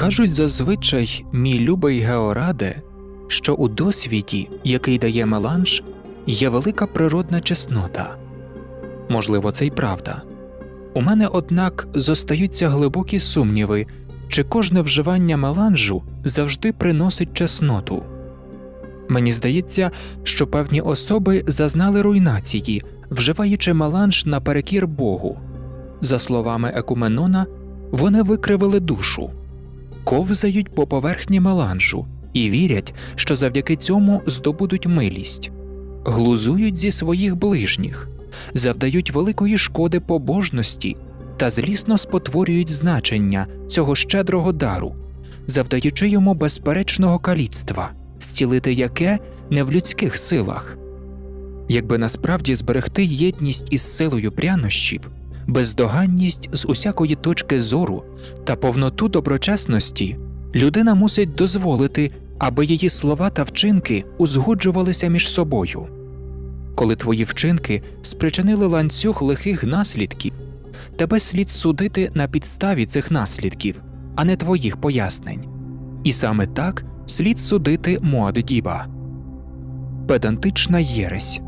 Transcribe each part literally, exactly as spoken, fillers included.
Кажуть зазвичай, мій любий Геораде, що у досвіді, який дає меланж, є велика природна чеснота. Можливо, це й правда. У мене, однак, зостаються глибокі сумніви, чи кожне вживання меланжу завжди приносить чесноту. Мені здається, що певні особи зазнали руйнації, вживаючи меланж наперекір Богу. За словами Екуменона, вони викривили душу, ковзають по поверхні меланжу і вірять, що завдяки цьому здобудуть милість, глузують зі своїх ближніх, завдають великої шкоди побожності та злісно спотворюють значення цього щедрого дару, завдаючи йому безперечного каліцтва, зцілити яке не в людських силах. Якби насправді зберегти єдність із силою прянощів, бездоганність з усякої точки зору та повноту доброчесності, людина мусить дозволити, аби її слова та вчинки узгоджувалися між собою. Коли твої вчинки спричинили ланцюг лихих наслідків, тебе слід судити на підставі цих наслідків, а не твоїх пояснень. І саме так слід судити Муаддіба. Педантична єресь.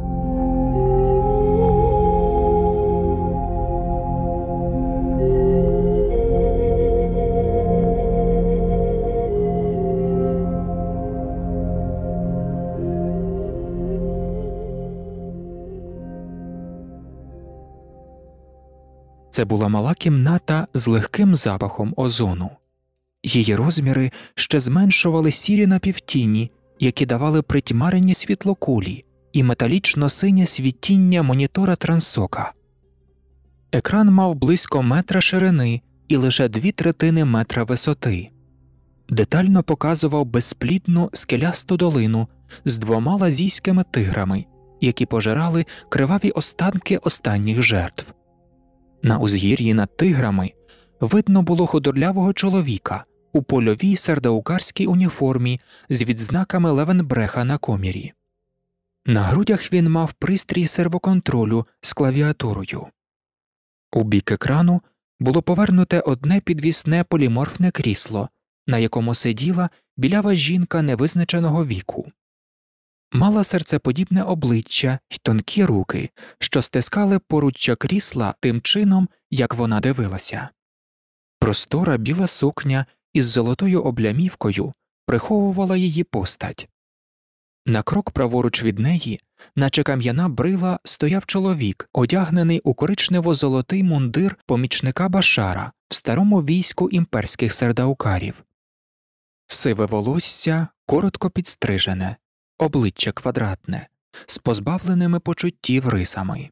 Це була мала кімната з легким запахом озону. Її розміри ще зменшували сірі напівтіні, які давали притьмарені світлокулі і металічно-синє світіння монітора трансока. Екран мав близько метра ширини і лише дві третини метра висоти. Детально показував безплідну скелясту долину з двома лазійськими тиграми, які пожирали криваві останки останніх жертв. На узгір'ї над тиграми видно було худорлявого чоловіка у польовій сардаукарській уніформі з відзнаками Левенбреха на комірі. На грудях він мав пристрій сервоконтролю з клавіатурою. У бік екрану було повернуте одне підвісне поліморфне крісло, на якому сиділа білява жінка невизначеного віку. Мала серцеподібне обличчя й тонкі руки, що стискали поруччя крісла тим чином, як вона дивилася. Простора біла сукня із золотою облямівкою приховувала її постать. На крок праворуч від неї, наче кам'яна брила, стояв чоловік, одягнений у коричнево-золотий мундир помічника Башара в старому війську імперських сердаукарів. Сиве волосся коротко підстрижене, обличчя квадратне, з позбавленими почуттів рисами.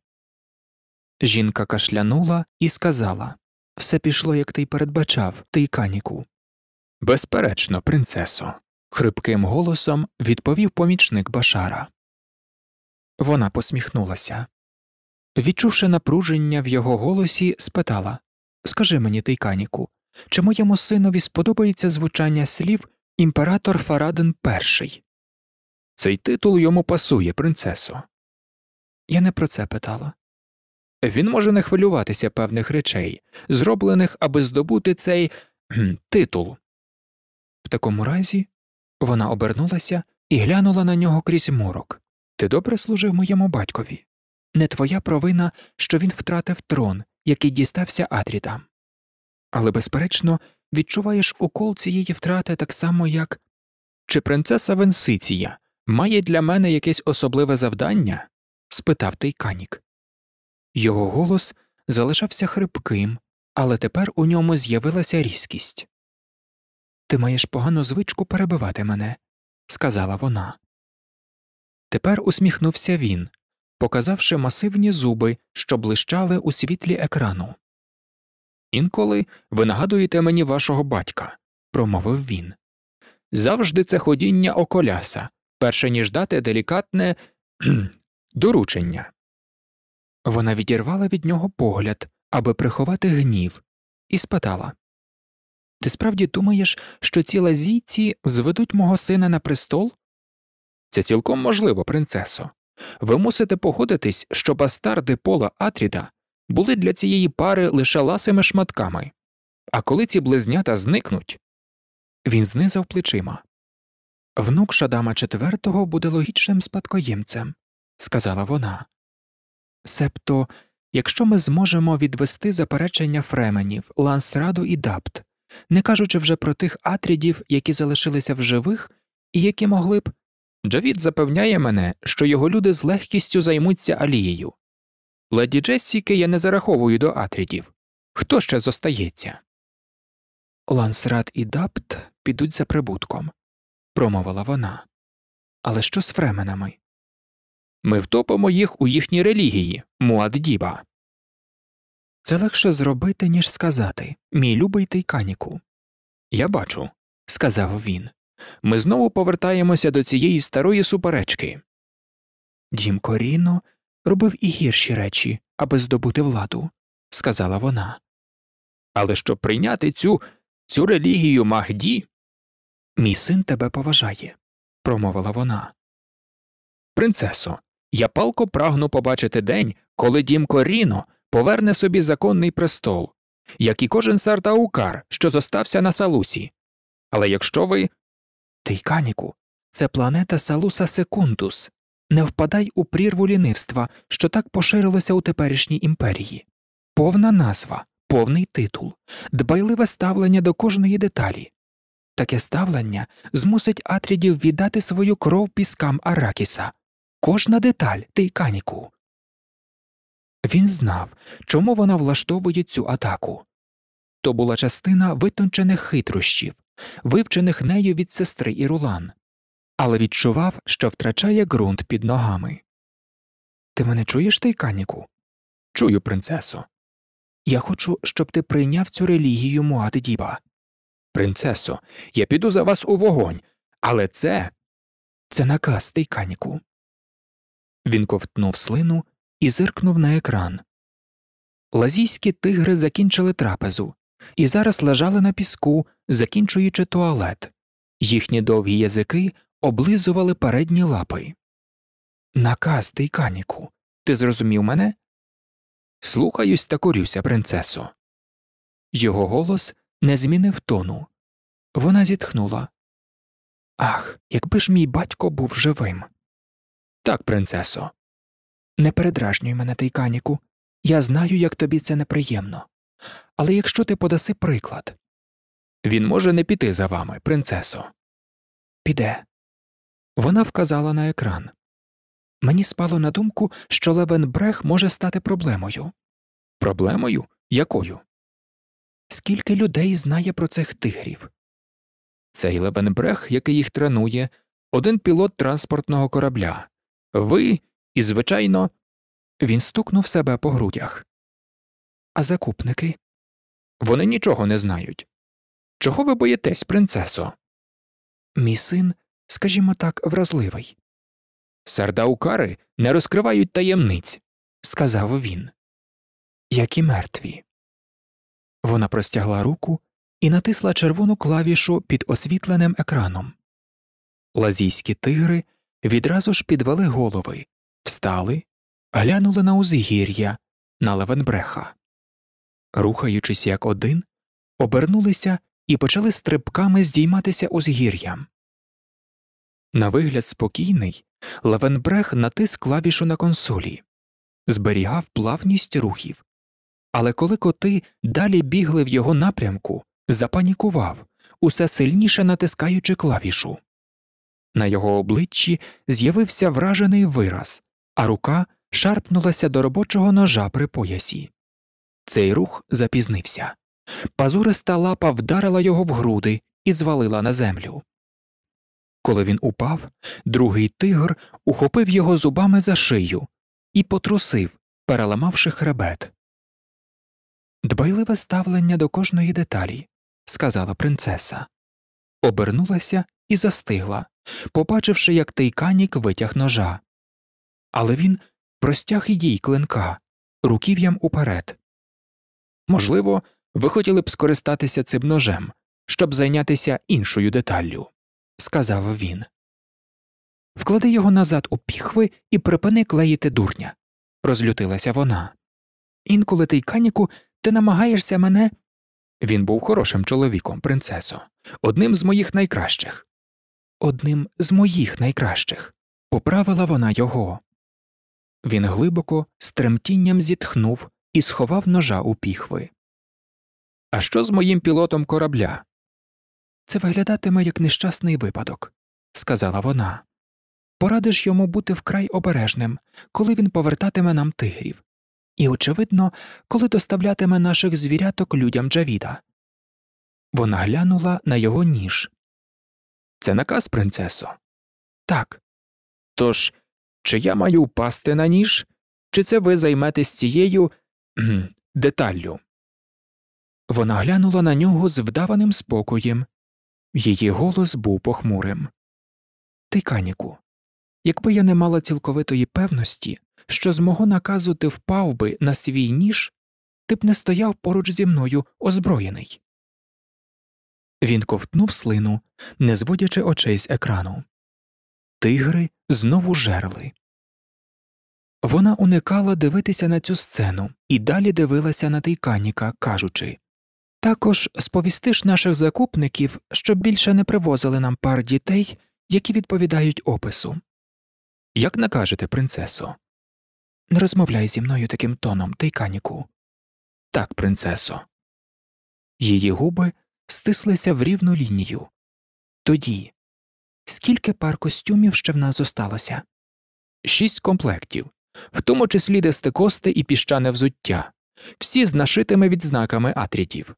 Жінка кашлянула і сказала: «Все пішло, як ти й передбачав, Тейканіку». «Безперечно, принцесо», – хрипким голосом відповів помічник Башара. Вона посміхнулася. Відчувши напруження в його голосі, спитала: «Скажи мені, Тейканіку, чи моєму синові сподобається звучання слів «імператор Фараден перший»?» «Цей титул йому пасує, принцесо». Я не про це питала. Він може не хвилюватися певних речей, зроблених, аби здобути цей кхм, титул. В такому разі вона обернулася і глянула на нього крізь морок. «Ти добре служив моєму батькові. Не твоя провина, що він втратив трон, який дістався Атрідам. Але, безперечно, відчуваєш укол цієї втрати так само, як... Чи принцеса Венсиція має для мене якесь особливе завдання?» – спитав Тейканік. Його голос залишався хрипким, але тепер у ньому з'явилася різкість. «Ти маєш погану звичку перебивати мене», – сказала вона. Тепер усміхнувся він, показавши масивні зуби, що блищали у світлі екрану. «Інколи ви нагадуєте мені вашого батька», – промовив він. «Завжди це ходіння околяса, перше ніж дати делікатне кхм, доручення». Вона відірвала від нього погляд, аби приховати гнів, і спитала: «Ти справді думаєш, що ці лазійці зведуть мого сина на престол?» «Це цілком можливо, принцесо. Ви мусите погодитись, що бастарди Пола Атріда були для цієї пари лише ласими шматками. А коли ці близнята зникнуть, Він знизав плечима. Внук Шадама четвертого буде логічним спадкоємцем, сказала вона. Себто, якщо ми зможемо відвести заперечення Фременів, Лансраду і Дапт, не кажучи вже про тих атрідів, які залишилися в живих і які могли б… Джавід запевняє мене, що його люди з легкістю займуться Алією. Леді Джессіки я не зараховую до атрідів. Хто ще зостається? Лансрад і Дапт підуть за прибутком, промовила вона. Але що з Фременами? Ми втопимо їх у їхній релігії, Муаддіба. Це легше зробити, ніж сказати, мій любий Тейканіку. Я бачу, сказав він. Ми знову повертаємося до цієї старої суперечки. Дім Коріно робив і гірші речі, аби здобути владу, сказала вона. Але щоб прийняти цю, цю релігію Махді… Мій син тебе поважає, промовила вона. Принцесо, я палко прагну побачити день, коли дім Коріно поверне собі законний престол, як і кожен Сардаукар, що зостався на Салусі. Але якщо ви… Тейканіку, це планета Салуса Секундус. Не впадай у прірву лінивства, що так поширилося у теперішній імперії. Повна назва, повний титул, дбайливе ставлення до кожної деталі. Таке ставлення змусить атрідів віддати свою кров піскам Аракіса. Кожна деталь, Тейканіку. Він знав, чому вона влаштовує цю атаку. То була частина витончених хитрощів, вивчених нею від сестри Ірулан, але відчував, що втрачає ґрунт під ногами. Ти мене чуєш, Тейканіку? Чую, принцесо. Я хочу, щоб ти прийняв цю релігію Муаддіба. Принцесо, я піду за вас у вогонь, але це… Це наказ, Тейканіку. Він ковтнув слину і зиркнув на екран. Лазійські тигри закінчили трапезу і зараз лежали на піску, закінчуючи туалет. Їхні довгі язики облизували передні лапи. Наказ, Тейканіку. Ти зрозумів мене? Слухаюсь та корюся, принцесо. Його голос не змінив тону. Вона зітхнула. Ах, якби ж мій батько був живим. Так, принцесо. Не передражнюй мене, Тейканіку. Я знаю, як тобі це неприємно. Але якщо ти подаси приклад… Він може не піти за вами, принцесо. Піде. Вона вказала на екран. Мені спало на думку, що Левенбрех може стати проблемою. Проблемою? Якою? Скільки людей знає про цих тигрів? Цей Левенбрех, який їх тренує, один пілот транспортного корабля. Ви, і, звичайно… Він стукнув себе по грудях. А закупники? Вони нічого не знають. Чого ви боїтесь, принцесо? Мій син, скажімо так, вразливий. Сардаукари не розкривають таємниць, сказав він. Як і мертві. Вона простягла руку і натисла червону клавішу під освітленим екраном. Лазійські тигри відразу ж підвели голови, встали, глянули на узгір'я, на Левенбреха. Рухаючись як один, обернулися і почали стрибками здійматися узгір'ям. На вигляд спокійний, Левенбрех натис клавішу на консолі, зберігав плавність рухів. Але коли коти далі бігли в його напрямку, запанікував, усе сильніше натискаючи клавішу. На його обличчі з'явився вражений вираз, а рука шарпнулася до робочого ножа при поясі. Цей рух запізнився. Пазуриста лапа вдарила його в груди і звалила на землю. Коли він упав, другий тигр ухопив його зубами за шию і потрусив, переламавши хребет. «Дбайливе ставлення до кожної деталі», – сказала принцеса. Обернулася і застигла, побачивши, як Тейканік витяг ножа. Але він простяг і їй клинка, руків'ям уперед. «Можливо, ви хотіли б скористатися цим ножем, щоб зайнятися іншою деталлю», – сказав він. «Вклади його назад у піхви і припини клеїти дурня», – розлютилася вона. «Інколи, Тейканіку, ти намагаєшся мене…» Він був хорошим чоловіком, принцесо, одним з моїх найкращих. Одним з моїх найкращих, поправила вона його. Він глибоко, з тремтінням зітхнув і сховав ножа у піхви. А що з моїм пілотом корабля? Це виглядатиме як нещасний випадок, сказала вона. Порадиш йому бути вкрай обережним, коли він повертатиме нам тигрів. І, очевидно, коли доставлятиме наших звіряток людям Джавіда. Вона глянула на його ніж. Це наказ, принцесо? Так. Тож, чи я маю впасти на ніж, чи це ви займетесь цією кхм, деталлю? Вона глянула на нього з вдаваним спокоєм. Її голос був похмурим. Тиканіку, якби я не мала цілковитої певності, що з мого наказу ти впав би на свій ніж, ти б не стояв поруч зі мною озброєний. Він ковтнув слину, не зводячи очей з екрану. Тигри знову жерли. Вона уникала дивитися на цю сцену і далі дивилася на Тейканіка, кажучи: «Також сповістиш наших закупників, щоб більше не привозили нам пар дітей, які відповідають опису». «Як накажете, принцесо?» «Не розмовляй зі мною таким тоном, Тейканіку». «Так, принцесо». Її губи стислися в рівну лінію. «Тоді, скільки пар костюмів ще в нас зосталося?» «Шість комплектів, в тому числі десятикосте і піщане взуття, всі з нашитими відзнаками атрітів».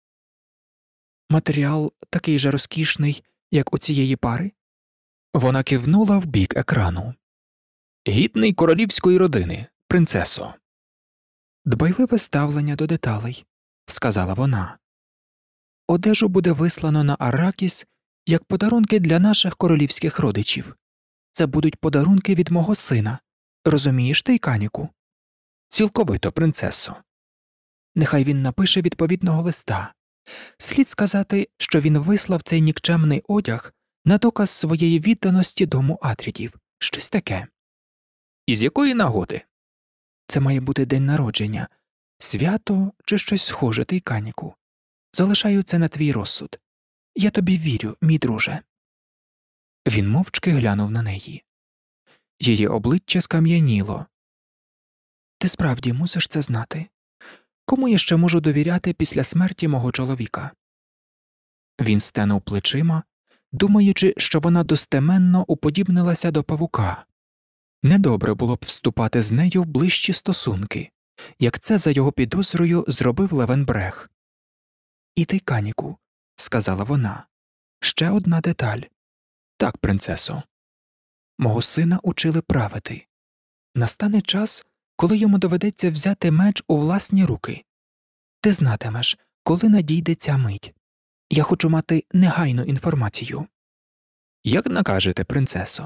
«Матеріал такий же розкішний, як у цієї пари?» Вона кивнула в бік екрану. «Гідний королівської родини, принцесо». «Дбайливе ставлення до деталей», – сказала вона. «Одежу буде вислано на Арракіс як подарунки для наших королівських родичів. Це будуть подарунки від мого сина. Розумієш, Тейканіку?» «Цілковито, принцесо». «Нехай він напише відповідного листа. Слід сказати, що він вислав цей нікчемний одяг на доказ своєї відданості дому Атрідів. Щось таке». «Із якої нагоди?» «Це має бути день народження, свято чи щось схоже, Тейканіку. Залишаю це на твій розсуд. Я тобі вірю, мій друже». Він мовчки глянув на неї. Її обличчя скам'яніло. «Ти справді мусиш це знати. Кому я ще можу довіряти після смерті мого чоловіка?» Він стенув плечима, думаючи, що вона достеменно уподібнилася до павука. Недобре було б вступати з нею в ближчі стосунки, як це, за його підозрою, зробив Левенбрех. «І Тейканіку», – сказала вона, – «ще одна деталь». «Так, принцесо». «Мого сина учили правити. Настане час, коли йому доведеться взяти меч у власні руки. Ти знатимеш, коли надійде ця мить. Я хочу мати негайну інформацію». «Як накажете, принцесо».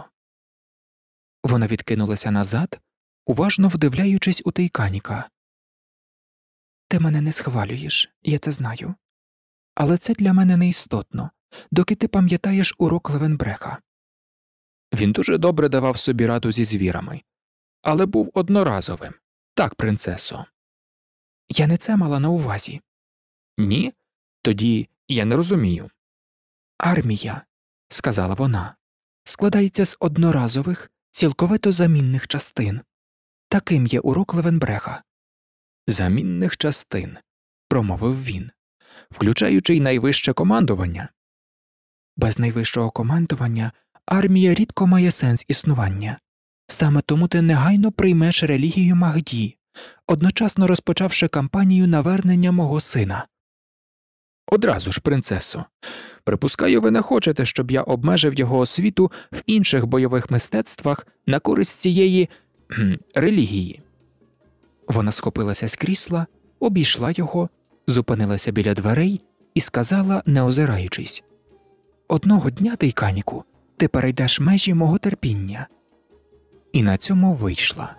Вона відкинулася назад, уважно вдивляючись у Тейканіка. «Ти мене не схвалюєш, я це знаю. Але це для мене неістотно, доки ти пам'ятаєш урок Левенбреха». Він дуже добре давав собі раду зі звірами, але був одноразовим. «Так, принцесо». «Я не це мала на увазі». «Ні? Тоді я не розумію». «Армія», – сказала вона, – «складається з одноразових, цілковито замінних частин. Таким є урок Левенбреха». «Замінних частин», – промовив він, – «включаючи й найвище командування». «Без найвищого командування армія рідко має сенс існування. Саме тому ти негайно приймеш релігію Магді, одночасно розпочавши кампанію навернення мого сина». «Одразу ж, принцесо. Припускаю, ви не хочете, щоб я обмежив його освіту в інших бойових мистецтвах на користь цієї кхм, релігії». Вона схопилася з крісла, обійшла його, зупинилася біля дверей і сказала, не озираючись: «Одного дня, Тейканіку, ти перейдеш межі мого терпіння». І на цьому вийшла.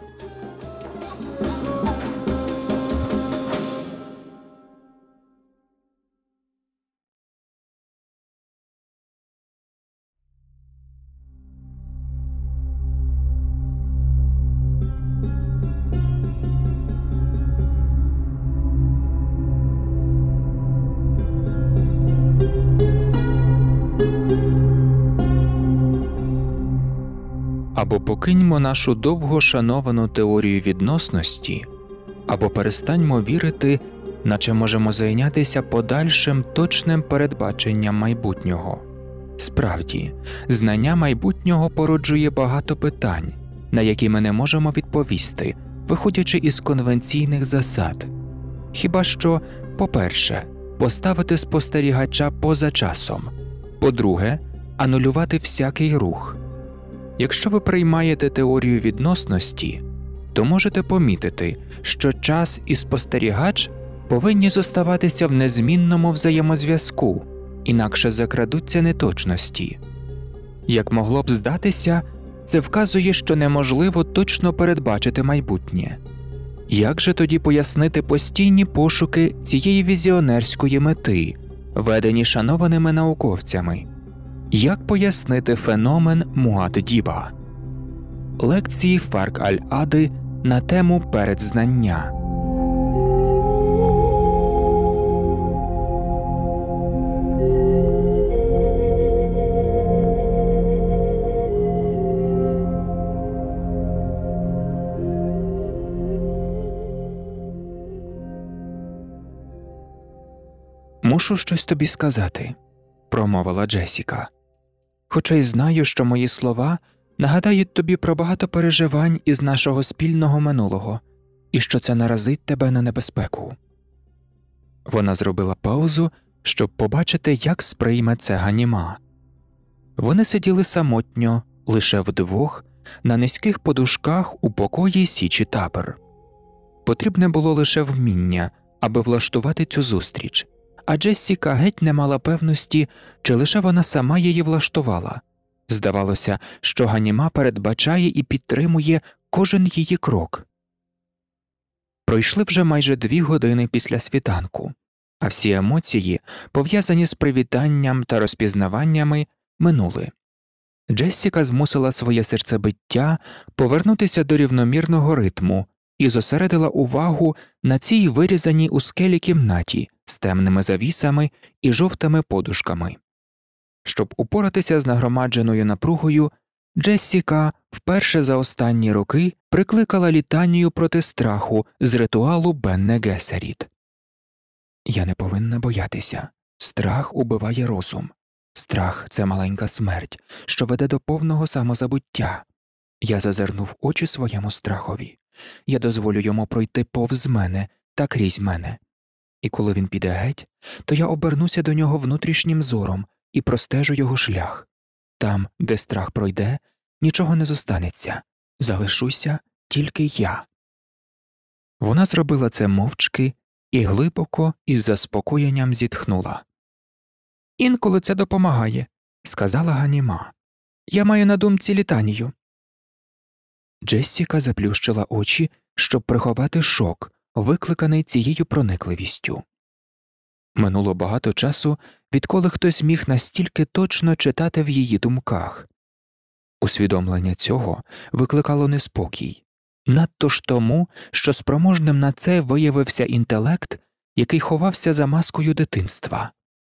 Або покиньмо нашу довго шановану теорію відносності, або перестаньмо вірити, наче можемо зайнятися подальшим точним передбаченням майбутнього. Справді, знання майбутнього породжує багато питань, на які ми не можемо відповісти, виходячи із конвенційних засад. Хіба що, по-перше, поставити спостерігача поза часом, по-друге, анулювати всякий рух. Якщо ви приймаєте теорію відносності, то можете помітити, що час і спостерігач повинні зоставатися в незмінному взаємозв'язку, інакше закрадуться неточності. Як могло б здатися, це вказує, що неможливо точно передбачити майбутнє. Як же тоді пояснити постійні пошуки цієї візіонерської мети, ведені шанованими науковцями? Як пояснити феномен Муад'Діба? Лекції Фарк аль-Ади на тему передзнання. «Мушу щось тобі сказати», – промовила Джесіка. «Хоча й знаю, що мої слова нагадають тобі про багато переживань із нашого спільного минулого, і що це наразить тебе на небезпеку». Вона зробила паузу, щоб побачити, як сприйме це Ганіма. Вони сиділи самотньо, лише вдвох, на низьких подушках у покої Січі Табер. Потрібне було лише вміння, аби влаштувати цю зустріч, а Джессіка геть не мала певності, чи лише вона сама її влаштувала. Здавалося, що Ганіма передбачає і підтримує кожен її крок. Пройшли вже майже дві години після світанку, а всі емоції, пов'язані з привітанням та розпізнаваннями, минули. Джессіка змусила своє серцебиття повернутися до рівномірного ритму і зосередила увагу на цій вирізаній у скелі кімнаті з темними завісами і жовтими подушками. Щоб упоратися з нагромадженою напругою, Джессіка вперше за останні роки прикликала літанію проти страху з ритуалу Бенне Гесеріт. «Я не повинна боятися. Страх убиває розум. Страх – це маленька смерть, що веде до повного самозабуття. Я зазирнув очі своєму страхові. Я дозволю йому пройти повз мене та крізь мене. І коли він піде геть, то я обернуся до нього внутрішнім зором і простежу його шлях. Там, де страх пройде, нічого не зостанеться. Залишуся тільки я». Вона зробила це мовчки і глибоко із заспокоєнням зітхнула. «Інколи це допомагає», – сказала Ганіма. «Я маю на думці літанію». Джессіка заплющила очі, щоб приховати шок, викликаний цією проникливістю. Минуло багато часу, відколи хтось міг настільки точно читати в її думках. Усвідомлення цього викликало неспокій, надто ж тому, що спроможним на це виявився інтелект, який ховався за маскою дитинства.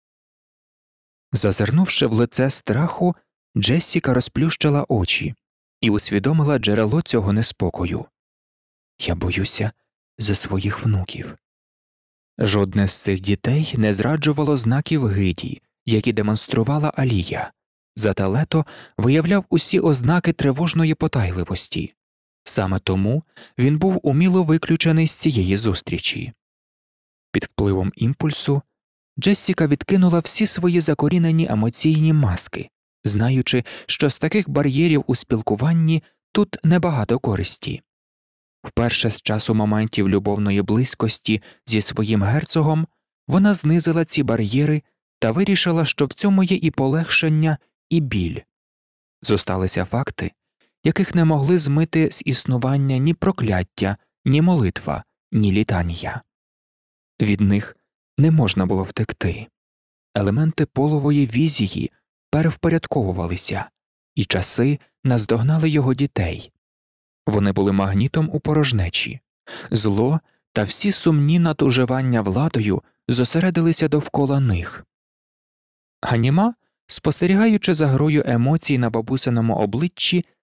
Зазирнувши в лице страху, Джессіка розплющила очі і усвідомила джерело цього неспокою. «Я боюся за своїх внуків». Жодне з цих дітей не зраджувало знаків гиді, які демонструвала Алія. Зате Лето виявляв усі ознаки тривожної потайливості. Саме тому він був уміло виключений з цієї зустрічі. Під впливом імпульсу Джессіка відкинула всі свої закорінені емоційні маски, знаючи, що з таких бар'єрів у спілкуванні тут небагато користі. Вперше з часу моментів любовної близькості зі своїм герцогом вона знизила ці бар'єри та вирішила, що в цьому є і полегшення, і біль. Зосталися факти, яких не могли змити з існування ні прокляття, ні молитва, ні літанія. Від них не можна було втекти. Елементи полової візії перевпорядковувалися, і часи наздогнали його дітей. Вони були магнітом у порожнечі. Зло та всі сумні надуживання владою зосередилися довкола них. Ганіма, спостерігаючи за грою емоцій на бабусиному обличчі,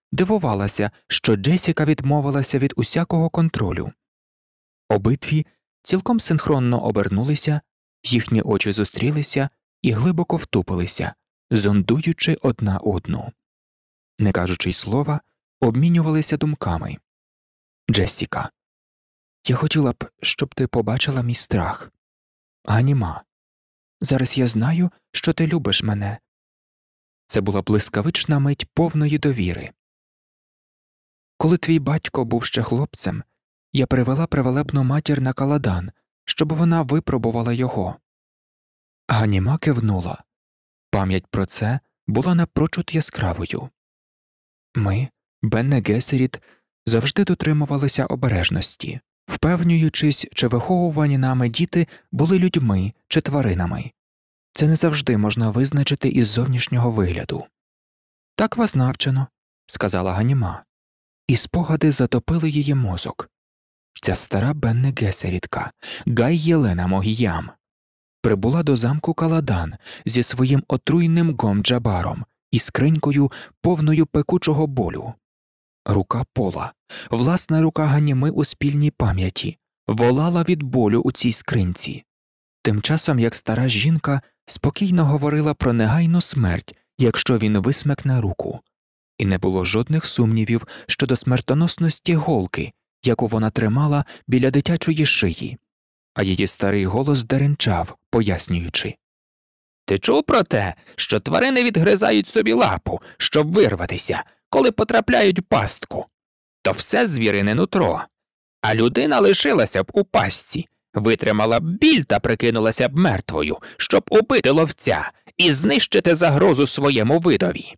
дивувалася, що Джесіка відмовилася від усякого контролю. Обидві цілком синхронно обернулися, їхні очі зустрілися і глибоко втупилися, зондуючи одна одну. Не кажучи й слова, обмінювалися думками. Джесіка. Я хотіла б, щоб ти побачила мій страх. Ганіма. Зараз я знаю, що ти любиш мене. Це була блискавична мить повної довіри. Коли твій батько був ще хлопцем, я привела привелебну матір на Каладан, щоб вона випробувала його. Ганіма кивнула. Пам'ять про це була напрочуд яскравою. Ми, Бенне Гесеріт, завжди дотримувалися обережності, впевнюючись, чи виховувані нами діти були людьми чи тваринами. Це не завжди можна визначити із зовнішнього вигляду. Так вас навчено, сказала Ганіма, і спогади затопили її мозок. Ця стара Бенне Гесерітка, Гай Єлена Могіям, прибула до замку Каладан зі своїм отруйним Гом-Джабаром і скринькою, повною пекучого болю. Рука Пола, власна рука Ганніми у спільній пам'яті, волала від болю у цій скринці. Тим часом, як стара жінка спокійно говорила про негайну смерть, якщо він висмикне руку. І не було жодних сумнівів щодо смертоносності голки, яку вона тримала біля дитячої шиї. А її старий голос деренчав, пояснюючи. «Ти чув про те, що тварини відгризають собі лапу, щоб вирватися, коли потрапляють в пастку? То все звірине нутро. А людина лишилася б у пастці, витримала б біль та прикинулася б мертвою, щоб убити ловця і знищити загрозу своєму видові».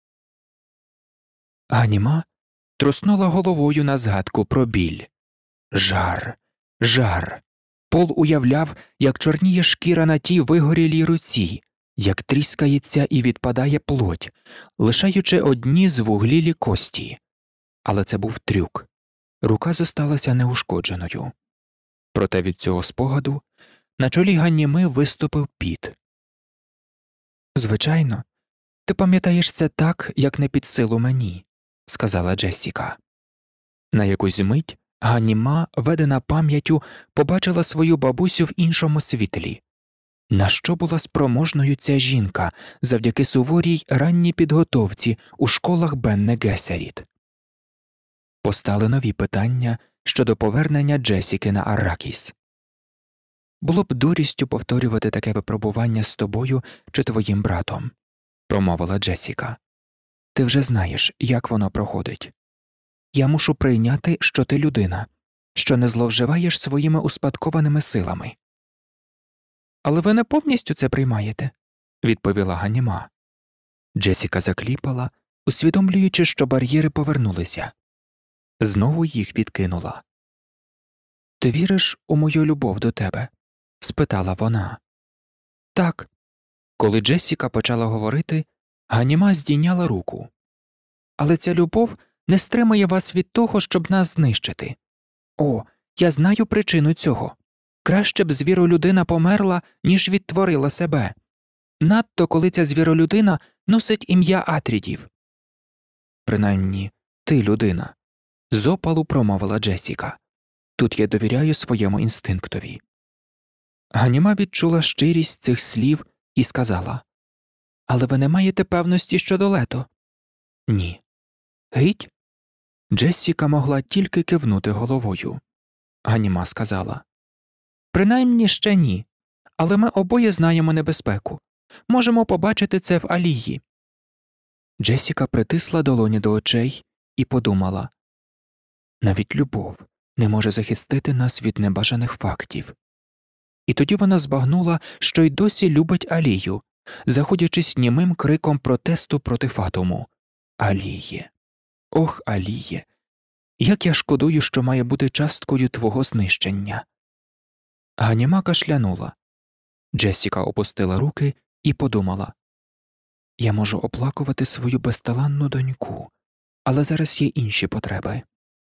Ганіма труснула головою на згадку про біль. Жар, жар. Пол уявляв, як чорніє шкіра на тій вигорілій руці, як тріскається і відпадає плоть, лишаючи одні звуглілі кості. Але це був трюк. Рука зосталася неушкодженою. Проте від цього спогаду на чолі Ганіми виступив піт. «Звичайно, ти пам'ятаєш це так, як не під силу мені», – сказала Джесіка. На якусь мить Ганіма, ведена пам'яттю, побачила свою бабусю в іншому світлі. На що була спроможною ця жінка завдяки суворій ранній підготовці у школах Бенне Гесеріт? Постали нові питання щодо повернення Джесіки на Арракіс. «Було б дурістю повторювати таке випробування з тобою чи твоїм братом», – промовила Джесіка. «Ти вже знаєш, як воно проходить. Я мушу прийняти, що ти людина, що не зловживаєш своїми успадкованими силами». «Але ви не повністю це приймаєте», – відповіла Ганіма. Джесіка закліпала, усвідомлюючи, що бар'єри повернулися. Знову їх відкинула. «Ти віриш у мою любов до тебе?» – спитала вона. «Так». Коли Джесіка почала говорити, Ганіма здійняла руку. «Але ця любов не стримує вас від того, щоб нас знищити. О, я знаю причину цього. Краще б звіролюдина померла, ніж відтворила себе. Надто, коли ця звіролюдина носить ім'я Атрідів». «Принаймні, ти людина», – з опалу промовила Джесіка. «Тут я довіряю своєму інстинктові». Ганіма відчула щирість цих слів і сказала: «Але ви не маєте певності щодо Лето?» «Ні». «Геть?» Джесіка могла тільки кивнути головою. Ганіма сказала: «Принаймні ще ні, але ми обоє знаємо небезпеку. Можемо побачити це в Алії». Джесіка притисла долоні до очей і подумала: навіть любов не може захистити нас від небажаних фактів. І тоді вона збагнула, що й досі любить Алію, заходячись німим криком протесту проти Фатуму. «Аліє! Ох, Аліє! Як я шкодую, що має бути часткою твого знищення!» Ганіма кашлянула. Джесіка опустила руки і подумала: я можу оплакувати свою безталанну доньку, але зараз є інші потреби.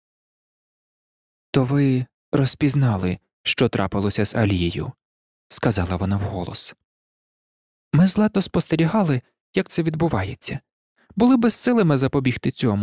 «То ви розпізнали, що трапилося з Алією», – сказала вона вголос. «Ми з Лето спостерігали, як це відбувається. Були безсилими запобігти цьому,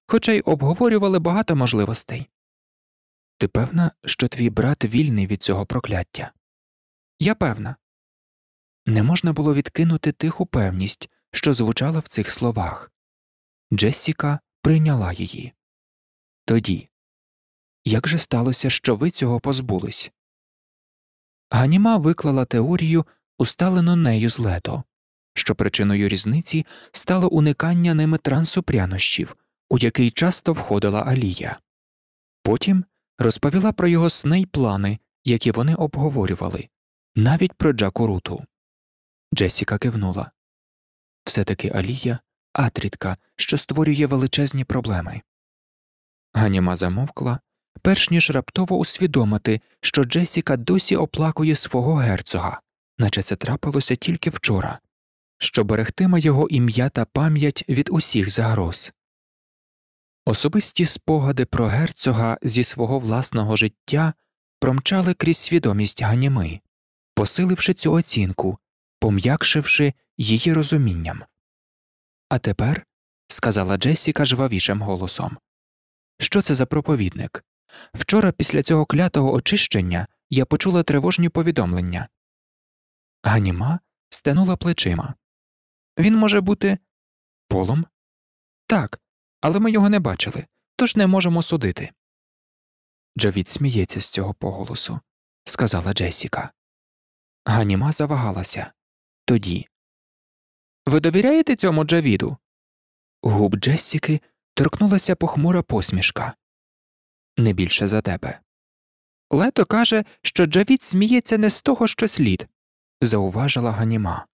хоча й обговорювали багато можливостей. Ти певна, що твій брат вільний від цього прокляття? Я певна. Не можна було відкинути тиху певність, що звучала в цих словах. Джессіка прийняла її. Тоді, як же сталося, що ви цього позбулись? Ганіма виклала теорію, усталену нею з Лето, що причиною різниці стало уникання ними трансу прянощів, у який часто входила Алія. Потім розповіла про його сни й плани, які вони обговорювали, навіть про Джакуруту. Джесіка кивнула. Все-таки Алія – атрітка, що створює величезні проблеми. Ганіма замовкла, перш ніж раптово усвідомити, що Джесіка досі оплакує свого герцога, наче це трапилося тільки вчора, що берегтиме його ім'я та пам'ять від усіх загроз. Особисті спогади про герцога зі свого власного життя промчали крізь свідомість Ганіми, посиливши цю оцінку, пом'якшивши її розумінням. «А тепер», – сказала Джесіка жвавішим голосом, – «що це за проповідник? Вчора після цього клятого очищення я почула тривожні повідомлення». Ганіма стенула плечима. «Він може бути Полом?» «Так, але ми його не бачили, тож не можемо судити». «Джавід сміється з цього поголосу», – сказала Джесіка. Ганіма завагалася. Тоді. «Ви довіряєте цьому Джавіду?» Губ Джессіки торкнулася похмура посмішка. «Не більше за тебе». «Лето каже, що Джавід сміється не з того, що слід», – зауважила Ганіма.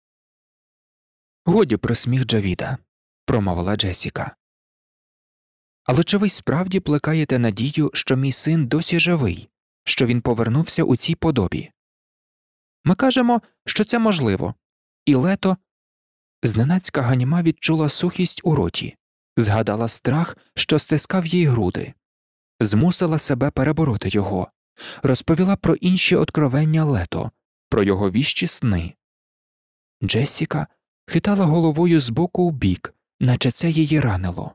«Годі про сміх Джавіда», – промовила Джесіка. «Але чи ви справді плекаєте надію, що мій син досі живий, що він повернувся у цій подобі?» «Ми кажемо, що це можливо. І Лето...» Зненацька Ганіма відчула сухість у роті, згадала страх, що стискав їй груди, змусила себе перебороти його, розповіла про інші откровення Лето, про його віщі сни. Джессіка хитала головою з боку в бік, наче це її ранило.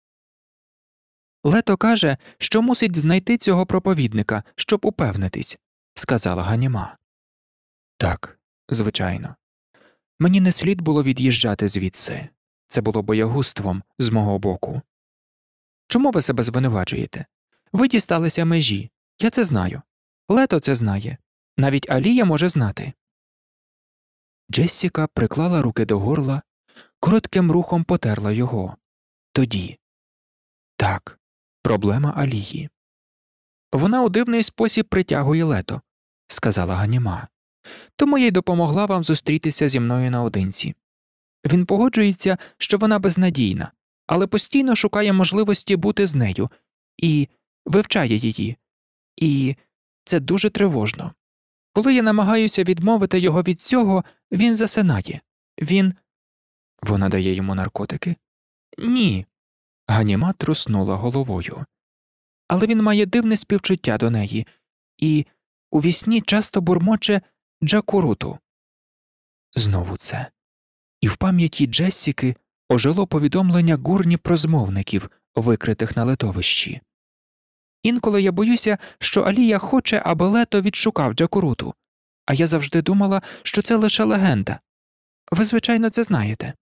«Лето каже, що мусить знайти цього проповідника, щоб упевнитись», – сказала Ганіма. «Так, звичайно. Мені не слід було від'їжджати звідси. Це було боягузтвом з мого боку. Чому ви себе звинувачуєте? Ви дісталися межі. Я це знаю. Лето це знає. Навіть Алія може знати». Джессіка приклала руки до горла, коротким рухом потерла його. Тоді. Так, проблема Алії. «Вона у дивний спосіб притягує Лето», – сказала Ганіма. «Тому я й допомогла вам зустрітися зі мною наодинці. Він погоджується, що вона безнадійна, але постійно шукає можливості бути з нею і вивчає її. І це дуже тривожно. Коли я намагаюся відмовити його від цього, він засинає. Він...» «Вона дає йому наркотики?» «Ні». Ганіма труснула головою. «Але він має дивне співчуття до неї і у вісні часто бурмоче Джакуруту». Знову це. І в пам'яті Джессіки ожило повідомлення Гурні про змовників, викритих на литовищі. «Інколи я боюся, що Алія хоче, аби Лето відшукав Джакуруту, а я завжди думала, що це лише легенда. Ви, звичайно, це знаєте».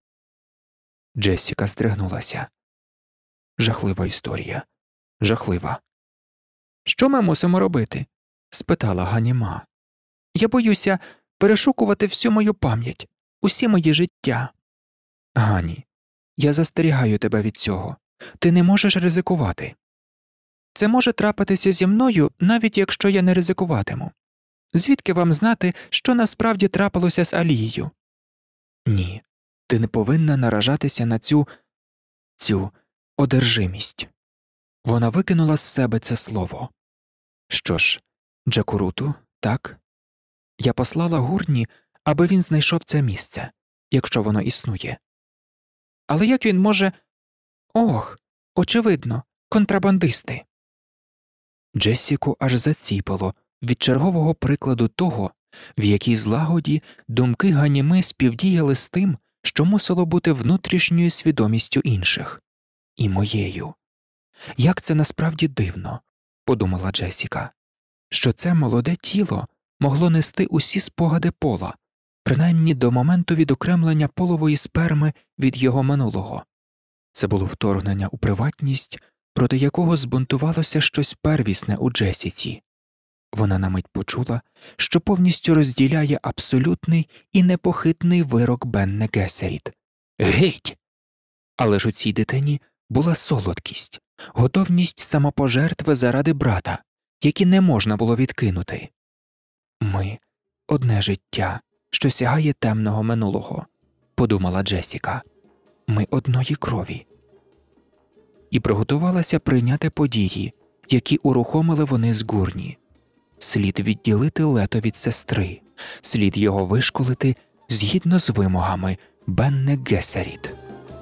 Джессіка здригнулася. «Жахлива історія. Жахлива». «Що ми мусимо робити?» – спитала Ганіма. «Я боюся перешукувати всю мою пам'ять, усі мої життя». «Гані, я застерігаю тебе від цього. Ти не можеш ризикувати». «Це може трапитися зі мною, навіть якщо я не ризикуватиму. Звідки вам знати, що насправді трапилося з Алією?» «Ні, ти не повинна наражатися на цю... цю одержимість». Вона викинула з себе це слово. «Що ж, Джакуруту, так? Я послала Гурні, аби він знайшов це місце, якщо воно існує. Але як він може... Ох, очевидно, контрабандисти». Джессіку аж заціпало від чергового прикладу того, в якій злагоді думки Ганіми співдіяли з тим, що мусило бути внутрішньою свідомістю інших. і моєю. Як це насправді дивно, подумала Джесіка, що це молоде тіло могло нести усі спогади Пола, принаймні до моменту відокремлення Полової сперми від його минулого. Це було вторгнення у приватність, проти якого збунтувалося щось первісне у Джесіці. Вона на мить почула, що повністю розділяє абсолютний і непохитний вирок Бенне Гессеріт. Геть! Але ж у цій дитині була солодкість, готовність самопожертви заради брата, які не можна було відкинути. Ми – одне життя, що сягає темного минулого, подумала Джесіка. Ми одної крові. І приготувалася прийняти події, які урухомили вони з Гурні. Слід відділити Лето від сестри, слід його вишколити згідно з вимогами Бенне Гессеріт.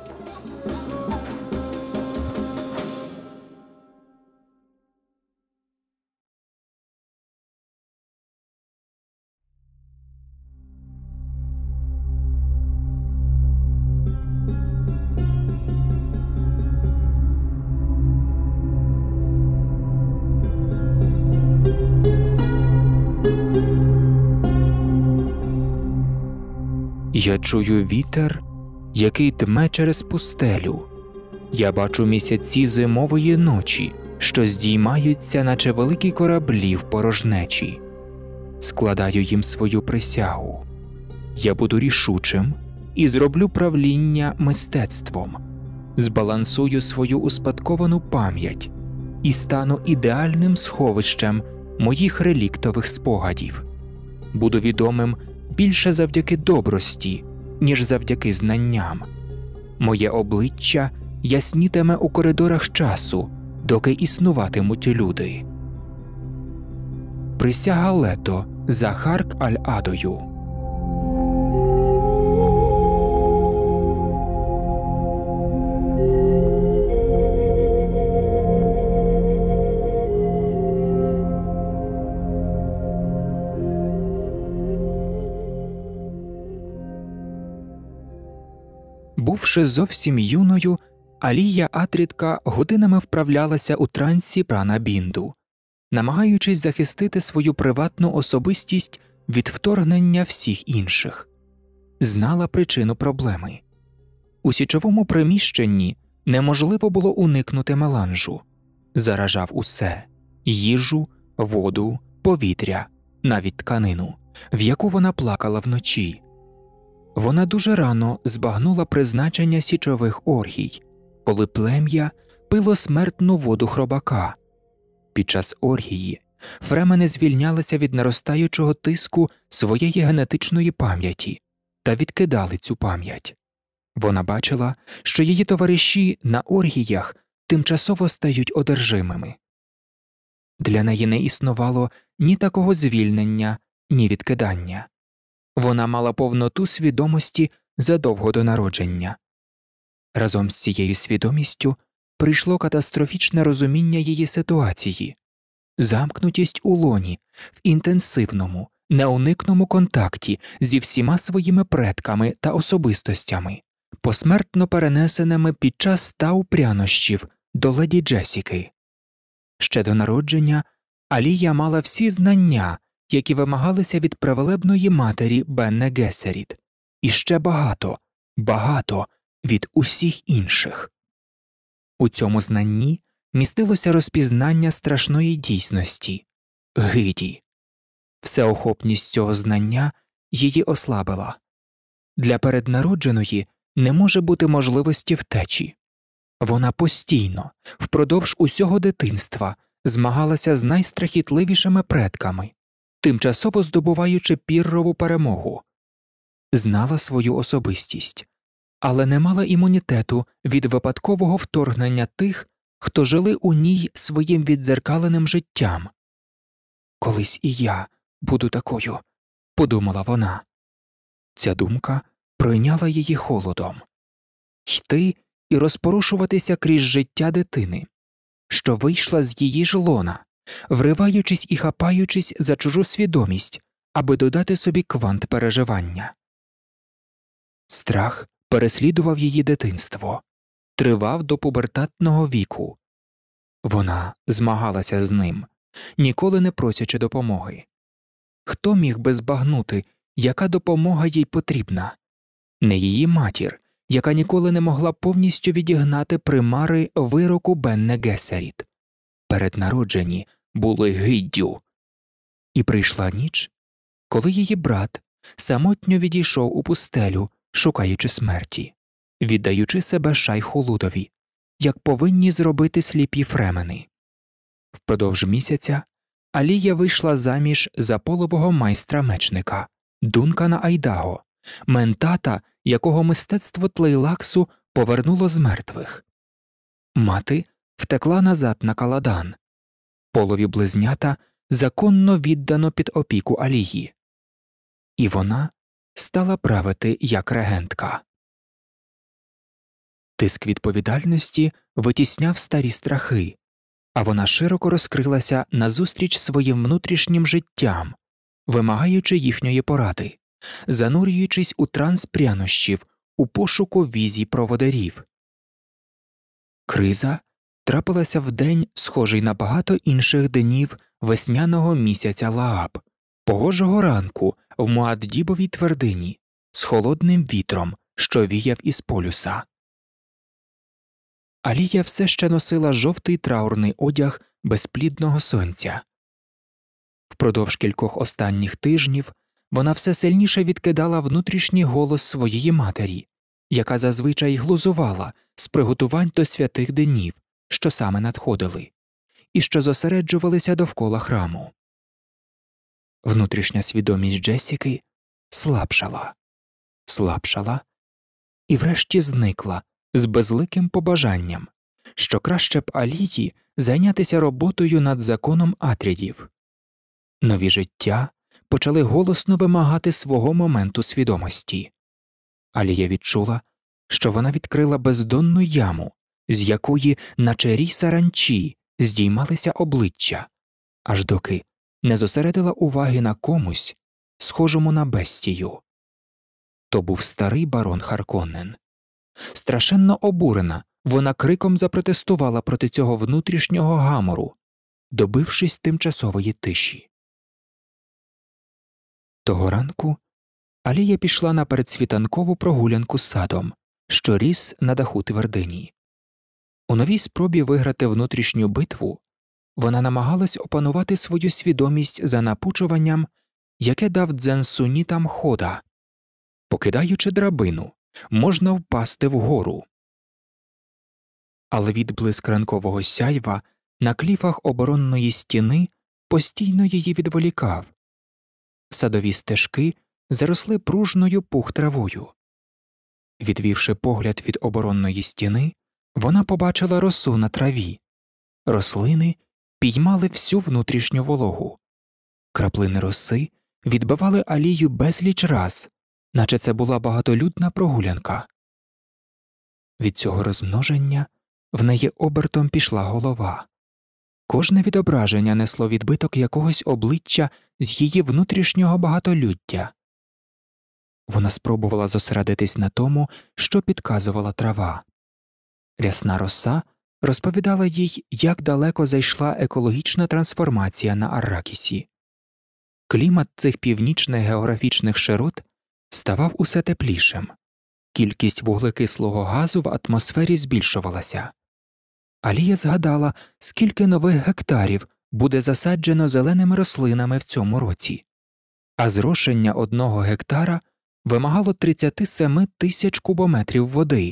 Я чую вітер, який дме через пустелю. Я бачу місяці зимової ночі, що здіймаються, наче великі кораблі в порожнечі. Складаю їм свою присягу. Я буду рішучим і зроблю правління мистецтвом. Збалансую свою успадковану пам'ять і стану ідеальним сховищем моїх реліктових спогадів. Буду відомим більше завдяки добрості, ніж завдяки знанням. Моє обличчя яснітиме у коридорах часу, доки існуватимуть люди. Присяга Лето за Харк Аль-Адою. Бувши зовсім юною, Алія Атрідка годинами вправлялася у трансі пранабінду, намагаючись захистити свою приватну особистість від вторгнення всіх інших. Знала причину проблеми. У січовому приміщенні неможливо було уникнути меланжу. Заражав усе – їжу, воду, повітря, навіть тканину, в яку вона плакала вночі. Вона дуже рано збагнула призначення січових оргій, коли плем'я пило смертну воду хробака. Під час оргії фремени звільнялися від наростаючого тиску своєї генетичної пам'яті та відкидали цю пам'ять. Вона бачила, що її товариші на оргіях тимчасово стають одержимими. Для неї не існувало ні такого звільнення, ні відкидання. Вона мала повноту свідомості задовго до народження. Разом з цією свідомістю прийшло катастрофічне розуміння її ситуації, замкнутість у лоні, в інтенсивному, неуникному контакті зі всіма своїми предками та особистостями, посмертно перенесеними під час тау прянощів до леді Джесіки. Ще до народження Алія мала всі знання, які вимагалися від привелебної матері Бенне Гессеріт, і ще багато, багато від усіх інших. У цьому знанні містилося розпізнання страшної дійсності – гиді. Всеохопність цього знання її ослабила. Для переднародженої не може бути можливості втечі. Вона постійно, впродовж усього дитинства, змагалася з найстрахітливішими предками, тимчасово здобуваючи піррову перемогу. Знала свою особистість, але не мала імунітету від випадкового вторгнення тих, хто жили у ній своїм віддзеркаленим життям. «Колись і я буду такою», – подумала вона. Ця думка пройняла її холодом. Йти і розпорушуватися крізь життя дитини, що вийшла з її ж лона, вриваючись і хапаючись за чужу свідомість, аби додати собі квант переживання. Страх переслідував її дитинство. тривав до пубертатного віку. Вона змагалася з ним, ніколи не просячи допомоги. Хто міг би збагнути, яка допомога їй потрібна? Не її матір, яка ніколи не могла повністю відігнати примари вироку Бенне Гессеріт. Перед народжені були гиддю. І прийшла ніч, коли її брат самотньо відійшов у пустелю, шукаючи смерті, віддаючи себе шайху-лудові, як повинні зробити сліпі фремени. Впродовж місяця Алія вийшла заміж за полового майстра-мечника Дункана Айдаго, ментата, якого мистецтво тлейлаксу повернуло з мертвих. Мати втекла назад на Каладан. Полові близнята законно віддано під опіку Алії. І вона стала правити як регентка. Тиск відповідальності витісняв старі страхи, а вона широко розкрилася назустріч своїм внутрішнім життям, вимагаючи їхньої поради, занурюючись у транс прянощів, у пошуку візій проводарів. Криза трапилася в день, схожий на багато інших днів весняного місяця Лааб, погожого ранку в Муаддібовій твердині, з холодним вітром, що віяв із полюса. Алія все ще носила жовтий траурний одяг безплідного сонця. Впродовж кількох останніх тижнів вона все сильніше відкидала внутрішній голос своєї матері, яка зазвичай глузувала з приготувань до святих днів, що саме надходили, і що зосереджувалися довкола храму. Внутрішня свідомість Джесіки слабшала, слабшала і врешті зникла з безликим побажанням, що краще б Алії зайнятися роботою над законом Атрідів. Нові життя почали голосно вимагати свого моменту свідомості. Алія відчула, що вона відкрила бездонну яму, з якої, наче рій саранчі, здіймалися обличчя, аж доки не зосередила уваги на комусь, схожому на бестію. То був старий барон Харконнен. Страшенно обурена, вона криком запротестувала проти цього внутрішнього гамору, добившись тимчасової тиші. Того ранку Алія пішла на передсвітанкову прогулянку з садом, що ріс на даху твердині. У новій спробі виграти внутрішню битву вона намагалась опанувати свою свідомість за напучуванням, яке дав дзен-сунітам Хода. Покидаючи драбину, можна впасти вгору. Але відблиск ранкового сяйва на кліфах оборонної стіни постійно її відволікав. Садові стежки заросли пружною пух-травою. Відвівши погляд від оборонної стіни, вона побачила росу на траві. Рослини піймали всю внутрішню вологу. Краплини роси відбивали Алію безліч раз, наче це була багатолюдна прогулянка. Від цього розмноження в неї обертом пішла голова. Кожне відображення несло відбиток якогось обличчя з її внутрішнього багатолюддя. Вона спробувала зосередитись на тому, що підказувала трава. Рясна роса розповідала їй, як далеко зайшла екологічна трансформація на Арракісі. Клімат цих північних географічних широт ставав усе теплішим. Кількість вуглекислого газу в атмосфері збільшувалася. Алія згадала, скільки нових гектарів буде засаджено зеленими рослинами в цьому році, а зрошення одного гектара вимагало тридцять сім тисяч кубометрів води.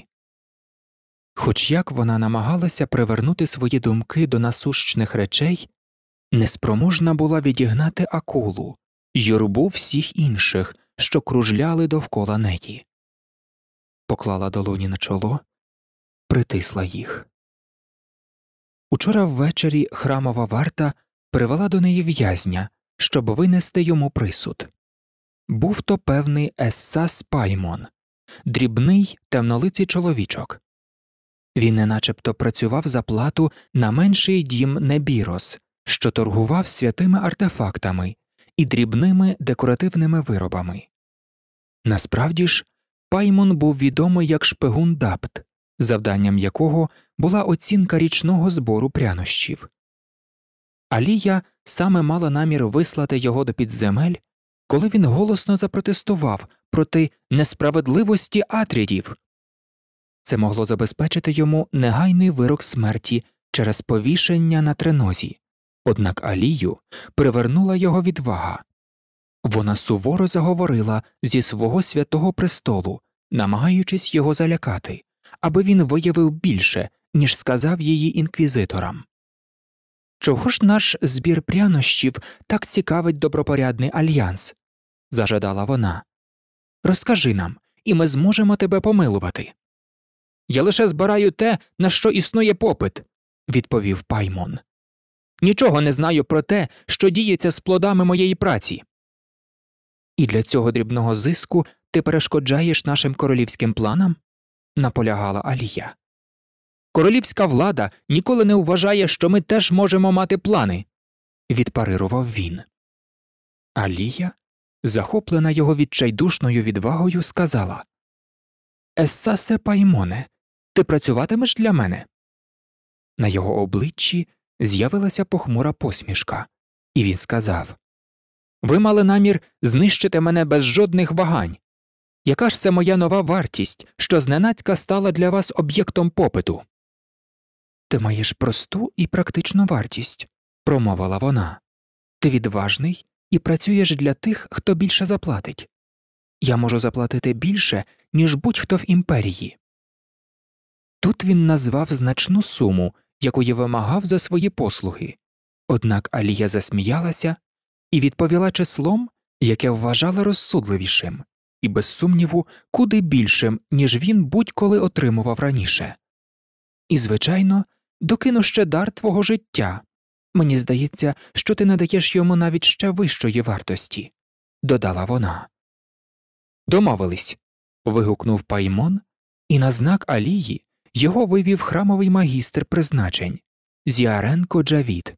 Хоч як вона намагалася привернути свої думки до насущних речей, неспроможна була відігнати акулу, юрбу всіх інших, що кружляли довкола неї. Поклала долоні на чоло, притисла їх. Учора ввечері храмова варта привела до неї в'язня, щоб винести йому присуд. Був то певний Ессас Паймон, дрібний темнолиций чоловічок. Він неначебто працював за плату на менший дім Небірос, що торгував святими артефактами і дрібними декоративними виробами. Насправді ж, Паймон був відомий як шпигун Дапт, завданням якого була оцінка річного збору прянощів. Алія саме мала намір вислати його до підземель, коли він голосно запротестував проти несправедливості Атрідів. Це могло забезпечити йому негайний вирок смерті через повішення на тренозі, однак Алію привернула його відвага. Вона суворо заговорила зі свого святого престолу, намагаючись його залякати, аби він виявив більше, ніж сказав її інквізиторам. «Чого ж наш збір прянощів так цікавить добропорядний альянс?» – зажадала вона. «Розкажи нам, і ми зможемо тебе помилувати». «Я лише збираю те, на що існує попит», – відповів Паймон. «Нічого не знаю про те, що діється з плодами моєї праці». «І для цього дрібного зиску ти перешкоджаєш нашим королівським планам?» – наполягала Алія. «Королівська влада ніколи не вважає, що ми теж можемо мати плани», – відпарирував він. Алія, захоплена його відчайдушною відвагою, сказала: «Ессасе Паймоне, ти працюватимеш для мене?» На його обличчі з'явилася похмура посмішка, і він сказав: «Ви мали намір знищити мене без жодних вагань. Яка ж це моя нова вартість, що зненацька стала для вас об'єктом попиту?» «Ти маєш просту і практичну вартість», – промовила вона. «Ти відважний і працюєш для тих, хто більше заплатить. Я можу заплатити більше, ніж будь-хто в імперії». Тут він назвав значну суму, яку я вимагав за свої послуги, однак Алія засміялася і відповіла числом, яке вважала розсудливішим і, без сумніву, куди більшим, ніж він будь-коли отримував раніше. «І, звичайно, докину ще дар твого життя. Мені здається, що ти надаєш йому навіть ще вищої вартості», – додала вона. «Домовились», – вигукнув Паймон, і на знак Алії його вивів храмовий магістр призначень Зіаренко Джавід.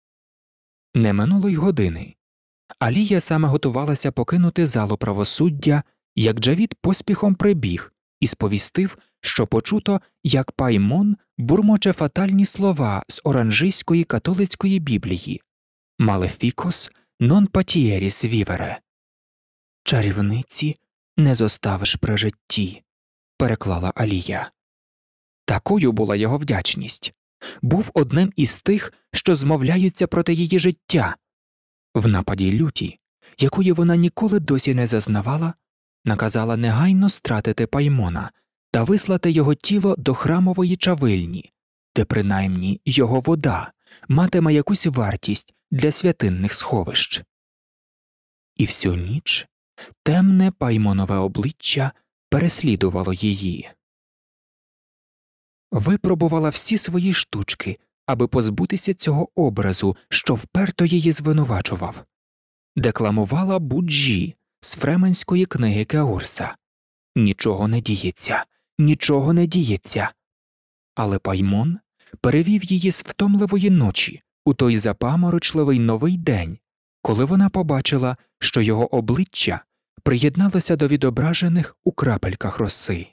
Не минуло й години. Алія саме готувалася покинути залу правосуддя, як Джавід поспіхом прибіг і сповістив, що почуто, як Паймон бурмоче фатальні слова з оранжийської католицької біблії «Малефікос нон патієріс вівере» – «Чарівниці не зоставиш при житті», – переклала Алія. Такою була його вдячність. Був одним із тих, що змовляються проти її життя. В нападі люті, якої вона ніколи досі не зазнавала, наказала негайно стратити Паймона та вислати його тіло до храмової чавильні, де принаймні його вода матиме якусь вартість для святинних сховищ. І всю ніч темне Паймонове обличчя переслідувало її. Випробувала всі свої штучки, аби позбутися цього образу, що вперто її звинувачував. Декламувала Буджі з фременської книги Кеурса. Нічого не діється, нічого не діється. Але Паймон перевів її з втомливої ночі у той запаморочливий новий день, коли вона побачила, що його обличчя приєдналося до відображених у крапельках роси.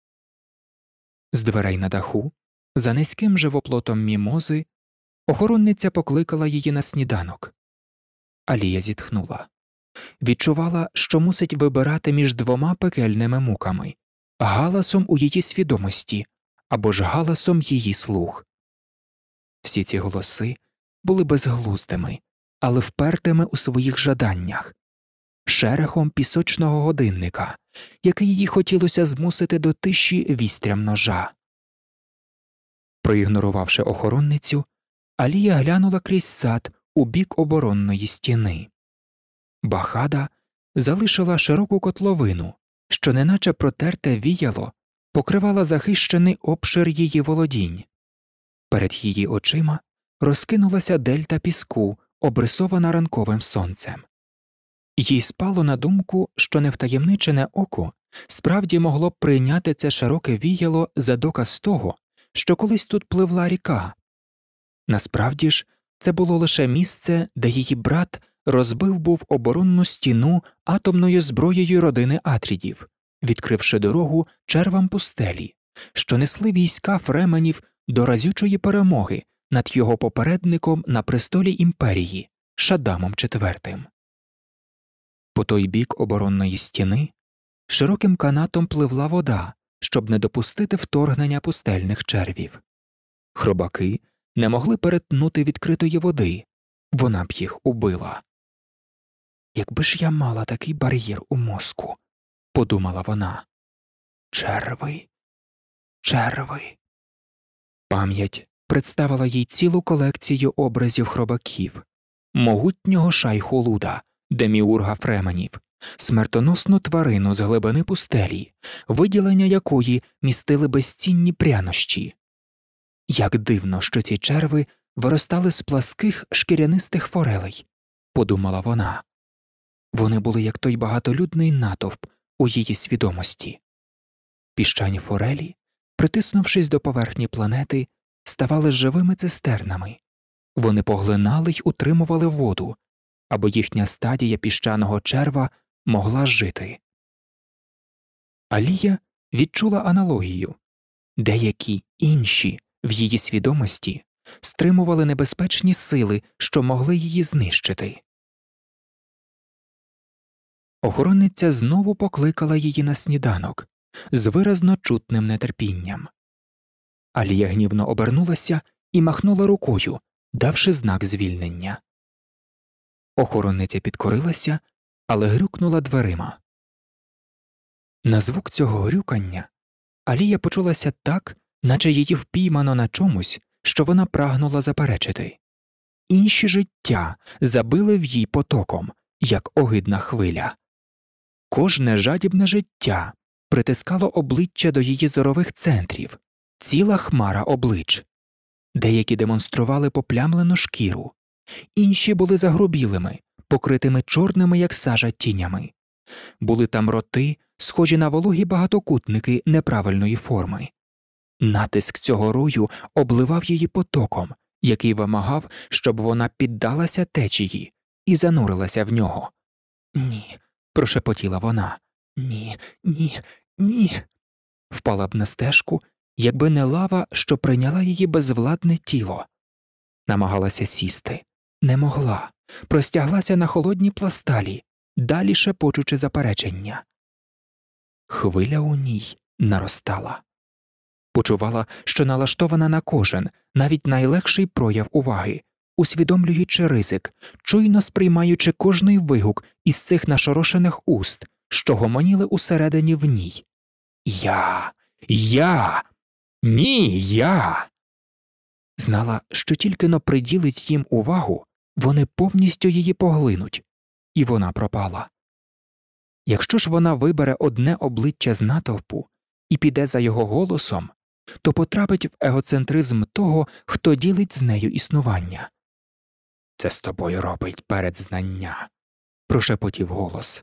З дверей на даху, за низьким живоплотом мімози, охоронниця покликала її на сніданок. Алія зітхнула. Відчувала, що мусить вибирати між двома пекельними муками – галасом у її свідомості або ж галасом її слух. Всі ці голоси були безглуздими, але впертими у своїх жаданнях, шерехом пісочного годинника, який їй хотілося змусити до тиші вістрям ножа. Проігнорувавши охоронницю, Алія глянула крізь сад у бік оборонної стіни. Бахада залишила широку котловину, що неначе протерте віяло покривала захищений обшир її володінь. Перед її очима розкинулася дельта піску, обрисована ранковим сонцем. Їй спало на думку, що невтаємничене око справді могло б прийняти це широке віяло за доказ того, що колись тут пливла ріка. Насправді ж, це було лише місце, де її брат розбив був оборонну стіну атомною зброєю родини Атрідів, відкривши дорогу червам пустелі, що несли війська фременів до разючої перемоги над його попередником на престолі імперії Шаддамом четвертим. По той бік оборонної стіни широким канатом пливла вода, щоб не допустити вторгнення пустельних червів. Хробаки не могли перетнути відкритої води, вона б їх убила. «Якби ж я мала такий бар'єр у мозку», – подумала вона. «Черви, черви». Пам'ять представила їй цілу колекцію образів хробаків, могутнього шайху-луда, деміурга фременів, смертоносну тварину з глибини пустелі, виділення якої містили безцінні прянощі. Як дивно, що ці черви виростали з пласких шкірянистих форелей, подумала вона. Вони були як той багатолюдний натовп у її свідомості. Піщані форелі, притиснувшись до поверхні планети, ставали живими цистернами. Вони поглинали й утримували воду, аби їхня стадія піщаного черва могла жити. Алія відчула аналогію. Деякі інші в її свідомості стримували небезпечні сили, що могли її знищити. Охоронниця знову покликала її на сніданок з виразно чутним нетерпінням. Алія гнівно обернулася і махнула рукою, давши знак звільнення. Охоронниця підкорилася, але грюкнула дверима. На звук цього грюкання Алія почулася так, наче її впіймано на чомусь, що вона прагнула заперечити. Інші життя забили в їй потоком, як огидна хвиля. Кожне жадібне життя притискало обличчя до її зорових центрів, ціла хмара облич. Деякі демонстрували поплямлену шкіру, інші були загрубілими, покритими чорними, як сажа, тінями. Були там роти, схожі на вологі багатокутники неправильної форми. Натиск цього рою обливав її потоком, який вимагав, щоб вона піддалася течії і занурилася в нього. «Ні», – прошепотіла вона, «ні, ні, ні». Впала б на стежку, якби не лава, що прийняла її безвладне тіло. Намагалася сісти. Не могла. Простяглася на холодній пласталі, далі шепочучи заперечення. Хвиля у ній наростала. Почувала, що налаштована на кожен, навіть найлегший прояв уваги, усвідомлюючи ризик, чуйно сприймаючи кожний вигук із цих нашорошених уст, що гомоніли усередині в ній. «Я! Я! Ні, я!» Знала, що тільки-но приділить їм увагу, вони повністю її поглинуть, і вона пропала. Якщо ж вона вибере одне обличчя з натовпу і піде за його голосом, то потрапить в егоцентризм того, хто ділить з нею існування. «Це з тобою робить передзнання», – прошепотів голос.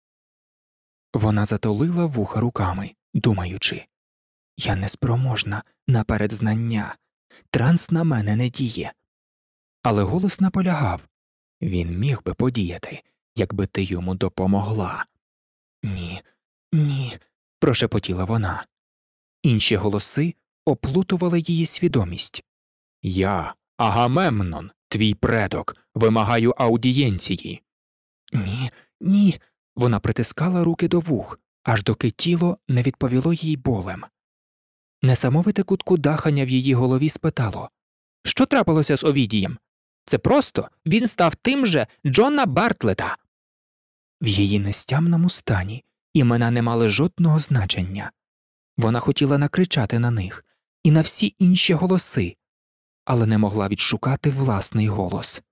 Вона затулила вуха руками, думаючи, «Я неспроможна на передзнання, транс на мене не діє». Але голос наполягав, він міг би подіяти, якби ти йому допомогла. «Ні, ні», – прошепотіла вона. Інші голоси оплутували її свідомість. «Я, Агамемнон, твій предок, вимагаю аудієнції». «Ні, ні», – вона притискала руки до вух, аж доки тіло не відповіло їй болем. Несамовите куткудахання в її голові спитало, що трапилося з Овідієм? Це просто він став тим же Джона Бартлета. В її нестямному стані імена не мали жодного значення. Вона хотіла накричати на них і на всі інші голоси, але не могла відшукати власний голос.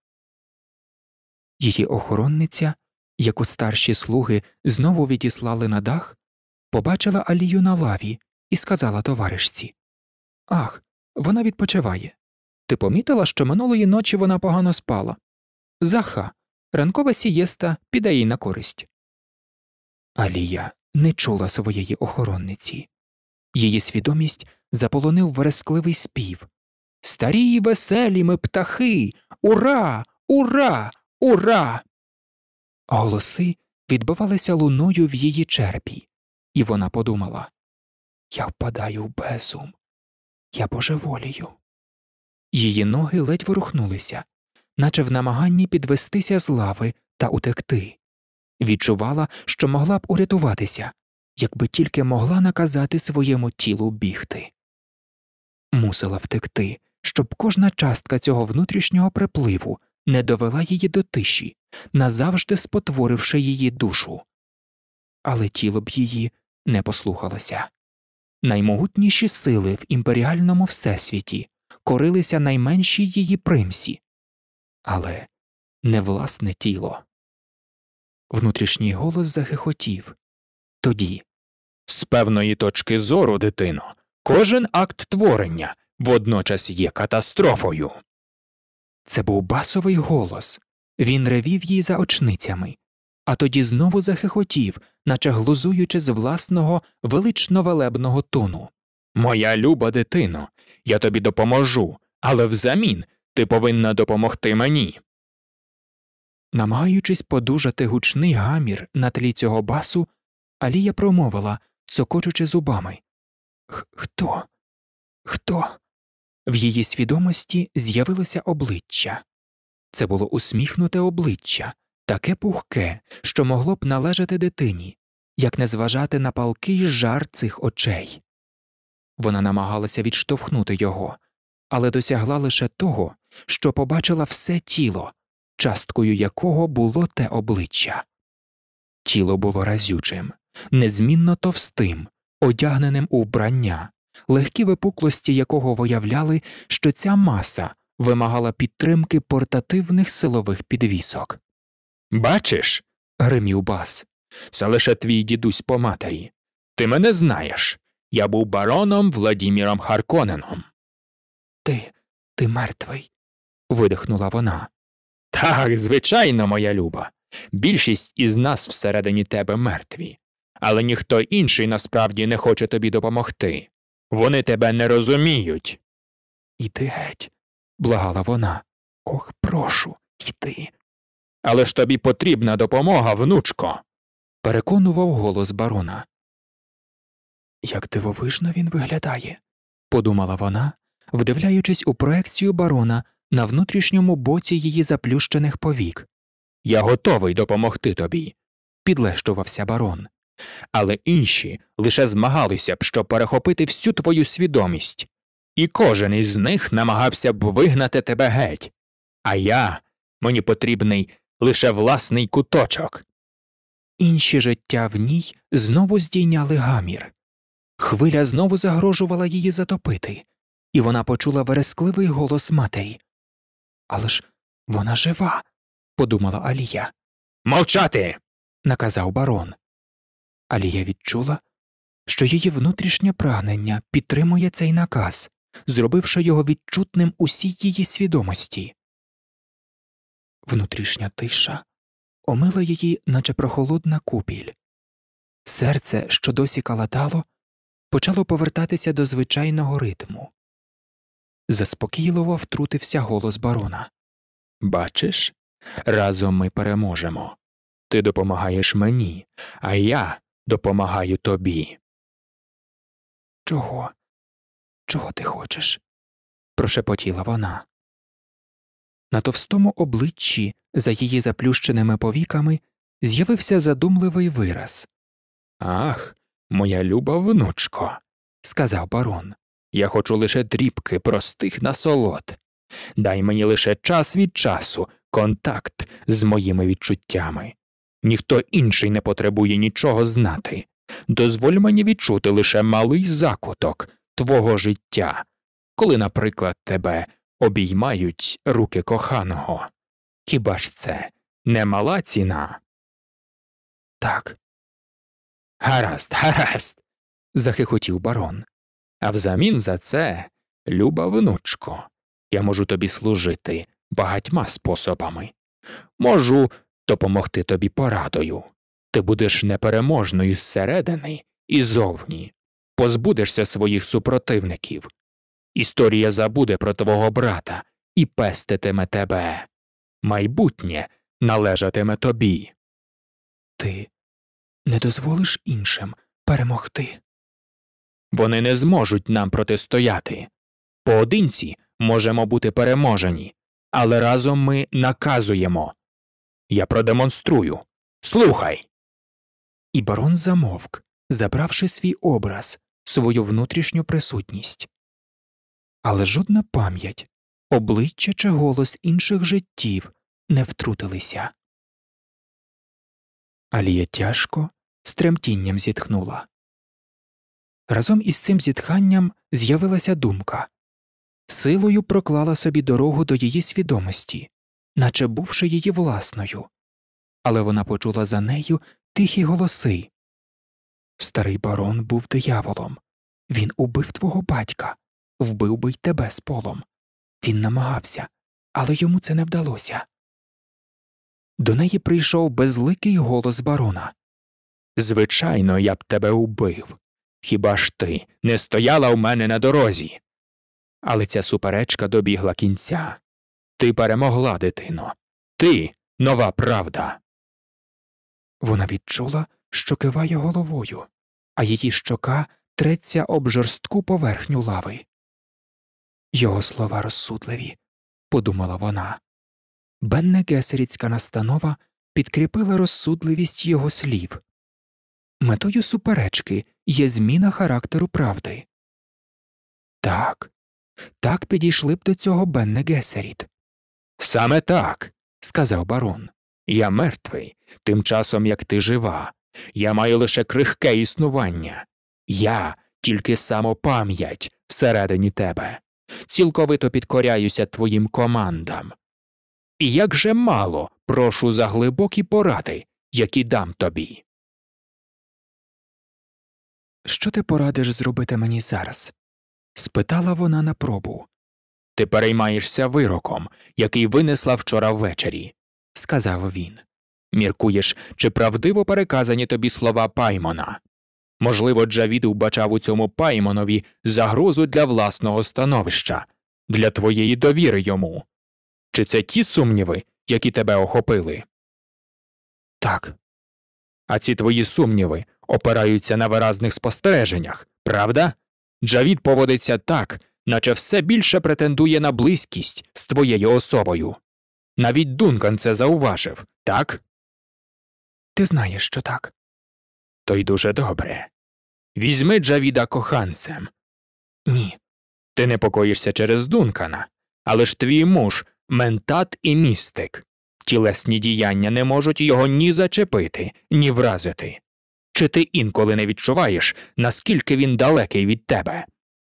Її охоронниця, яку старші слуги знову відіслали на дах, побачила Алію на лаві і сказала товаришці, «Ах, вона відпочиває. Ти помітила, що минулої ночі вона погано спала? Заха, ранкова сієста піде їй на користь». Алія не чула своєї охоронниці. Її свідомість заполонив верескливий спів. «Старі й веселі ми птахи! Ура! Ура! Ура!» Голоси відбивалися луною в її черепі, і вона подумала, Я впадаю в безум. Я божеволію. Її ноги ледь ворухнулися, наче в намаганні підвестися з лави та утекти. Відчувала, що могла б урятуватися, якби тільки могла наказати своєму тілу бігти. Мусила втекти, щоб кожна частка цього внутрішнього припливу не довела її до тиші, назавжди спотворивши її душу. Але тіло б її не послухалося. Наймогутніші сили в імперіальному всесвіті корилися найменшій її примсі. Але не власне тіло. Внутрішній голос захихотів. Тоді, з певної точки зору, дитино, кожен акт творення водночас є катастрофою. Це був басовий голос. Він ревів їй за очницями, а тоді знову захихотів, наче глузуючи з власного велично-велебного тону. «Моя люба дитино, я тобі допоможу, але взамін ти повинна допомогти мені». Намагаючись подужати гучний гамір на тлі цього басу, Алія промовила, цокочучи зубами. «Хто? Хто?» В її свідомості з'явилося обличчя. Це було усміхнуте обличчя, таке пухке, що могло б належати дитині, як не зважати на палкий жар цих очей. Вона намагалася відштовхнути його, але досягла лише того, що побачила все тіло, часткою якого було те обличчя. Тіло було разючим, незмінно товстим, одягненим у вбрання, легкі випуклості якого виявляли, що ця маса вимагала підтримки портативних силових підвісок. «Бачиш?» – гримів бас. «Це лише твій дідусь по матері. Ти мене знаєш. Я був бароном Владіміром Харконеном». «Ти... ти мертвий», – видихнула вона. «Так, звичайно, моя люба. Більшість із нас всередині тебе мертві. Але ніхто інший насправді не хоче тобі допомогти. Вони тебе не розуміють». «Іди геть», – благала вона. «Ох, прошу, йди». «Але ж тобі потрібна допомога, внучко», – переконував голос барона. «Як дивовижно він виглядає», – подумала вона, вдивляючись у проекцію барона на внутрішньому боці її заплющених повік. «Я готовий допомогти тобі», – підлещувався барон. «Але інші лише змагалися б, щоб перехопити всю твою свідомість. І кожен із них намагався б вигнати тебе геть. А я, мені потрібний лише власний куточок». Інші життя в ній знову здійняли гамір. Хвиля знову загрожувала її затопити, і вона почула верескливий голос матері. «Але ж вона жива», – подумала Алія. «Мовчати!» – наказав барон. Алія відчула, що її внутрішнє прагнення підтримує цей наказ, зробивши його відчутним усій її свідомості. Внутрішня тиша омила її, наче прохолодна купіль. Серце, що досі калатало, почало повертатися до звичайного ритму. Заспокійливо втрутився голос барона. «Бачиш, разом ми переможемо. Ти допомагаєш мені, а я допомагаю тобі». «Чого? Чого ти хочеш?» – прошепотіла вона. На товстому обличчі, за її заплющеними повіками, з'явився задумливий вираз. «Ах, моя люба внучко», – сказав барон, – «я хочу лише дрібки простих насолод. Дай мені лише час від часу контакт з моїми відчуттями. Ніхто інший не потребує нічого знати. Дозволь мені відчути лише малий закуток твого життя, коли, наприклад, тебе обіймають руки коханого. Хіба ж це не мала ціна?» «Так». «Гаразд, гаразд», – захихотів барон. «А взамін за це, люба внучко, я можу тобі служити багатьма способами. Можу допомогти тобі порадою. Ти будеш непереможною зсередини і зовні, позбудешся своїх супротивників. Історія забуде про твого брата і пеститиме тебе. Майбутнє належатиме тобі». «Ти не дозволиш іншим перемогти?» Вони не зможуть нам протистояти. Поодинці можемо бути переможені, але разом ми наказуємо. Я продемонструю. Слухай!» І барон замовк, забравши свій образ, свою внутрішню присутність. Але жодна пам'ять, обличчя чи голос інших життів не втрутилися. Алія тяжко, з тремтінням зітхнула. Разом із цим зітханням з'явилася думка. Силою проклала собі дорогу до її свідомості, наче бувши її власною. Але вона почула за нею тихі голоси. «Старий барон був дияволом. Він убив твого батька. Вбив би й тебе з полом. Він намагався, але йому це не вдалося». До неї прийшов безликий голос барона. «Звичайно, я б тебе убив. Хіба ж ти не стояла у мене на дорозі? Але ця суперечка добігла кінця. Ти перемогла, дитино. Ти – нова правда». Вона відчула, що киває головою, а її щока треться об жорстку поверхню лави. «Його слова розсудливі», – подумала вона. Бенне Гесерітська настанова підкріпила розсудливість його слів. Метою суперечки є зміна характеру правди. Так, так підійшли б до цього Бенне Гесеріт. «Саме так», – сказав барон. «Я мертвий, тим часом як ти жива. Я маю лише крихке існування. Я – тільки самопам'ять всередині тебе. Цілковито підкоряюся твоїм командам. І як же мало прошу за глибокі поради, які дам тобі». «Що ти порадиш зробити мені зараз?» – спитала вона на пробу. «Ти переймаєшся вироком, який винесла вчора ввечері», – сказав він. «Міркуєш, чи правдиво переказані тобі слова Паймона? Можливо, Джавід вбачав у цьому Паймонові загрозу для власного становища, для твоєї довіри йому. Чи це ті сумніви, які тебе охопили?» «Так». «А ці твої сумніви опираються на виразних спостереженнях, правда? Джавід поводиться так, наче все більше претендує на близькість з твоєю особою. Навіть Дункан це зауважив, так?» «Ти знаєш, що так». «То й дуже добре. Візьми Джавіда коханцем». «Ні». «Ти непокоїшся через Дункана, але ж твій муж – ментат і містик. Тілесні діяння не можуть його ні зачепити, ні вразити. Чи ти інколи не відчуваєш, наскільки він далекий від тебе?»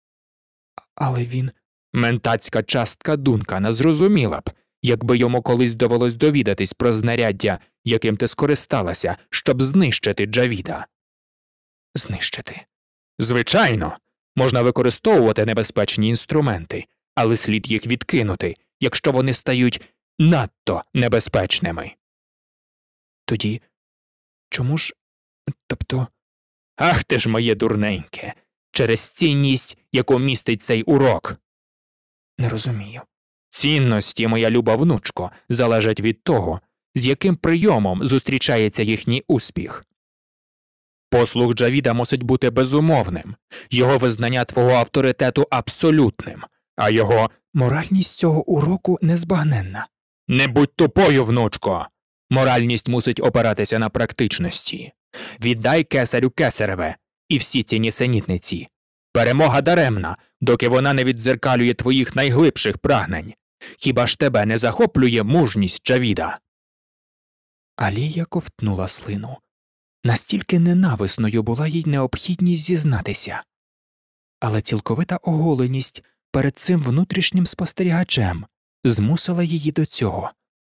«Але він…» «Ментатська частка Дункана зрозуміла б, якби йому колись довелось довідатись про знаряддя, яким ти скористалася, щоб знищити Джавіда». «Знищити?» «Звичайно. Можна використовувати небезпечні інструменти, але слід їх відкинути, якщо вони стають надто небезпечними». «Тоді чому ж… тобто…» «Ах ти ж моє дурненьке! Через цінність, яку містить цей урок». «Не розумію». «Цінності, моя люба внучко, залежать від того, з яким прийомом зустрічається їхній успіх. Послуг Джавіда мусить бути безумовним, його визнання твого авторитету абсолютним, а його… Моральність цього уроку незбагненна». «Не будь тупою, внучко! Моральність мусить опиратися на практичності. Віддай кесарю кесареве і всі ці нісенітниці. Перемога даремна, доки вона не віддзеркалює твоїх найглибших прагнень. Хіба ж тебе не захоплює мужність Джавіда?» Алія ковтнула слину. Настільки ненависною була їй необхідність зізнатися. Але цілковита оголеність перед цим внутрішнім спостерігачем змусила її до цього.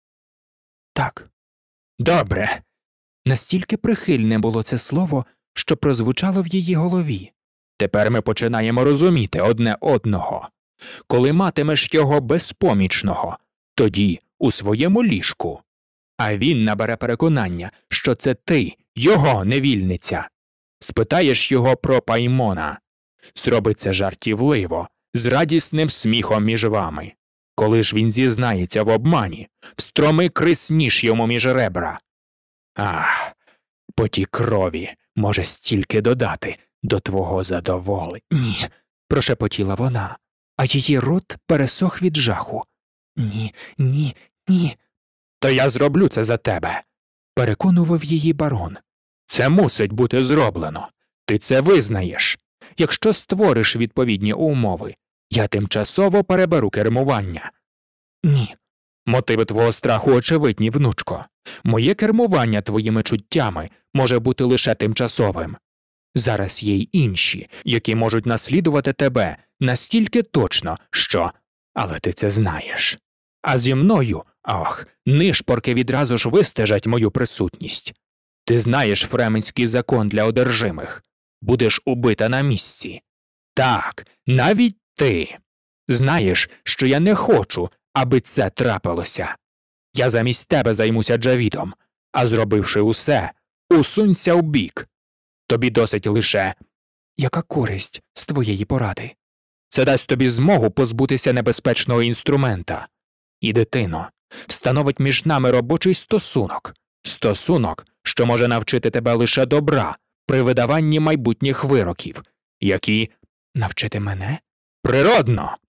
«Так». «Добре». Настільки прихильне було це слово, що прозвучало в її голові. «Тепер ми починаємо розуміти одне одного. Коли матимеш його безпомічного, тоді у своєму ліжку. А він набере переконання, що це ти, його невільниця. Спитаєш його про Паймона. Зроби це жартівливо, з радісним сміхом між вами. Коли ж він зізнається в обмані, встроми крисніш йому між ребра. Ах, потік крові може стільки додати до твого задоволення. Ні, прошепотіла вона, а її рот пересох від жаху. Ні, ні, ні. То я зроблю це за тебе, переконував її барон. Це мусить бути зроблено. Ти це визнаєш. Якщо створиш відповідні умови, я тимчасово переберу кермування. Ні. Мотиви твого страху очевидні, внучко. Моє кермування твоїми чуттями може бути лише тимчасовим. Зараз є й інші, які можуть наслідувати тебе настільки точно, що… Але ти це знаєш. А зі мною, ох, нишпорки відразу ж вистежать мою присутність. Ти знаєш фременський закон для одержимих. Будеш убита на місці. Так, навіть ти. Знаєш, що я не хочу, аби це трапилося. Я замість тебе займуся Джавідом, а зробивши усе, усунься вбік. Тобі досить лише… Яка користь з твоєї поради? Це дасть тобі змогу позбутися небезпечного інструмента. І, дитино, встановить між нами робочий стосунок. Стосунок, що може навчити тебе лише добра при видаванні майбутніх вироків, які… Навчити мене? Природно!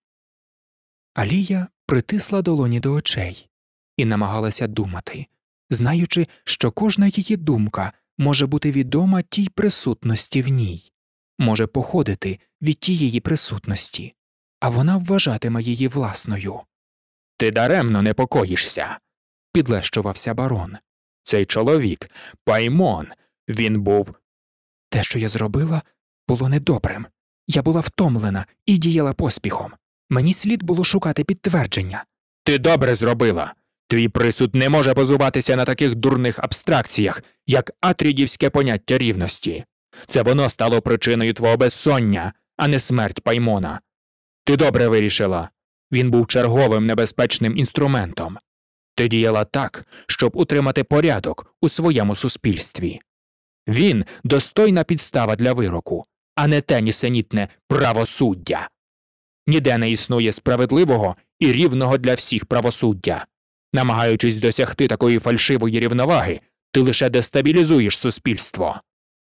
Алія притисла долоні до очей і намагалася думати, знаючи, що кожна її думка може бути відома тій присутності в ній, може походити від тієї присутності, а вона вважатиме її власною. «Ти даремно непокоїшся», – підлещувався барон. «Цей чоловік, Паймон, він був…» «Те, що я зробила, було недобрим. Я була втомлена і діяла поспіхом. Мені слід було шукати підтвердження». «Ти добре зробила. Твій присуд не може базуватися на таких дурних абстракціях, як атрідівське поняття рівності. Це воно стало причиною твого безсоння, а не смерть Паймона. Ти добре вирішила. Він був черговим небезпечним інструментом. Ти діяла так, щоб утримати порядок у своєму суспільстві. Він – достойна підстава для вироку, а не те нісенітне правосуддя. Ніде не існує справедливого і рівного для всіх правосуддя. Намагаючись досягти такої фальшивої рівноваги, ти лише дестабілізуєш суспільство».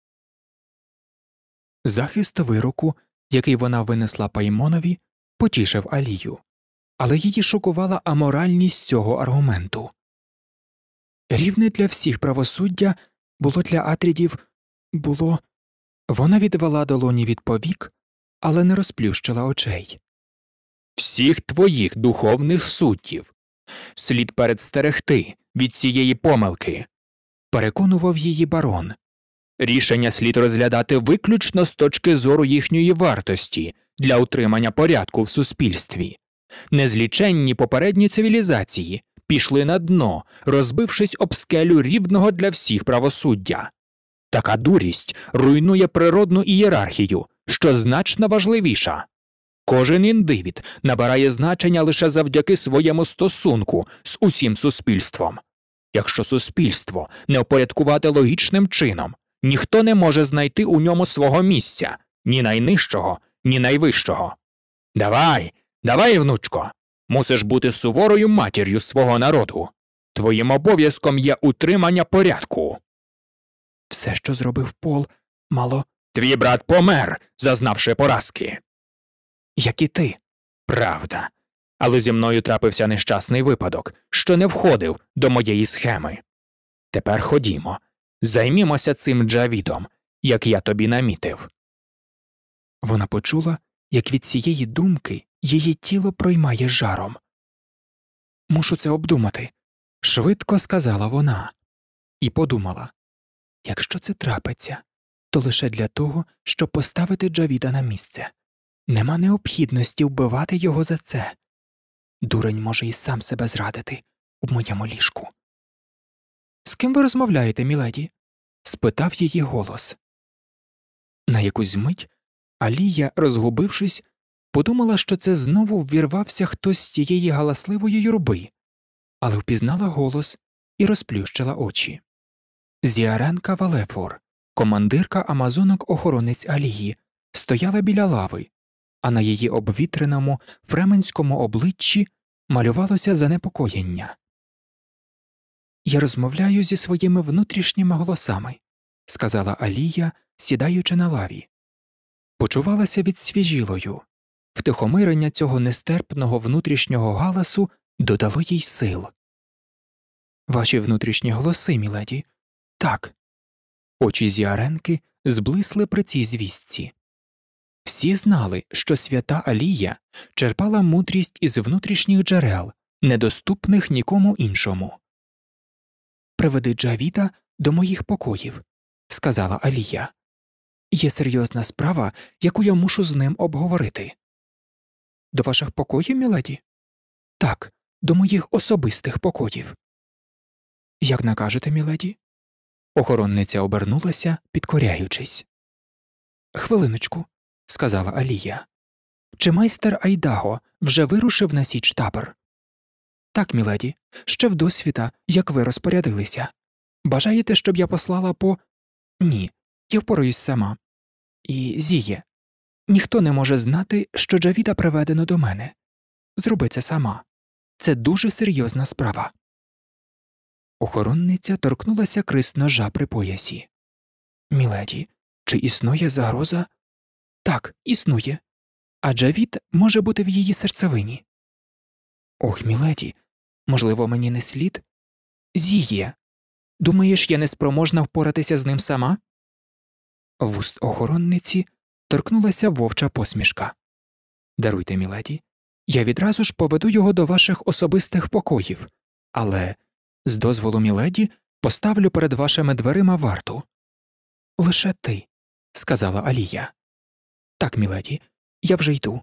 Захист вироку, який вона винесла Паймонові, потішив Алію, але її шокувала аморальність цього аргументу. Рівне для всіх правосуддя було для Атрідів… було… Вона відвела долоні від повік, але не розплющила очей. «Всіх твоїх духовних суддів слід передстерегти від цієї помилки», – переконував її барон. «Рішення слід розглядати виключно з точки зору їхньої вартості для утримання порядку в суспільстві. Незліченні попередні цивілізації пішли на дно, розбившись об скелю рівного для всіх правосуддя. Така дурість руйнує природну ієрархію, що значно важливіша. Кожен індивід набирає значення лише завдяки своєму стосунку з усім суспільством. Якщо суспільство не впорядкувати логічним чином, ніхто не може знайти у ньому свого місця, ні найнижчого, ні найвищого. Давай, давай, внучко, мусиш бути суворою матір'ю свого народу. Твоїм обов'язком є утримання порядку». Все, що зробив Пол, мало… «Твій брат помер, зазнавши поразки». «Як і ти». «Правда. Але зі мною трапився нещасний випадок, що не входив до моєї схеми. Тепер ходімо, займімося цим Джавідом, як я тобі намітив». Вона почула, як від цієї думки її тіло проймає жаром. «Мушу це обдумати», – швидко сказала вона. І подумала, якщо це трапиться, то лише для того, щоб поставити Джавіда на місце. Нема необхідності вбивати його за це. Дурень може і сам себе зрадити у моєму ліжку. «З ким ви розмовляєте, міледі?» – спитав її голос. На якусь мить Алія, розгубившись, подумала, що це знову ввірвався хтось з тієї галасливої юрби, але впізнала голос і розплющила очі. Зіаренка Валефор, командирка амазонок-охоронець Алії, стояла біля лави, а на її обвітреному фременському обличчі малювалося занепокоєння. «Я розмовляю зі своїми внутрішніми голосами», – сказала Алія, сідаючи на лаві. почувалася відсвіжілою. Втихомирення цього нестерпного внутрішнього галасу додало їй сил. «Ваші внутрішні голоси, міледі?» «Так». Очі Зіаренки зблисли при цій звістці. Всі знали, що свята Алія черпала мудрість із внутрішніх джерел, недоступних нікому іншому. «Приведи Джавіда до моїх покоїв», – сказала Алія. «Є серйозна справа, яку я мушу з ним обговорити». «До ваших покоїв, міледі?» «Так, до моїх особистих покоїв». «Як накажете, міледі?» Охоронниця обернулася, підкоряючись. «Хвилиночку», – сказала Алія. «Чи майстер Айдаго вже вирушив на січ табор?» «Так, міледі, ще в досвіта, як ви розпорядилися. Бажаєте, щоб я послала по…» «Ні, я впораюсь сама. І, Зіє, ніхто не може знати, що Джавіда приведено до мене. Зроби це сама. Це дуже серйозна справа». Охоронниця торкнулася крис ножа при поясі. «Міледі, чи існує загроза?» «Так, існує. А Джавід може бути в її серцевині». «Ох, міледі, можливо, мені не слід?» «Зіє, думаєш, я неспроможна впоратися з ним сама?» Вуст охоронниці торкнулася вовча посмішка. «Даруйте, міледі, я відразу ж поведу його до ваших особистих покоїв, але, з дозволу міледі, поставлю перед вашими дверима варту». «Лише ти», – сказала Алія. «Так, міледі, я вже йду».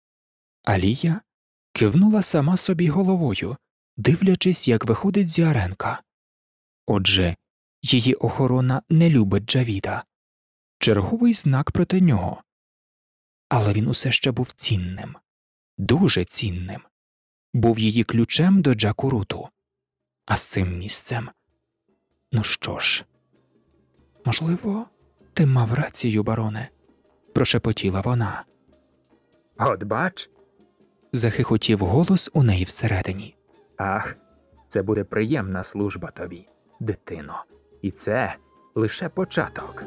Алія кивнула сама собі головою, дивлячись, як виходить Зіаренка. Отже, її охорона не любить Джавіда. Черговий знак проти нього. Але він усе ще був цінним. Дуже цінним. Був її ключем до Джакуруту. А з цим місцем… Ну що ж… «Можливо, ти мав рацію, бароне», – прошепотіла вона. «От бач», – захихотів голос у неї всередині. «Ах, це буде приємна служба тобі, дитино. І це лише початок».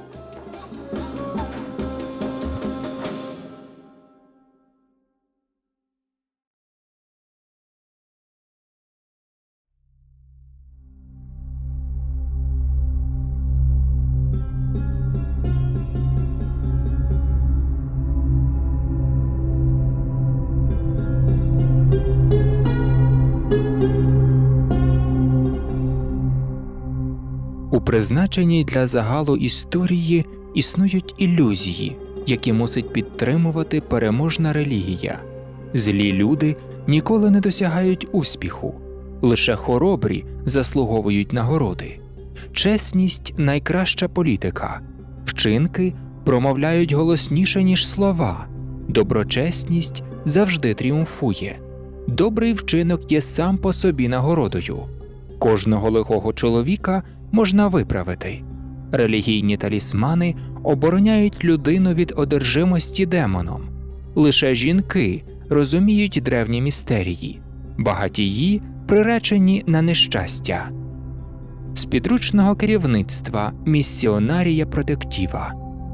У призначеній для загалу історії існують ілюзії, які мусить підтримувати переможна релігія. Злі люди ніколи не досягають успіху, лише хоробрі заслуговують нагороди. Чесність – найкраща політика, вчинки промовляють голосніше, ніж слова, доброчесність завжди тріумфує. Добрий вчинок є сам по собі нагородою. Кожного лихого чоловіка можна виправити. Релігійні талісмани обороняють людину від одержимості демоном. Лише жінки розуміють древні містерії, багатії приречені на нещастя. З підручного керівництва Міссіонарія Протектіва.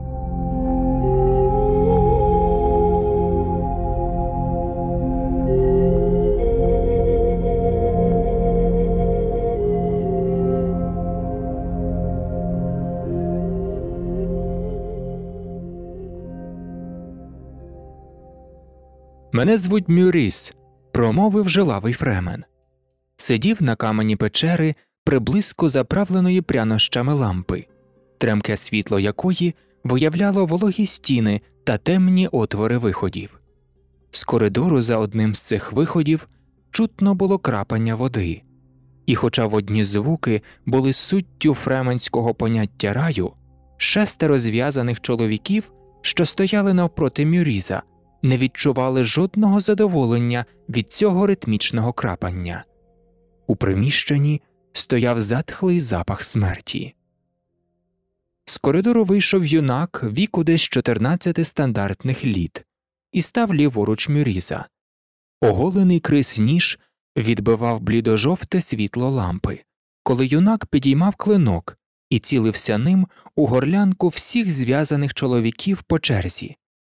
«Мене звуть Мюріс», – промовив жилавий Фремен. Сидів на камені печери приблизько заправленої прянощами лампи, тремке світло якої виявляло вологі стіни та темні отвори виходів. З коридору за одним з цих виходів чутно було крапання води. І хоча водні звуки були суттю фременського поняття раю, шестеро зв'язаних чоловіків, що стояли навпроти Мюріза, не відчували жодного задоволення від цього ритмічного крапання. У приміщенні стояв затхлий запах смерті. З коридору вийшов юнак віку десь чотирнадцяти стандартних літ і став ліворуч Мюріза. Оголений крис ніж відбивав блідо-жовте світло лампи, коли юнак підіймав клинок і цілився ним у горлянку всіх зв'язаних чоловіків по черзі,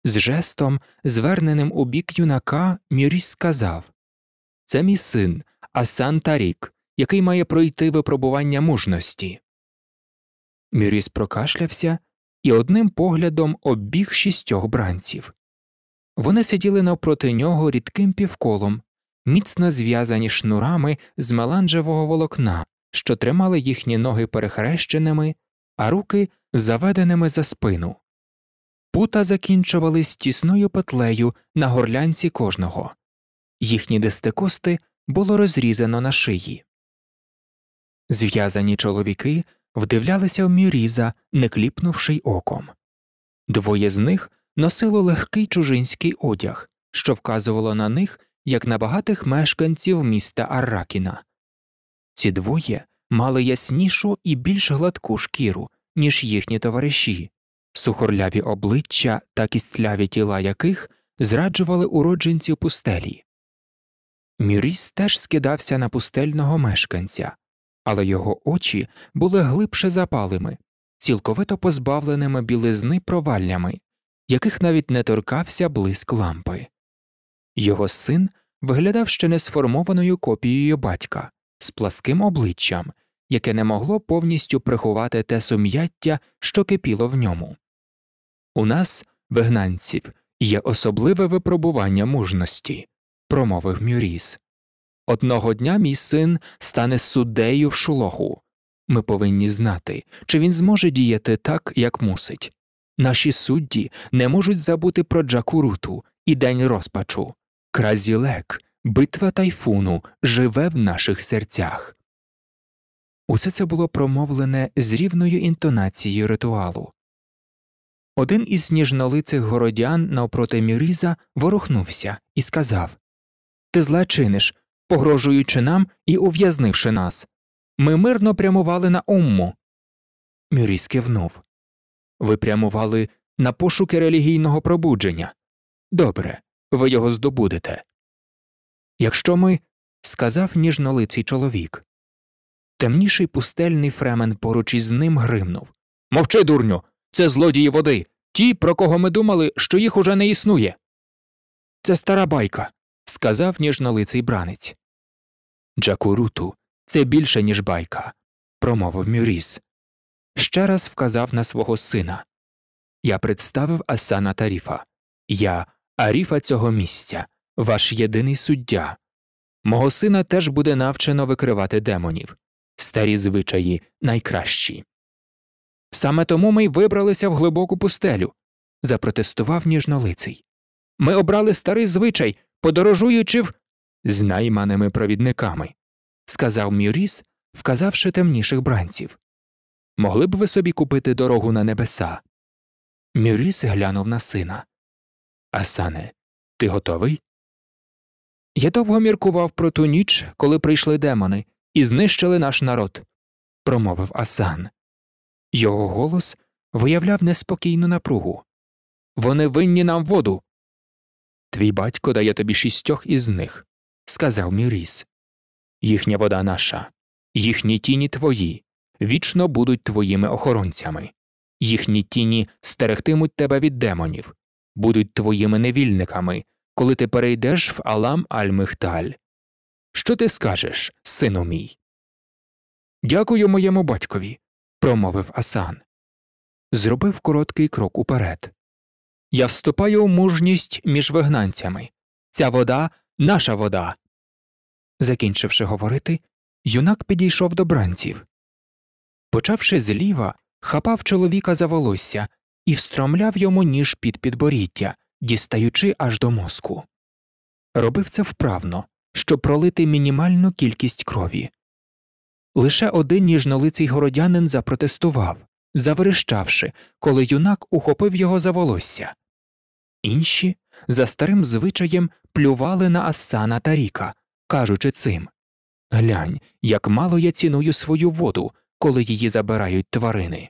З жестом, зверненим у бік юнака, Мюріс сказав: «Це мій син, Асан Тарік, який має пройти випробування мужності». Мюріс прокашлявся і одним поглядом оббіг шістьох бранців. Вони сиділи навпроти нього рідким півколом, міцно зв'язані шнурами з меланжевого волокна, що тримали їхні ноги перехрещеними, а руки заведеними за спину. Пута закінчувались тісною петлею на горлянці кожного. Їхні десятикости було розрізано на шиї. Зв'язані чоловіки вдивлялися в Мюріза, не кліпнувши й оком. Двоє з них носило легкий чужинський одяг, що вказувало на них, як на багатих мешканців міста Арракіна. Ці двоє мали яснішу і більш гладку шкіру, ніж їхні товариші, сухорляві обличчя та кістляві тіла яких зраджували уродженців пустелі. Мюріс теж скидався на пустельного мешканця, але його очі були глибше запалими, цілковито позбавленими білизни проваллями, яких навіть не торкався блиск лампи. Його син виглядав ще не сформованою копією батька, з пласким обличчям, яке не могло повністю приховати те сум'яття, що кипіло в ньому. «У нас, вигнанців, є особливе випробування мужності», – промовив Мюріс. «Одного дня мій син стане суддею в Шулоху. Ми повинні знати, чи він зможе діяти так, як мусить. Наші судді не можуть забути про Джакуруту і День розпачу. Кразілек, битва тайфуну, живе в наших серцях». Усе це було промовлене з рівною інтонацією ритуалу. Один із ніжнолицих городян навпроти Мюріза ворухнувся і сказав: «Ти зле чиниш, погрожуючи нам і ув'язнивши нас. Ми мирно прямували на Умму». Мюріз кивнув. «Ви прямували на пошуки релігійного пробудження. Добре, ви його здобудете». «Якщо ми…» – сказав ніжнолиций чоловік. Темніший пустельний фремен поруч із ним гримнув: «Мовчи, дурню! Це злодії води! Ті, про кого ми думали, що їх уже не існує!» «Це стара байка», – сказав ніжнолиций бранець. «Джакуруту – це більше, ніж байка», – промовив Мюріс. Ще раз вказав на свого сина. «Я представив Асана Таріфа. Я – Аріфа цього місця, ваш єдиний суддя. Мого сина теж буде навчено викривати демонів. Старі звичаї найкращі». «Саме тому ми й вибралися в глибоку пустелю», – запротестував ніжнолиций. «Ми обрали старий звичай, подорожуючи в…» «З найманими провідниками», – сказав Мюріс, вказавши темніших бранців. «Могли б ви собі купити дорогу на небеса?» Мюріс глянув на сина. «Асане, ти готовий?» «Я довго міркував про ту ніч, коли прийшли демони і знищили наш народ», – промовив Асан. Його голос виявляв неспокійну напругу. «Вони винні нам воду». «Твій батько дає тобі шістьох із них», – сказав Мюріс. «Їхня вода наша, їхні тіні твої, вічно будуть твоїми охоронцями. Їхні тіні стерегтимуть тебе від демонів, будуть твоїми невільниками, коли ти перейдеш в Алам Аль-Михталь. Що ти скажеш, сину мій?» «Дякую моєму батькові», – промовив Асан. Зробив короткий крок уперед. «Я вступаю в мужність між вигнанцями. Ця вода – наша вода». Закінчивши говорити, юнак підійшов до бранців. Почавши зліва, хапав чоловіка за волосся і встромляв йому ніж під підборіддя, дістаючи аж до мозку. Робив це вправно, щоб пролити мінімальну кількість крові. Лише один ніжнолиций городянин запротестував, заверещавши, коли юнак ухопив його за волосся. Інші, за старим звичаєм, плювали на Асана Таріка, кажучи цим: «Глянь, як мало я ціную свою воду, коли її забирають тварини».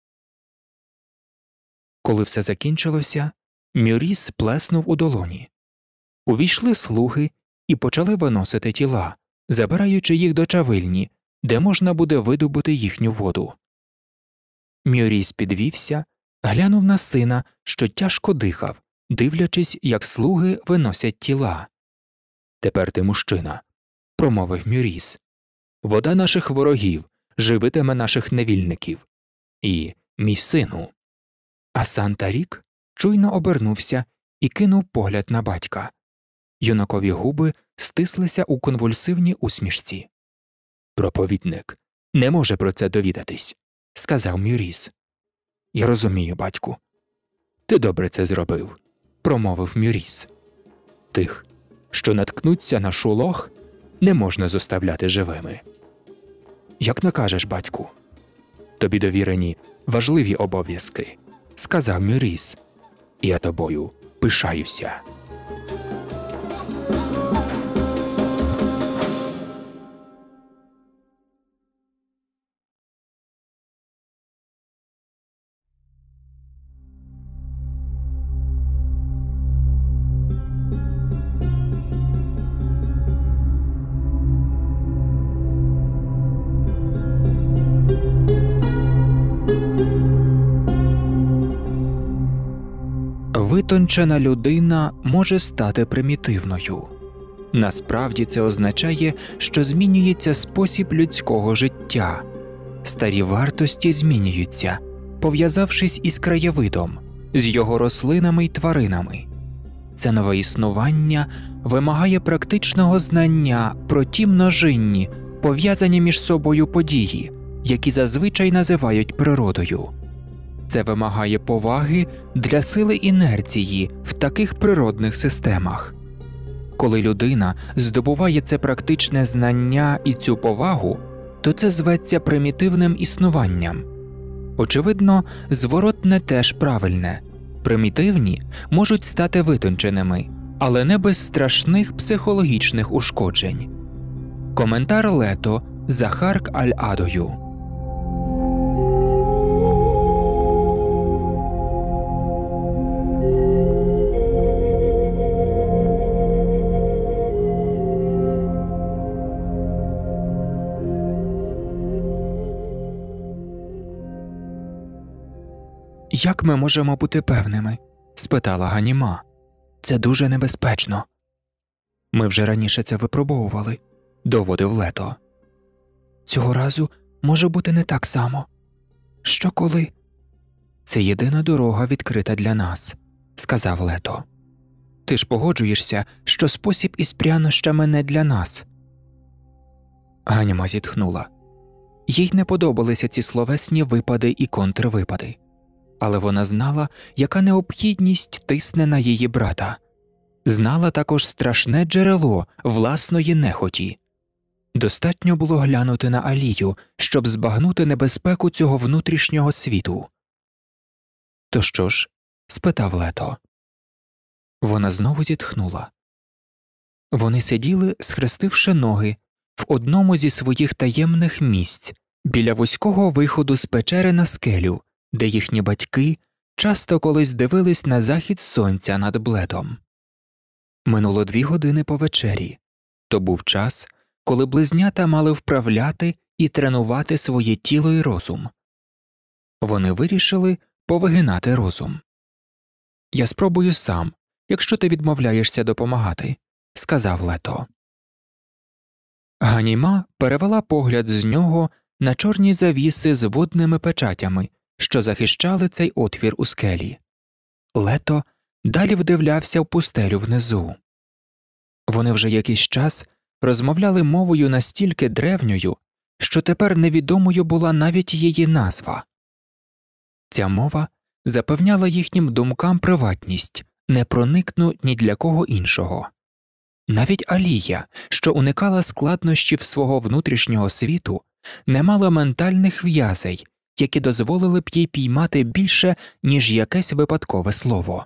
Коли все закінчилося, Мюріс плеснув у долоні. Увійшли слуги і почали виносити тіла, забираючи їх до чавильні, де можна буде видобути їхню воду. Мюріс підвівся, глянув на сина, що тяжко дихав, дивлячись, як слуги виносять тіла. «Тепер ти мужчина», – промовив Мюріс. «Вода наших ворогів живитиме наших невільників. І, мій сину». А Санта-Рік чуйно обернувся і кинув погляд на батька. Юнакові губи стислися у конвульсивній усмішці. «Проповідник не може про це довідатись», – сказав Мюріс. «Я розумію, батьку». «Ти добре це зробив», – промовив Мюріс. «Тих, що наткнуться на шулох, не можна зоставляти живими». «Як накажеш, батьку?» «Тобі довірені важливі обов'язки», – сказав Мюріс. «Я тобою пишаюся». Витончена людина може стати примітивною. Насправді це означає, що змінюється спосіб людського життя. Старі вартості змінюються, пов'язавшись із краєвидом, з його рослинами й тваринами. Це нове існування вимагає практичного знання про ті множинні, пов'язані між собою події, які зазвичай називають природою. Це вимагає поваги для сили інерції в таких природних системах. Коли людина здобуває це практичне знання і цю повагу, то це зветься примітивним існуванням. Очевидно, зворотне теж правильне. Примітивні можуть стати витонченими, але не без страшних психологічних ушкоджень. Коментар Лето Захарк Аль-Адою. «Як ми можемо бути певними?» – спитала Ганіма. «Це дуже небезпечно». «Ми вже раніше це випробовували», – доводив Лето. «Цього разу може бути не так само. Що коли?» «Це єдина дорога відкрита для нас», – сказав Лето. «Ти ж погоджуєшся, що спосіб із прянощами не для нас?» Ганіма зітхнула. Їй не подобалися ці словесні випади і контрвипади. Але вона знала, яка необхідність тисне на її брата. Знала також страшне джерело власної нехоті. Достатньо було глянути на Алію, щоб збагнути небезпеку цього внутрішнього світу. «То що ж?» – спитав Лето. Вона знову зітхнула. Вони сиділи, схрестивши ноги, в одному зі своїх таємних місць, біля вузького виходу з печери на скелю, де їхні батьки часто колись дивились на захід сонця над Бледом. Минуло дві години по вечері. То був час, коли близнята мали вправляти і тренувати своє тіло і розум. Вони вирішили повигинати розум. «Я спробую сам, якщо ти відмовляєшся допомагати», – сказав Лето. Ганіма перевела погляд з нього на чорні завіси з водними печатями, що захищали цей отвір у скелі. Лето далі вдивлявся в пустелю внизу. Вони вже якийсь час розмовляли мовою настільки древньою, що тепер невідомою була навіть її назва. Ця мова запевняла їхнім думкам приватність, не проникну ні для кого іншого. Навіть Алія, що уникала складнощів свого внутрішнього світу, не мала ментальних в'язей, які дозволили б їй піймати більше, ніж якесь випадкове слово.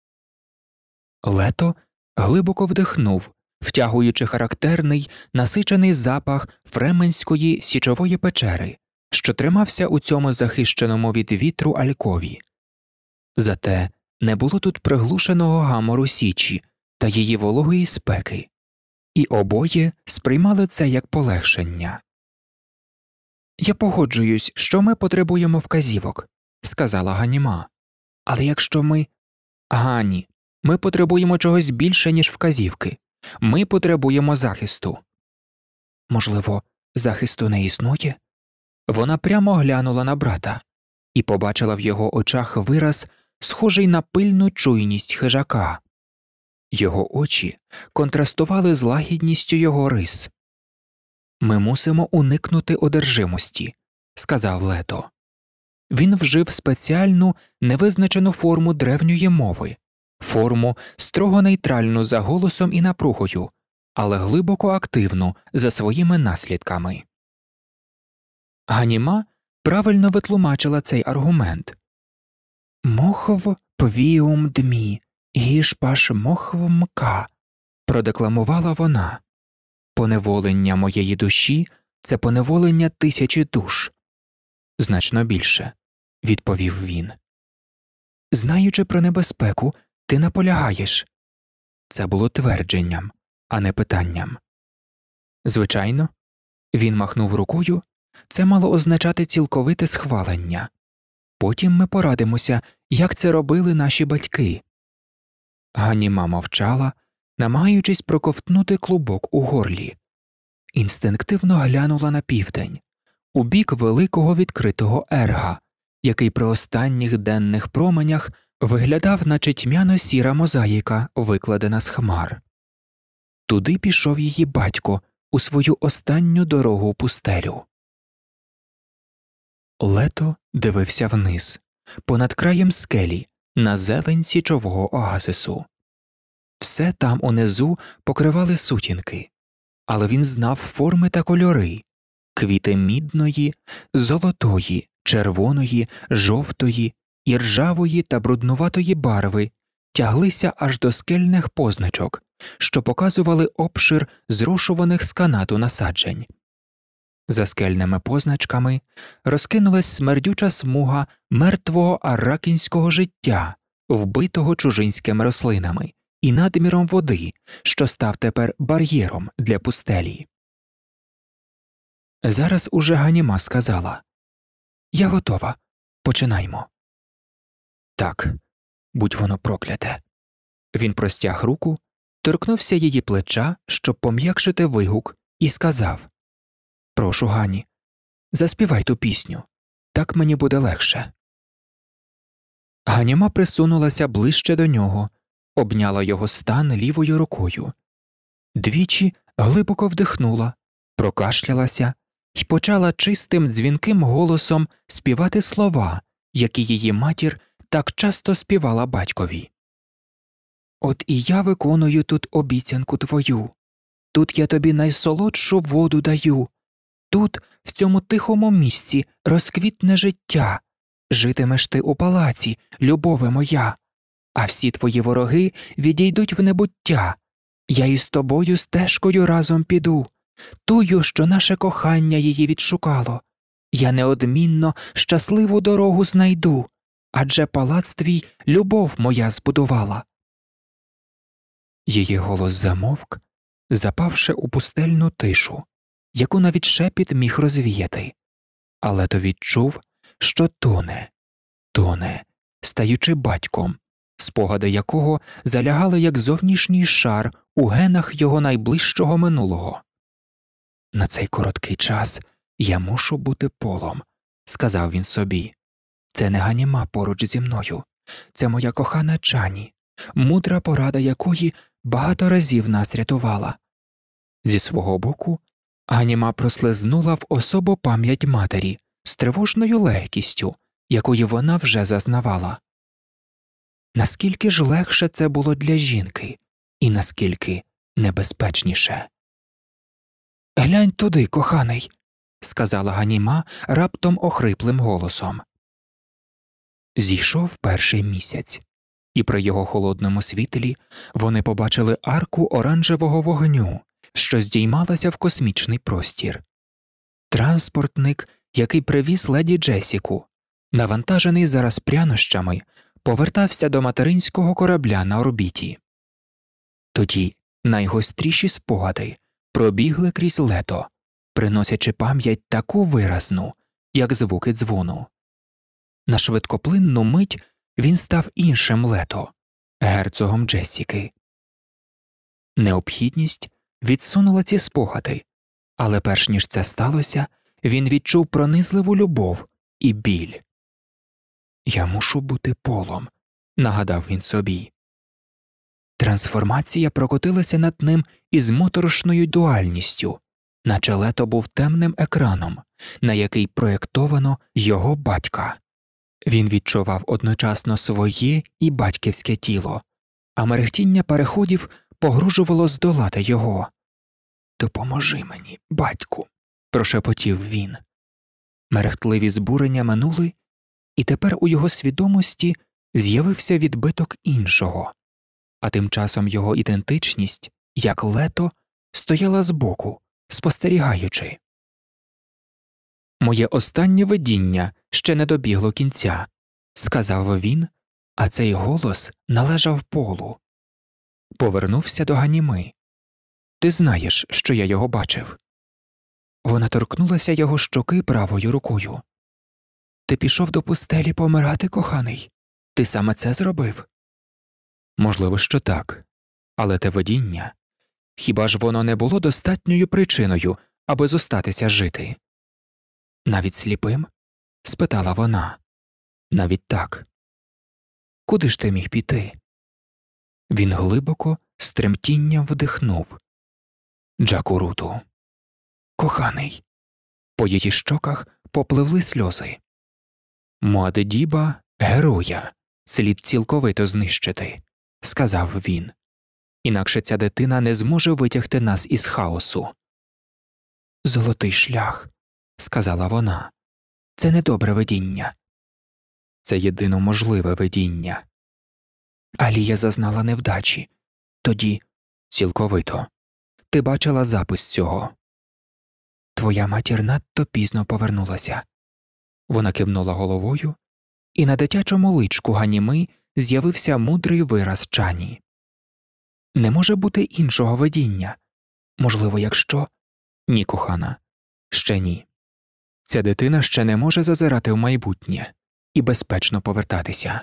Лето глибоко вдихнув, втягуючи характерний, насичений запах фременської січової печери, що тримався у цьому захищеному від вітру алькові. Зате не було тут приглушеного гамору січі та її вологої спеки, і обоє сприймали це як полегшення. «Я погоджуюсь, що ми потребуємо вказівок», – сказала Ганіма. «Але якщо ми…» «Гані, Ми потребуємо чогось більше, ніж вказівки. Ми потребуємо захисту. Можливо, захисту не існує? Вона прямо глянула на брата і побачила в його очах вираз, схожий на пильну чуйність хижака. Його очі контрастували з лагідністю його рис. «Ми мусимо уникнути одержимості», – сказав Лето. Він вжив спеціальну, невизначену форму древньої мови, форму строго нейтральну за голосом і напругою, але глибоко активну за своїми наслідками. Ганіма правильно витлумачила цей аргумент. «Мохв пвіум дмі, гішпаш мохв мка», – продекламувала вона. «Поневолення моєї душі – це поневолення тисячі душ». «Значно більше», – відповів він. «Знаючи про небезпеку, ти наполягаєш». Це було твердженням, а не питанням. «Звичайно», – він махнув рукою, це мало означати цілковите схвалення. «Потім ми порадимося, як це робили наші батьки». Ганіма мовчала, намагаючись проковтнути клубок у горлі. Інстинктивно глянула на південь, у бік великого відкритого ерга, який при останніх денних променях виглядав, наче тьмяно-сіра мозаїка, викладена з хмар. Туди пішов її батько у свою останню дорогу в пустелю. Лето дивився вниз, понад краєм скелі, на зелень січового оазису. Все там унизу покривали сутінки, але він знав форми та кольори – квіти мідної, золотої, червоної, жовтої, іржавої та бруднуватої барви тяглися аж до скельних позначок, що показували обшир зрушуваних з канату насаджень. За скельними позначками розкинулась смердюча смуга мертвого аракінського життя, вбитого чужинськими рослинами і надміром води, що став тепер бар'єром для пустелі. Зараз уже Ганіма сказала: «Я готова. Починаймо». «Так, будь воно прокляте». Він простяг руку, торкнувся її плеча, щоб пом'якшити вигук, і сказав: «Прошу, Гані, заспівай ту пісню. Так мені буде легше». Ганіма присунулася ближче до нього, обняла його стан лівою рукою. Двічі глибоко вдихнула, прокашлялася й почала чистим дзвінким голосом співати слова, які її матір так часто співала батькові. «От і я виконую тут обіцянку твою, тут я тобі найсолодшу воду даю, тут, в цьому тихому місці, розквітне життя, житимеш ти у палаці, любове моя, а всі твої вороги відійдуть в небуття, я із тобою стежкою разом піду, тую, що наше кохання її відшукало, я неодмінно щасливу дорогу знайду, адже палац твій любов моя збудувала». Її голос замовк, запавши у пустельну тишу, яку навіть шепіт міг розвіяти, але то відчув, що тоне, тоне, стаючи батьком, спогади якого залягали як зовнішній шар у генах його найближчого минулого. «На цей короткий час я мушу бути полом», – сказав він собі. «Це не Ганіма поруч зі мною, це моя кохана Чані, мудра порада якої багато разів нас рятувала». Зі свого боку Ганіма прослизнула в особу пам'ять матері з тривожною легкістю, якої вона вже зазнавала. Наскільки ж легше це було для жінки, і наскільки небезпечніше. «Глянь туди, коханий», – сказала Ганіма раптом охриплим голосом. Зійшов перший місяць, і при його холодному світлі вони побачили арку оранжевого вогню, що здіймалася в космічний простір. Транспортник, який привіз леді Джесіку, навантажений зараз прянощами, повертався до материнського корабля на орбіті. Тоді найгостріші спогади пробігли крізь Лето, приносячи пам'ять таку виразну, як звуки дзвону. На швидкоплинну мить він став іншим Лето, герцогом Джессіки. Необхідність відсунула ці спогади, але перш ніж це сталося, він відчув пронизливу любов і біль. «Я мушу бути Полом», – нагадав він собі. Трансформація прокотилася над ним із моторошною дуальністю, наче Лето був темним екраном, на який проєктовано його батька. Він відчував одночасно своє і батьківське тіло, а мерехтіння переходів погрожувало здолати його. «Допоможи мені, батьку», – прошепотів він. Мерехтливі збурення минули, і тепер у його свідомості з'явився відбиток іншого, а тим часом його ідентичність, як Лето, стояла збоку, спостерігаючи. «Моє останнє видіння ще не добігло кінця», – сказав він, а цей голос належав Полу. Повернувся до Ганіми. «Ти знаєш, що я його бачив». Вона торкнулася його щоки правою рукою. «Ти пішов до пустелі помирати, коханий? Ти саме це зробив?» «Можливо, що так. Але те видіння, хіба ж воно не було достатньою причиною, аби зостатися жити?» «Навіть сліпим?» – спитала вона. «Навіть так». «Куди ж ти міг піти?» Він глибоко, з тремтінням вдихнув. «Джакуруту». «Коханий». По її щоках попливли сльози. «Муаддіба – героя, слід цілковито знищити», – сказав він. «Інакше ця дитина не зможе витягти нас із хаосу». «Золотий шлях», – сказала вона. «Це недобре видіння». «Це єдино можливе видіння». «Алія зазнала невдачі. Тоді цілковито. Ти бачила запис цього». «Твоя матір надто пізно повернулася». Вона кивнула головою, і на дитячому личку Ганіми з'явився мудрий вираз Чані. «Не може бути іншого видіння. Можливо, якщо…» «Ні, кохана, ще ні. Ця дитина ще не може зазирати в майбутнє і безпечно повертатися».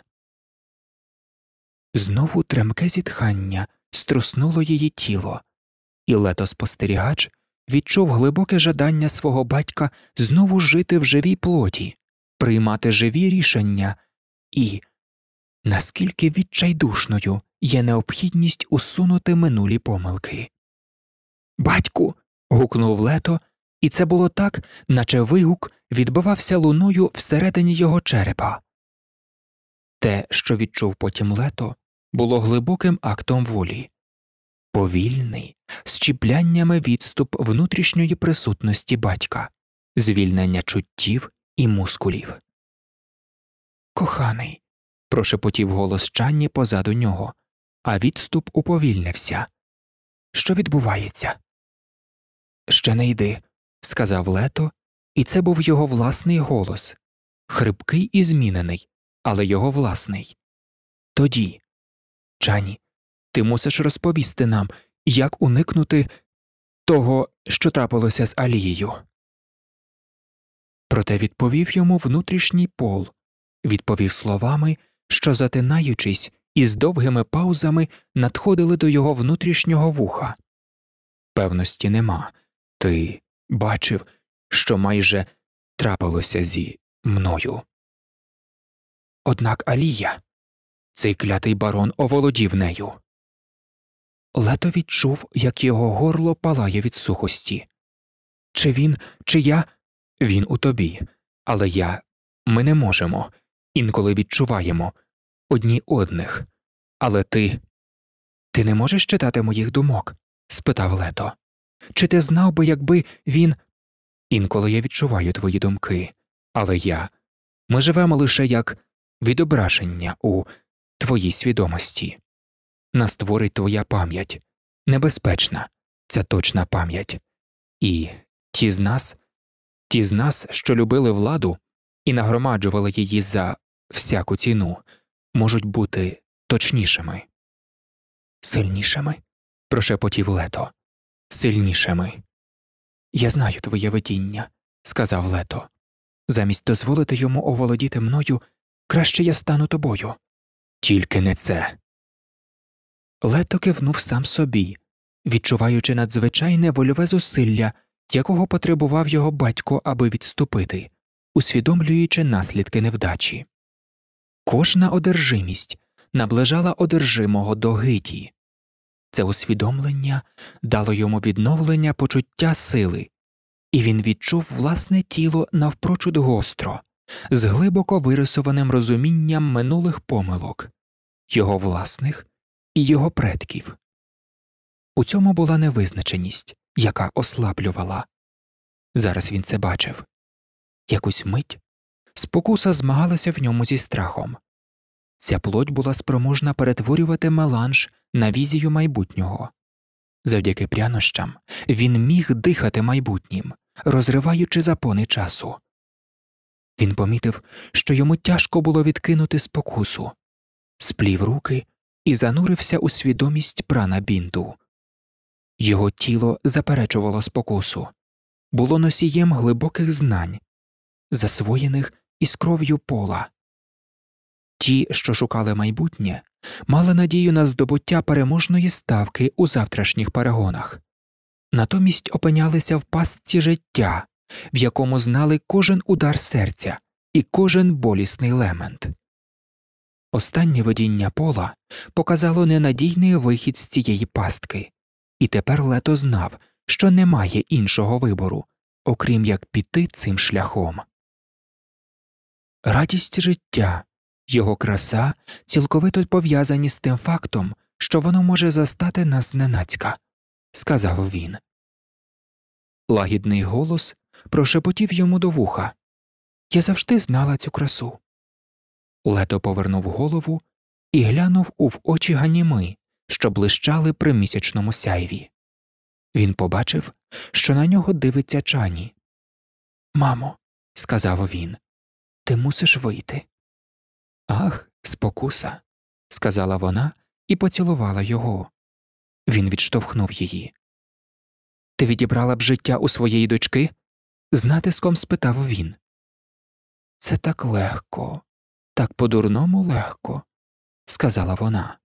Знову тремке зітхання струснуло її тіло, і Лето-спостерігач відчув глибоке жадання свого батька знову жити в живій плоті, приймати живі рішення і… наскільки відчайдушною є необхідність усунути минулі помилки. «Батьку!» – гукнув Лето, і це було так, наче вигук відбивався луною всередині його черепа. Те, що відчув потім Лето, було глибоким актом волі. Повільний, з чіпляннями відступ внутрішньої присутності батька, звільнення чуттів і мускулів. «Коханий», – прошепотів голос Чанні позаду нього, а відступ уповільнився. «Що відбувається?» «Ще не йди», – сказав Лето, і це був його власний голос, хрипкий і змінений, але його власний. «Тоді, Чанні, ти мусиш розповісти нам, як уникнути того, що трапилося з Алією». Проте відповів йому внутрішній Пол, відповів словами, що, затинаючись і з довгими паузами, надходили до його внутрішнього вуха. «Певності нема. Ти бачив, що майже трапилося зі мною. Однак Алія, цей клятий барон оволодів нею». Лето відчув, як його горло палає від сухості. «Чи він, чи я? Він у тобі. Але я… Ми не можемо. Інколи відчуваємо. Одні одних. Але ти… Ти не можеш читати моїх думок?» – спитав Лето. «Чи ти знав би, якби він… Інколи я відчуваю твої думки. Але я… Ми живемо лише як відображення у твоїй свідомості. Нас творить твоя пам'ять. Небезпечна. Це точна пам'ять. І ті з нас… Ті з нас, що любили владу і нагромаджували її за всяку ціну, можуть бути точнішими». «Сильнішими?» – прошепотів Лето. «Сильнішими». «Я знаю твоє видіння», – сказав Лето. «Замість дозволити йому оволодіти мною, краще я стану тобою». «Тільки не це». Лето кивнув сам собі, відчуваючи надзвичайне вольове зусилля, якого потребував його батько, аби відступити, усвідомлюючи наслідки невдачі. Кожна одержимість наближала одержимого до гиті. Це усвідомлення дало йому відновлення почуття сили, і він відчув власне тіло навпрочуд гостро, з глибоко вирисованим розумінням минулих помилок, його власних і його предків. У цьому була невизначеність, яка ослаблювала. Зараз він це бачив. Якусь мить спокуса змагалася в ньому зі страхом. Ця плоть була спроможна перетворювати меланж на візію майбутнього. Завдяки прянощам він міг дихати майбутнім, розриваючи запони часу. Він помітив, що йому тяжко було відкинути спокусу, сплів руки і занурився у свідомість прана-бінду. Його тіло заперечувало спокусу, було носієм глибоких знань, засвоєних із кров'ю пола. Ті, що шукали майбутнє, мали надію на здобуття переможної ставки у завтрашніх перегонах. Натомість опинялися в пастці життя, в якому знали кожен удар серця і кожен болісний лемент. Останнє видіння пола показало ненадійний вихід з цієї пастки, і тепер Лето знав, що немає іншого вибору, окрім як піти цим шляхом. Радість життя, його краса цілковито пов'язані з тим фактом, що воно може застати нас зненацька, – сказав він. Лагідний голос прошепотів йому до вуха. Я завжди знала цю красу. Лето повернув голову і глянув у в очі Ганіми, що блищали при місячному сяйві. Він побачив, що на нього дивиться Чані. «Мамо», – сказав він, – «ти мусиш вийти». «Ах, спокуса», – сказала вона і поцілувала його. Він відштовхнув її. «Ти відібрала б життя у своєї дочки?» – з натиском спитав він. «Це так легко, так по-дурному легко», – сказала вона.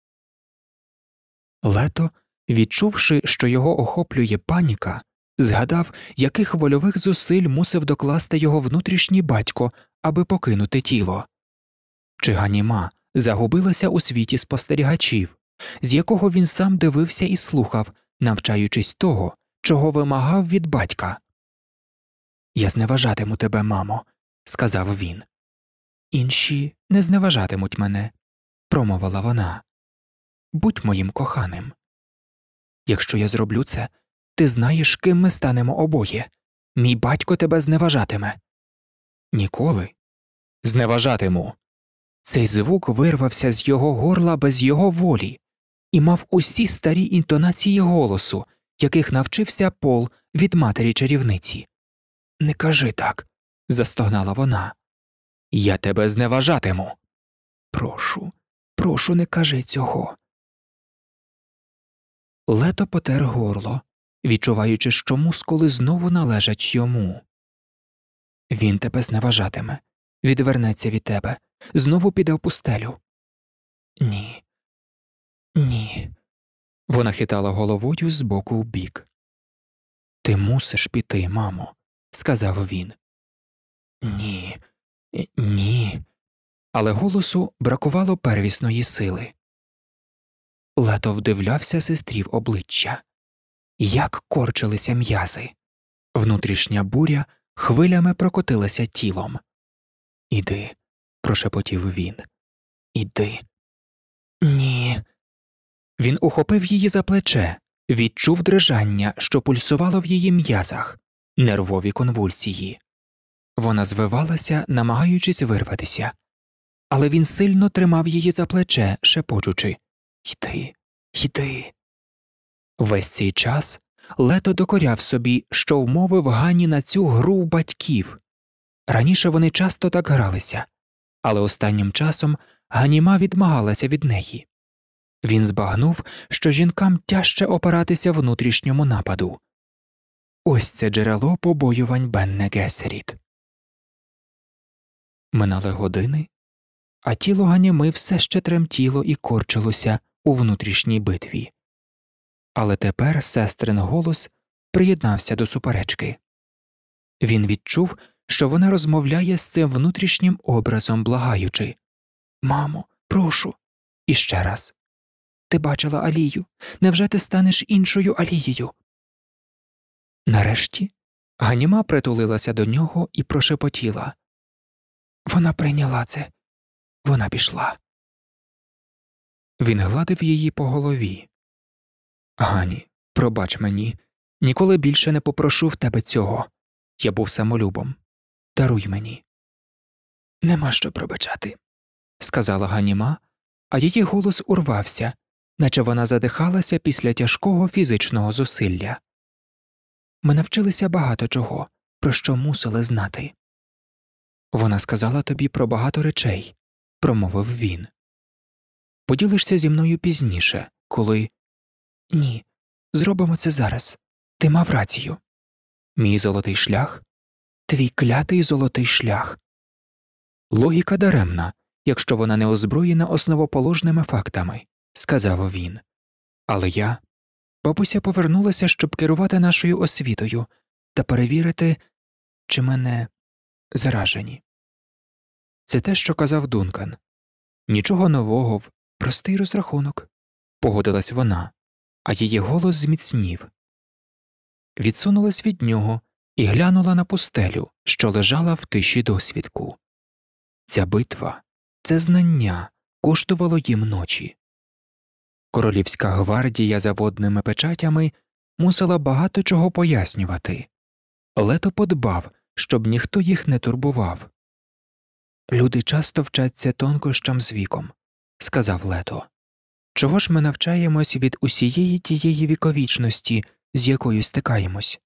Лето, відчувши, що його охоплює паніка, згадав, яких вольових зусиль мусив докласти його внутрішній батько, аби покинути тіло. Чи Ганіма загубилася у світі спостерігачів, з якого він сам дивився і слухав, навчаючись того, чого вимагав від батька. «Я зневажатиму тебе, мамо», – сказав він. «Інші не зневажатимуть мене», – промовила вона. «Будь моїм коханим. Якщо я зроблю це, ти знаєш, ким ми станемо обоє. Мій батько тебе зневажатиме». «Ніколи. Зневажатиму». Цей звук вирвався з його горла без його волі і мав усі старі інтонації голосу, яких навчився Пол від матері-чарівниці. «Не кажи так», – застогнала вона. «Я тебе зневажатиму». «Прошу, прошу, не кажи цього». Лето потер горло, відчуваючи, що мускули знову належать йому. «Він тебе зневажатиме, відвернеться від тебе, знову піде в пустелю». «Ні, ні». Вона хитала головою з боку в бік. «Ти мусиш піти, мамо», – сказав він. «Ні, ні». Але голосу бракувало первісної сили. Лето вдивлявся сестрі в обличчя. Як корчилися м'язи. Внутрішня буря хвилями прокотилася тілом. «Іди», – прошепотів він. «Іди». «Ні». Він ухопив її за плече, відчув дрижання, що пульсувало в її м'язах, нервові конвульсії. Вона звивалася, намагаючись вирватися. Але він сильно тримав її за плече, шепочучи «Йди, йди». Весь цей час Лето докоряв собі, що вмовив Гані на цю гру батьків. Раніше вони часто так гралися, але останнім часом Ганіма відмагалася від неї. Він збагнув, що жінкам тяжче опиратися внутрішньому нападу. Ось це джерело побоювань Бенне Гесеріт. Минали години, а тіло Ганіми все ще тремтіло і корчилося, у внутрішній битві. Але тепер сестрин голос приєднався до суперечки. Він відчув, що вона розмовляє з цим внутрішнім образом, благаючи: «Мамо, прошу!» І ще раз: «Ти бачила Алію? Невже ти станеш іншою Алією?» Нарешті Ганіма притулилася до нього і прошепотіла: «Вона прийняла це. Вона пішла». Він гладив її по голові. «Гані, пробач мені, ніколи більше не попрошу в тебе цього. Я був самолюбом. Даруй мені». «Нема що пробачати», – сказала Ганіма, а її голос урвався, наче вона задихалася після тяжкого фізичного зусилля. «Ми навчилися багато чого, про що мусили знати». «Вона сказала тобі про багато речей», – промовив він. «Поділишся зі мною пізніше, коли…» «Ні, зробимо це зараз. Ти мав рацію». «Мій золотий шлях? Твій клятий золотий шлях». «Логіка даремна, якщо вона не озброєна основоположними фактами», – сказав він. «Але я…» Бабуся повернулася, щоб керувати нашою освітою та перевірити, чи мене заражені. Це те, що казав Дункан. Нічого нового, в простий розрахунок, погодилась вона, а її голос зміцнів. Відсунулась від нього і глянула на пустелю, що лежала в тиші досвідку. Ця битва, це знання коштувало їм ночі. Королівська гвардія за водними печатями мусила багато чого пояснювати. Лето подбав, щоб ніхто їх не турбував. «Люди часто вчаться тонкощам з віком», – сказав Лето. «Чого ж ми навчаємось від усієї тієї віковічності, з якою стикаємось?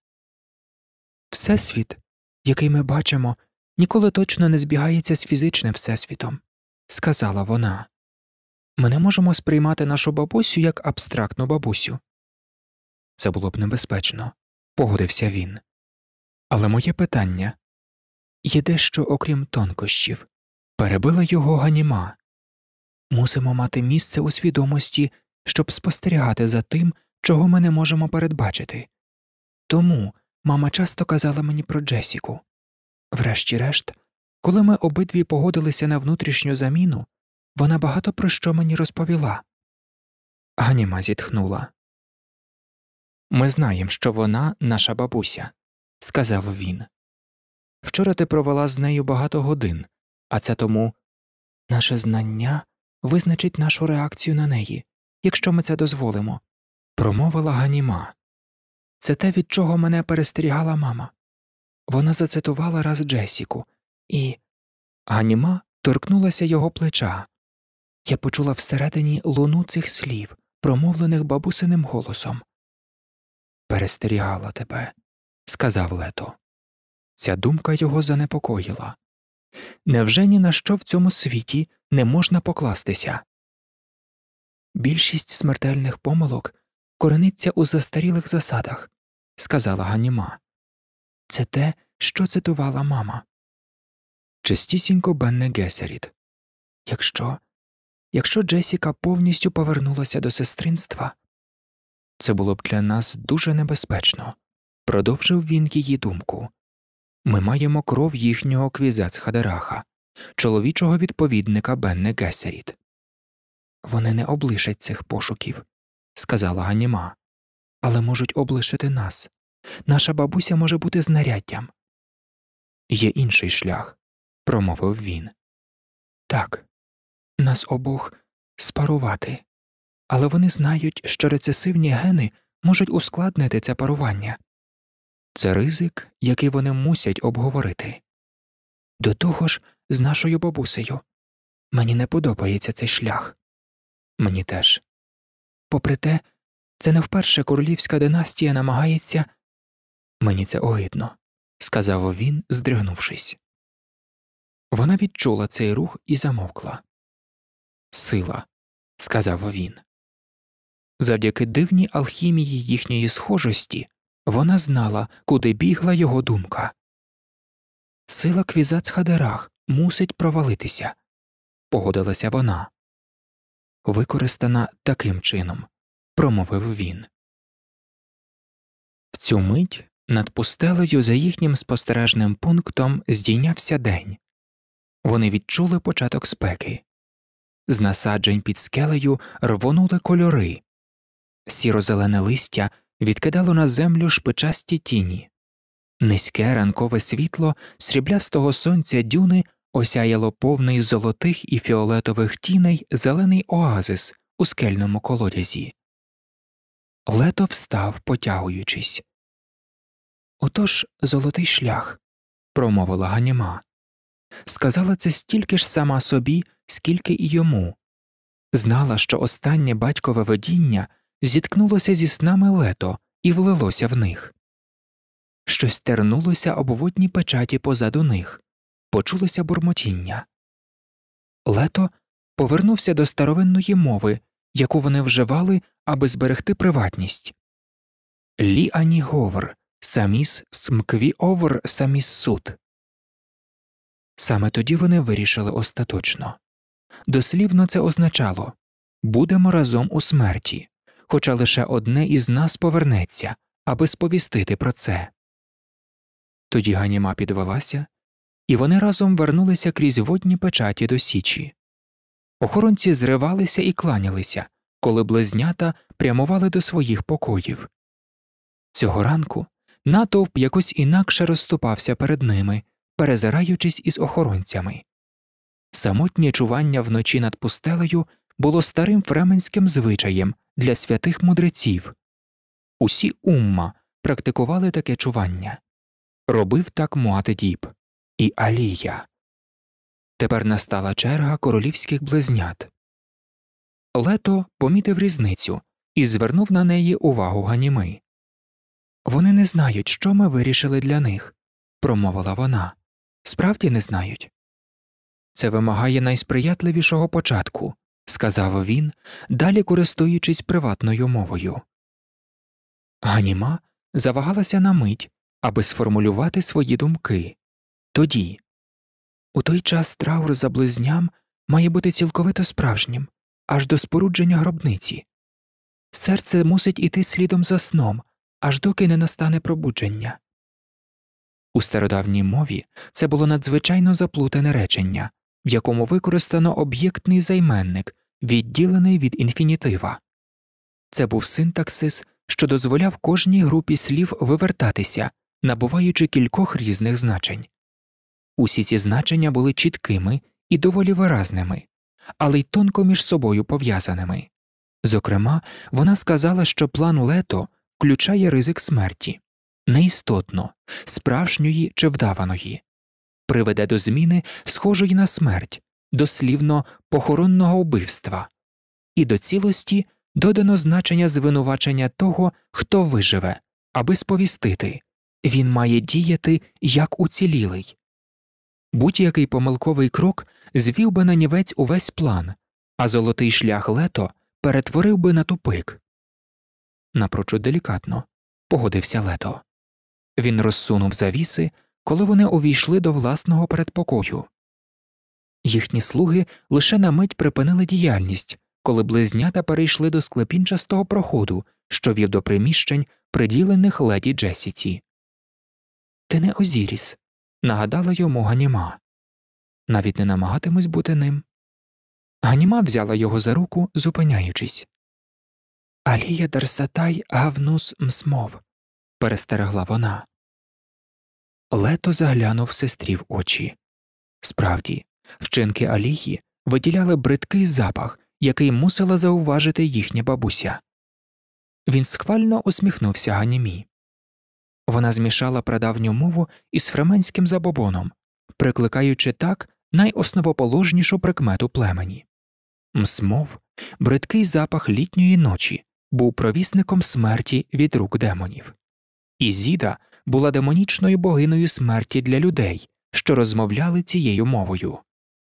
Всесвіт, який ми бачимо, ніколи точно не збігається з фізичним всесвітом», – сказала вона. «Ми не можемо сприймати нашу бабусю як абстрактну бабусю». «Це було б небезпечно», – погодився він. «Але моє питання є дещо окрім тонкощів», – перебила його Ганіма. «Мусимо мати місце у свідомості, щоб спостерігати за тим, чого ми не можемо передбачити. Тому мама часто казала мені про Джесіку. Врешті-решт, коли ми обидві погодилися на внутрішню заміну, вона багато про що мені розповіла». Ганіма зітхнула. «Ми знаємо, що вона наша бабуся», – сказав він. «Вчора ти провела з нею багато годин, а це тому наше знання визначить нашу реакцію на неї, якщо ми це дозволимо», – промовила Ганіма. «Це те, від чого мене перестерігала мама. Вона зацитувала раз Джесіку, і…» Ганіма торкнулася його плеча. Я почула всередині луну цих слів, промовлених бабусиним голосом. «Перестерігала тебе», – сказав Лето. Ця думка його занепокоїла. Невже ні на що в цьому світі не можна покластися? «Більшість смертельних помилок корениться у застарілих засадах», – сказала Ганіма. «Це те, що цитувала мама». Чистісінько Бенне Гесеріт. Якщо… Якщо Джесіка повністю повернулася до сестринства, це було б для нас дуже небезпечно, продовжив він її думку. Ми маємо кров їхнього Квізац-Хадераха, чоловічого відповідника Бенне Гесеріт. Вони не облишать цих пошуків, сказала Ганіма, але можуть облишити нас. Наша бабуся може бути знаряддям. Є інший шлях, промовив він. Так. Нас обох спарувати, але вони знають, що рецесивні гени можуть ускладнити це парування. Це ризик, який вони мусять обговорити. До того ж, з нашою бабусею. Мені не подобається цей шлях. Мені теж. Попри те, це не вперше королівська династія намагається… Мені це огидно, сказав він, здригнувшись. Вона відчула цей рух і замовкла. «Сила», – сказав він. Завдяки дивній алхімії їхньої схожості вона знала, куди бігла його думка. «Сила Квізац-Хадерах мусить провалитися», – погодилася вона. використана таким чином, промовив він. В цю мить над пустелею за їхнім спостережним пунктом здійнявся день. Вони відчули початок спеки. З насаджень під скелею рвонули кольори. Сіро-зелене листя відкидало на землю шпичасті тіні. Низьке ранкове світло сріблястого сонця дюни осяяло повний золотих і фіолетових тіней зелений оазис у скельному колодязі. Лето встав, потягуючись. «Отож золотий шлях», – промовила Ганіма. Сказала це стільки ж сама собі, скільки і йому. Знала, що останнє батькове видіння зіткнулося зі снами Лето і влилося в них. Щось тернулося об водній печаті позаду них, почулося бурмотіння. Лето повернувся до старовинної мови, яку вони вживали, аби зберегти приватність. «Лі ані говор, саміс смкві овр саміс суд». Саме тоді вони вирішили остаточно. Дослівно це означало «будемо разом у смерті», хоча лише одне із нас повернеться, аби сповістити про це. Тоді Ганіма підвелася, і вони разом вернулися крізь водні печаті до Січі. Охоронці зривалися і кланялися, коли близнята прямували до своїх покоїв. Цього ранку натовп якось інакше розступався перед ними, перезираючись із охоронцями. Самотнє чування вночі над пустелею було старим фременським звичаєм для святих мудреців. Усі умма практикували таке чування. Робив так Муаддіб і Алія. Тепер настала черга королівських близнят. Лето помітив різницю і звернув на неї увагу Ганіми. «Вони не знають, що ми вирішили для них», – промовила вона. «Справді не знають». «Це вимагає найсприятливішого початку», – сказав він, далі користуючись приватною мовою. Ганіма завагалася на мить, аби сформулювати свої думки. Тоді. У той час траур за близням має бути цілковито справжнім, аж до спорудження гробниці. Серце мусить іти слідом за сном, аж доки не настане пробудження. У стародавній мові це було надзвичайно заплутане речення, в якому використано об'єктний займенник, відділений від інфінітива. Це був синтаксис, що дозволяв кожній групі слів вивертатися, набуваючи кількох різних значень. Усі ці значення були чіткими і доволі виразними, але й тонко між собою пов'язаними. Зокрема, вона сказала, що план Лето включає ризик смерті, неістотно, справжньої чи вдаваної, приведе до зміни, схожої на смерть, дослівно похоронного вбивства, і до цілості додано значення звинувачення того, хто виживе, аби сповістити – він має діяти як уцілілий. Будь-який помилковий крок звів би на нівець увесь план, а золотий шлях Лето перетворив би на тупик. Напрочуд делікатно, погодився Лето. Він розсунув завіси, коли вони увійшли до власного передпокою. Їхні слуги лише на мить припинили діяльність, коли близнята перейшли до склепінчастого проходу, що вів до приміщень, приділених леді Джесіці. «Ти не Озіріс», – нагадала йому Ганіма. «Навіть не намагатимусь бути ним». Ганіма взяла його за руку, зупиняючись. «Алія Дарсатай Гавнус Мсмов», – перестерегла вона. Лето заглянув сестрі в очі. Справді, вчинки Алії виділяли бридкий запах, який мусила зауважити їхня бабуся. Він схвально усміхнувся Ганімі. Вона змішала прадавню мову із фременським забобоном, прикликаючи так найосновоположнішу прикмету племені. Мсмов, бридкий запах літньої ночі, був провісником смерті від рук демонів. Ізіда була демонічною богиною смерті для людей, що розмовляли цією мовою.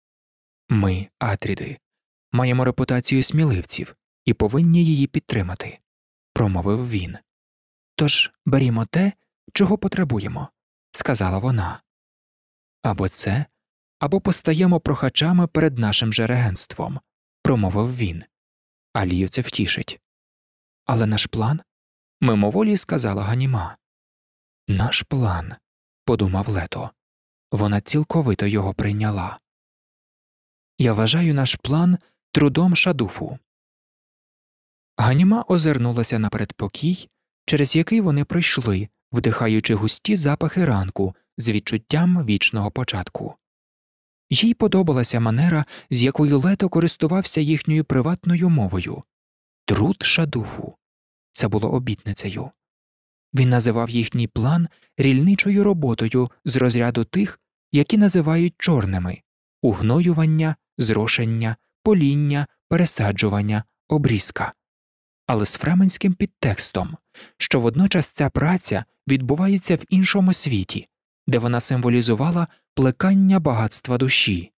Ми, Атріди, маємо репутацію сміливців і повинні її підтримати, промовив він. Тож берімо те, чого потребуємо, сказала вона. Або це, або постаємо прохачами перед нашим же регентством, промовив він, Алію це втішить. Але наш план? Мимоволі сказала Ганіма. Наш план, подумав Лето. Вона цілковито його прийняла. Я вважаю наш план трудом Шадуфу. Ганіма озирнулася на передпокій, через який вони пройшли, вдихаючи густі запахи ранку з відчуттям вічного початку. Їй подобалася манера, з якою Лето користувався їхньою приватною мовою. Труд Шадуфу. Це було обітницею. Він називав їхній план рільничою роботою з розряду тих, які називають чорними – угноювання, зрошення, поління, пересаджування, обрізка. Але з фременським підтекстом, що водночас ця праця відбувається в іншому світі, де вона символізувала плекання багатства душі.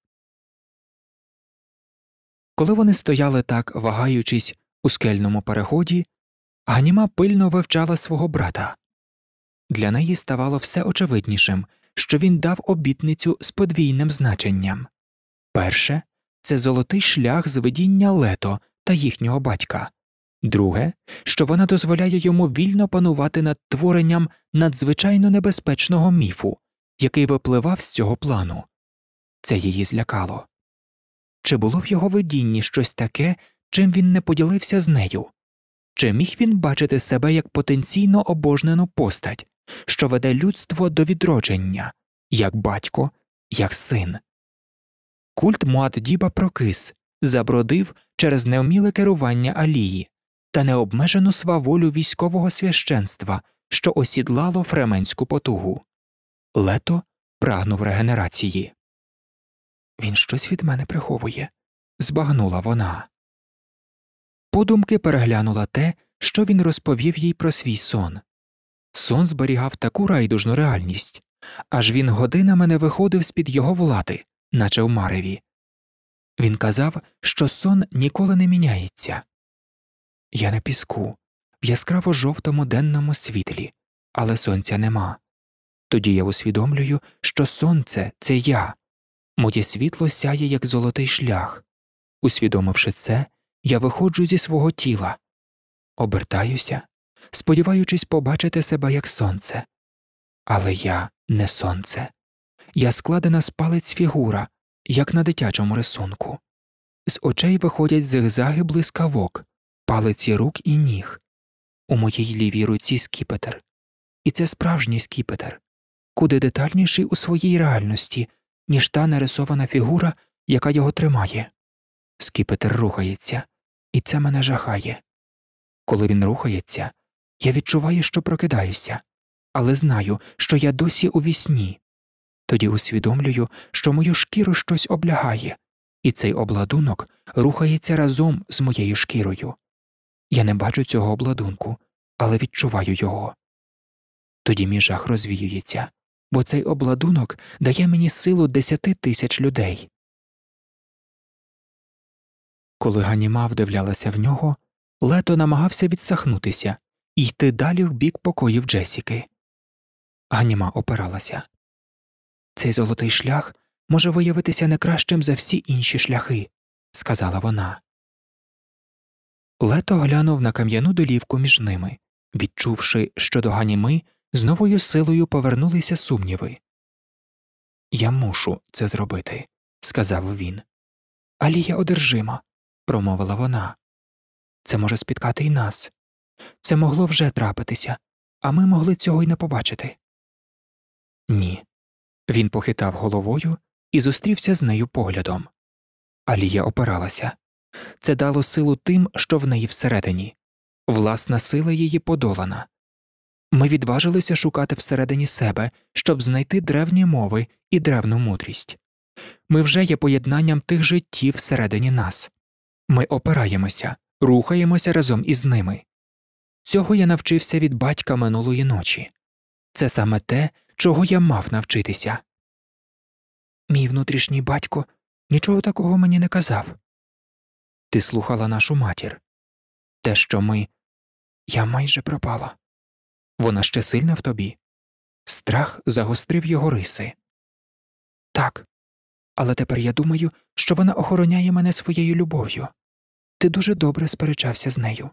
Коли вони стояли так, вагаючись, у скельному переході, Ганіма пильно вивчала свого брата. Для неї ставало все очевиднішим, що він дав обітницю з подвійним значенням. Перше – це золотий шлях з видіння Лето та їхнього батька. Друге – що вона дозволяє йому вільно панувати над творенням надзвичайно небезпечного міфу, який випливав з цього плану. Це її злякало. Чи було в його видінні щось таке, чим він не поділився з нею? Чи міг він бачити себе як потенційно обожнену постать, що веде людство до відродження, як батько, як син? Культ Муад'Діба прокис, забродив через невміле керування Алії та необмежену сваволю військового священства, що осідлало фременську потугу. Лето прагнув регенерації. «Він щось від мене приховує», – збагнула вона. Подумки переглянула те, що він розповів їй про свій сон. Сон зберігав таку райдужну реальність, аж він годинами не виходив з-під його влади, наче в мареві. Він казав, що сон ніколи не міняється. Я на піску, в яскраво-жовтому денному світлі, але сонця нема. Тоді я усвідомлюю, що сонце – це я. Моє світло сяє, як золотий шлях. Усвідомивши це, я виходжу зі свого тіла. Обертаюся, сподіваючись побачити себе як сонце. Але я не сонце. Я складена з палець фігура, як на дитячому рисунку. З очей виходять зигзаги блискавок, палиці рук і ніг. У моїй лівій руці скіпетр. І це справжній скіпетр, куди детальніший у своїй реальності, ніж та нарисована фігура, яка його тримає. Скіпетр рухається, і це мене жахає. Коли він рухається, я відчуваю, що прокидаюся, але знаю, що я досі у вісні. Тоді усвідомлюю, що мою шкіру щось облягає, і цей обладунок рухається разом з моєю шкірою. Я не бачу цього обладунку, але відчуваю його. Тоді мій жах розвіюється, бо цей обладунок дає мені силу десяти тисяч людей. Коли Ганіма вдивлялася в нього, Лето намагався відсахнутися і йти далі в бік покоїв Джесіки. Ганіма опиралася. «Цей золотий шлях може виявитися не кращим за всі інші шляхи», – сказала вона. Лето глянув на кам'яну долівку між ними, відчувши, що до Ганіми з новою силою повернулися сумніви. «Я мушу це зробити», – сказав він. «Алія одержима», – промовила вона. «Це може спіткати і нас. Це могло вже трапитися, а ми могли цього й не побачити». «Ні». Він похитав головою і зустрівся з нею поглядом. Алія опиралася. Це дало силу тим, що в неї всередині. Власна сила її подолана. Ми відважилися шукати всередині себе, щоб знайти древні мови і древну мудрість. Ми вже є поєднанням тих життів всередині нас. Ми опираємося, рухаємося разом із ними. Цього я навчився від батька минулої ночі. Це саме те, чого я мав навчитися. Мій внутрішній батько нічого такого мені не казав. Ти слухала нашу матір. Те, що ми... Я майже пропала. Вона ще сильна в тобі. Страх загострив його риси. Так, але тепер я думаю, що вона охороняє мене своєю любов'ю. ти дуже добре сперечався з нею.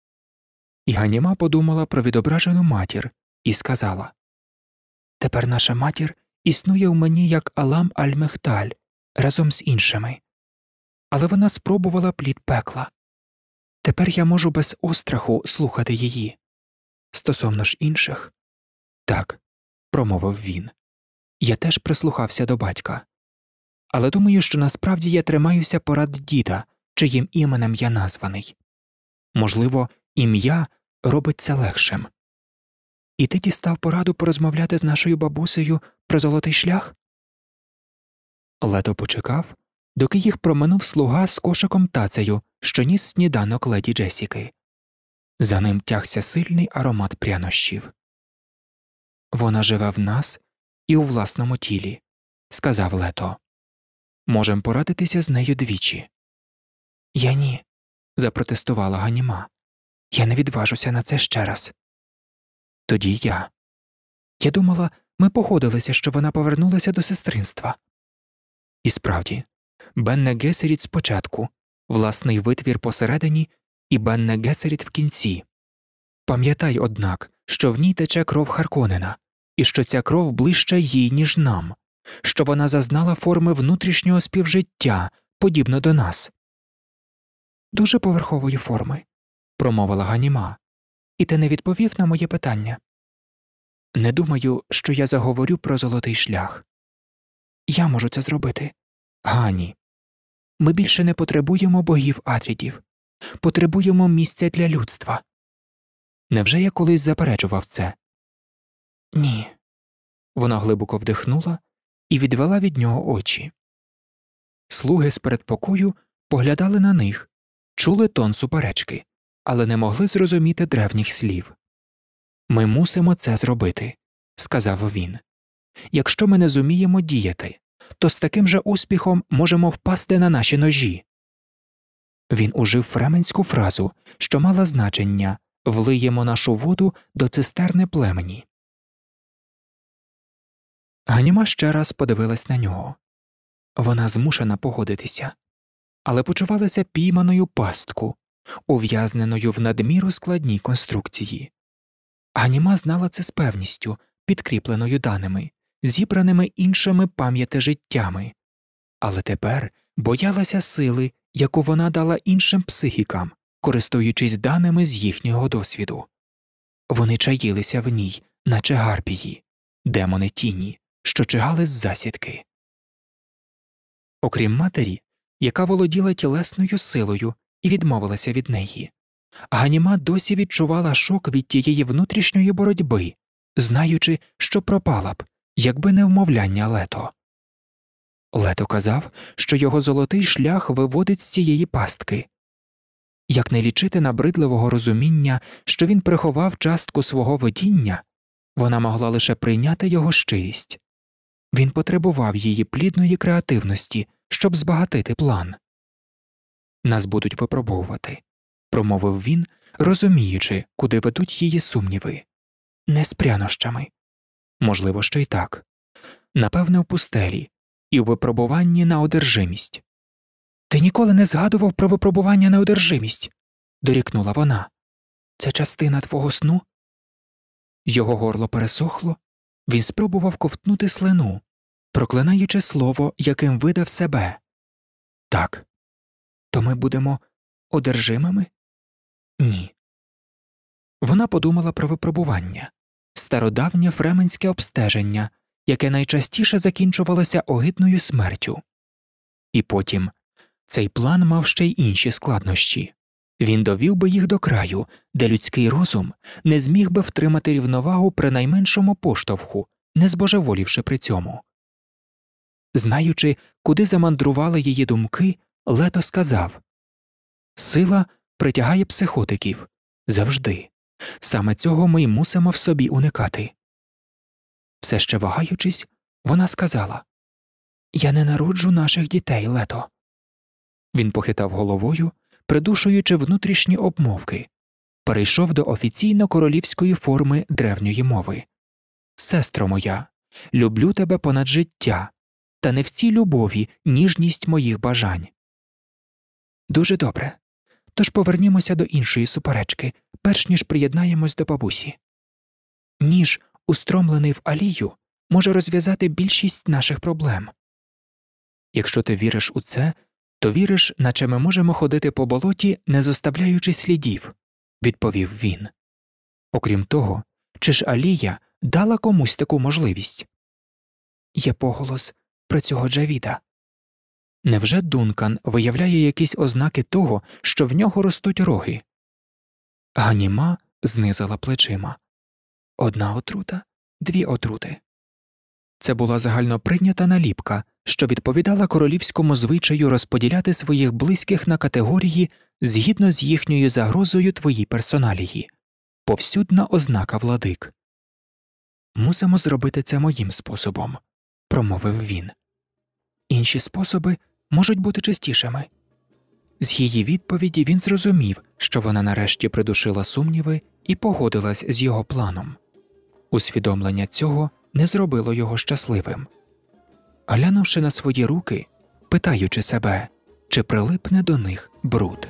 І Ганіма подумала про відображену матір і сказала: «Тепер наша матір існує в мені як Алам аль-Мехталь разом з іншими. Але вона спробувала плід пекла. Тепер я можу без остраху слухати її. Стосовно ж інших...» «Так», – промовив він, – «я теж прислухався до батька. Але думаю, що насправді я тримаюся порад діда, чиїм іменем я названий. Можливо, ім'я робить це легшим. І ти дістав пораду порозмовляти з нашою бабусею про золотий шлях?» Лето почекав, доки їх проминув слуга з кошиком тацею, що ніс сніданок леді Джесіки. За ним тягся сильний аромат прянощів. «Вона живе в нас і у власному тілі», – сказав Лето. «Можем порадитися з нею двічі». «Я ні», – запротестувала Ганіма. «Я не відважуся на це ще раз». «Тоді я. Я думала, ми погодилися, що вона повернулася до сестринства». І справді, Бенне Гесеріт спочатку, власний витвір посередині і Бенне Гесеріт в кінці. Пам'ятай, однак, що в ній тече кров Харконнена, і що ця кров ближча їй, ніж нам, що вона зазнала форми внутрішнього співжиття, подібно до нас». «Дуже поверхової форми», – промовила Ганіма, – «і ти не відповів на моє питання». «Не думаю, що я заговорю про золотий шлях. Я можу це зробити. Гані. Ми більше не потребуємо богів Атрідів. Потребуємо місця для людства». Невже я колись заперечував це? Ні. Вона глибоко вдихнула і відвела від нього очі. Слуги з передпокою поглядали на них, чули тон суперечки, але не могли зрозуміти древніх слів. «Ми мусимо це зробити», – сказав він. «Якщо ми не зуміємо діяти, то з таким же успіхом можемо впасти на наші ножі». Він ужив фременську фразу, що мала значення «влиємо нашу воду до цистерни племені». Ганіма ще раз подивилась на нього. Вона змушена погодитися, але почувалася пійманою пастку, ув'язненою в надміру складній конструкції. Ганіма знала це з певністю, підкріпленою даними, зібраними іншими пам'ятежиттями, але тепер боялася сили, яку вона дала іншим психікам, користуючись даними з їхнього досвіду. Вони чаїлися в ній, наче гарпії, демони тіні, що чигали з засідки. Окрім матері, яка володіла тілесною силою і відмовилася від неї, Ганіма досі відчувала шок від тієї внутрішньої боротьби, знаючи, що пропала б, якби не вмовляння Лето. Лето казав, що його золотий шлях виводить з цієї пастки. Як не лічити набридливого розуміння, що він приховав частку свого видіння, вона могла лише прийняти його щирість. Він потребував її плідної креативності, щоб збагатити план. «Нас будуть випробовувати», – промовив він, розуміючи, куди ведуть її сумніви. «Не з прянощами. Можливо, що й так. Напевне, в пустелі і в випробуванні на одержимість». «Ти ніколи не згадував про випробування на одержимість», – дорікнула вона. «Це частина твого сну?» Його горло пересохло, він спробував ковтнути слину, проклинаючи слово, яким видав себе. «Так. То ми будемо одержимими?» «Ні». Вона подумала про випробування, стародавнє фременське обстеження, яке найчастіше закінчувалося огидною смертю. І потім цей план мав ще й інші складнощі. Він довів би їх до краю, де людський розум не зміг би втримати рівновагу при найменшому поштовху, не збожеволівши при цьому. Знаючи, куди замандрували її думки, Лето сказав: «Сила притягає психотиків. Завжди. Саме цього ми й мусимо в собі уникати». Все ще вагаючись, вона сказала: «Я не народжу наших дітей, Лето». Він похитав головою, придушуючи внутрішні обмовки, перейшов до офіційно-королівської форми древньої мови. «Сестро моя, люблю тебе понад життя, та не в цій любові ніжність моїх бажань». «Дуже добре. Тож повернімося до іншої суперечки, перш ніж приєднаємось до бабусі. Ніж, устромлений в алію, може розв'язати більшість наших проблем. Якщо ти віриш у це, то віриш, наче ми можемо ходити по болоті, не зоставляючи слідів, відповів він. Окрім того, чи ж алія дала комусь таку можливість? Є поголос про цього Джавіда. Невже Дункан виявляє якісь ознаки того, що в нього ростуть роги? Ганіма знизила плечима. Одна отрута, дві отрути. Це була загальноприйнята наліпка, що відповідала королівському звичаю розподіляти своїх близьких на категорії згідно з їхньою загрозою твоїй персоналії. Повсюдна ознака владик. «Мусимо зробити це моїм способом», – промовив він. «Інші способи можуть бути чистішими». З її відповіді він зрозумів, що вона нарешті придушила сумніви і погодилась з його планом. Усвідомлення цього не зробило його щасливим. Глянувши на свої руки, питаючи себе, чи прилипне до них бруд.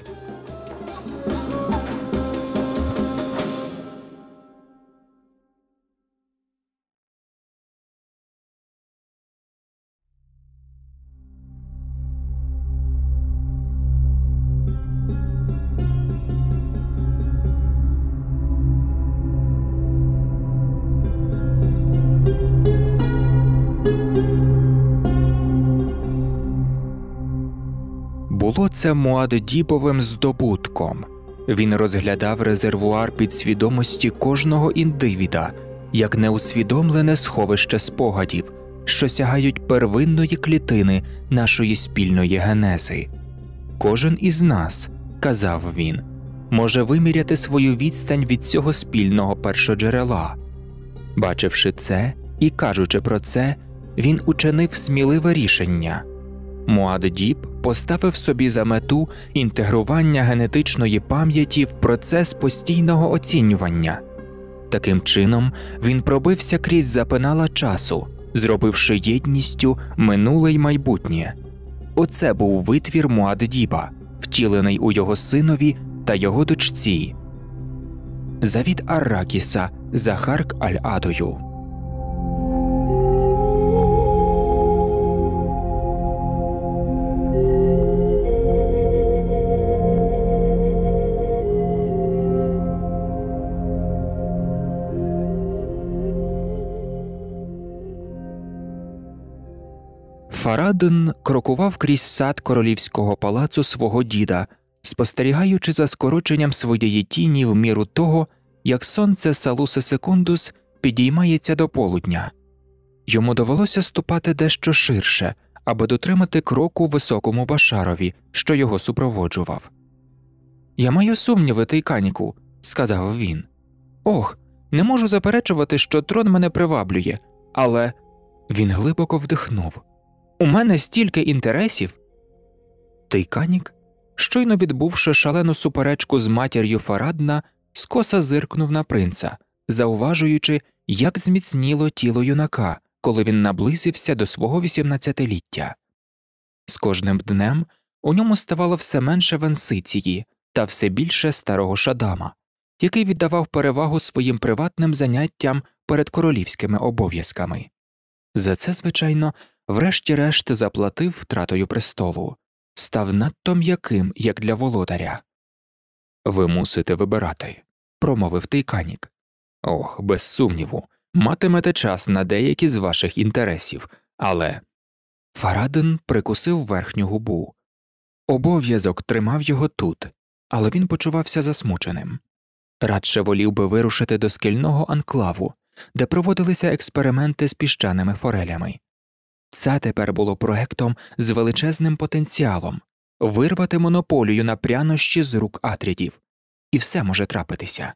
Було це Муаддібовим здобутком. Він розглядав резервуар підсвідомості кожного індивіда як неусвідомлене сховище спогадів, що сягають первинної клітини нашої спільної генези. Кожен із нас, казав він, може виміряти свою відстань від цього спільного першоджерела. Бачивши це і кажучи про це, він учинив сміливе рішення. Муаддіб поставив собі за мету інтегрування генетичної пам'яті в процес постійного оцінювання. Таким чином, він пробився крізь запинала часу, зробивши єдністю минуле й майбутнє. Оце був витвір Муаддіба, втілений у його синові та його дочці. Завіт Арракіса за Харк аль-Адою. Фарадин крокував крізь сад королівського палацу свого діда, спостерігаючи за скороченням своєї тіні в міру того, як сонце Салуси Секундус підіймається до полудня. Йому довелося ступати дещо ширше, аби дотримати кроку високому Башарові, що його супроводжував. «Я маю сумніви, Тейканіку», – сказав він. «Ох, не можу заперечувати, що трон мене приваблює, але…» Він глибоко вдихнув. «У мене стільки інтересів!» Тейканік, щойно відбувши шалену суперечку з матір'ю Фарадна, скоса зиркнув на принца, зауважуючи, як зміцніло тіло юнака, коли він наблизився до свого вісімнадцятиліття. З кожним днем у ньому ставало все менше Венсиції та все більше старого Шадама, який віддавав перевагу своїм приватним заняттям перед королівськими обов'язками. За це, звичайно, врешті-решт заплатив втратою престолу, став надто м'яким, як для володаря. «Ви мусите вибирати», – промовив Тейканік. «Ох, без сумніву, матимете час на деякі з ваших інтересів, але…» Фарадин прикусив верхню губу. Обов'язок тримав його тут, але він почувався засмученим. Радше волів би вирушити до скельного анклаву, де проводилися експерименти з піщаними форелями. Це тепер було проектом з величезним потенціалом – вирвати монополію на прянощі з рук Атрідів. І все може трапитися.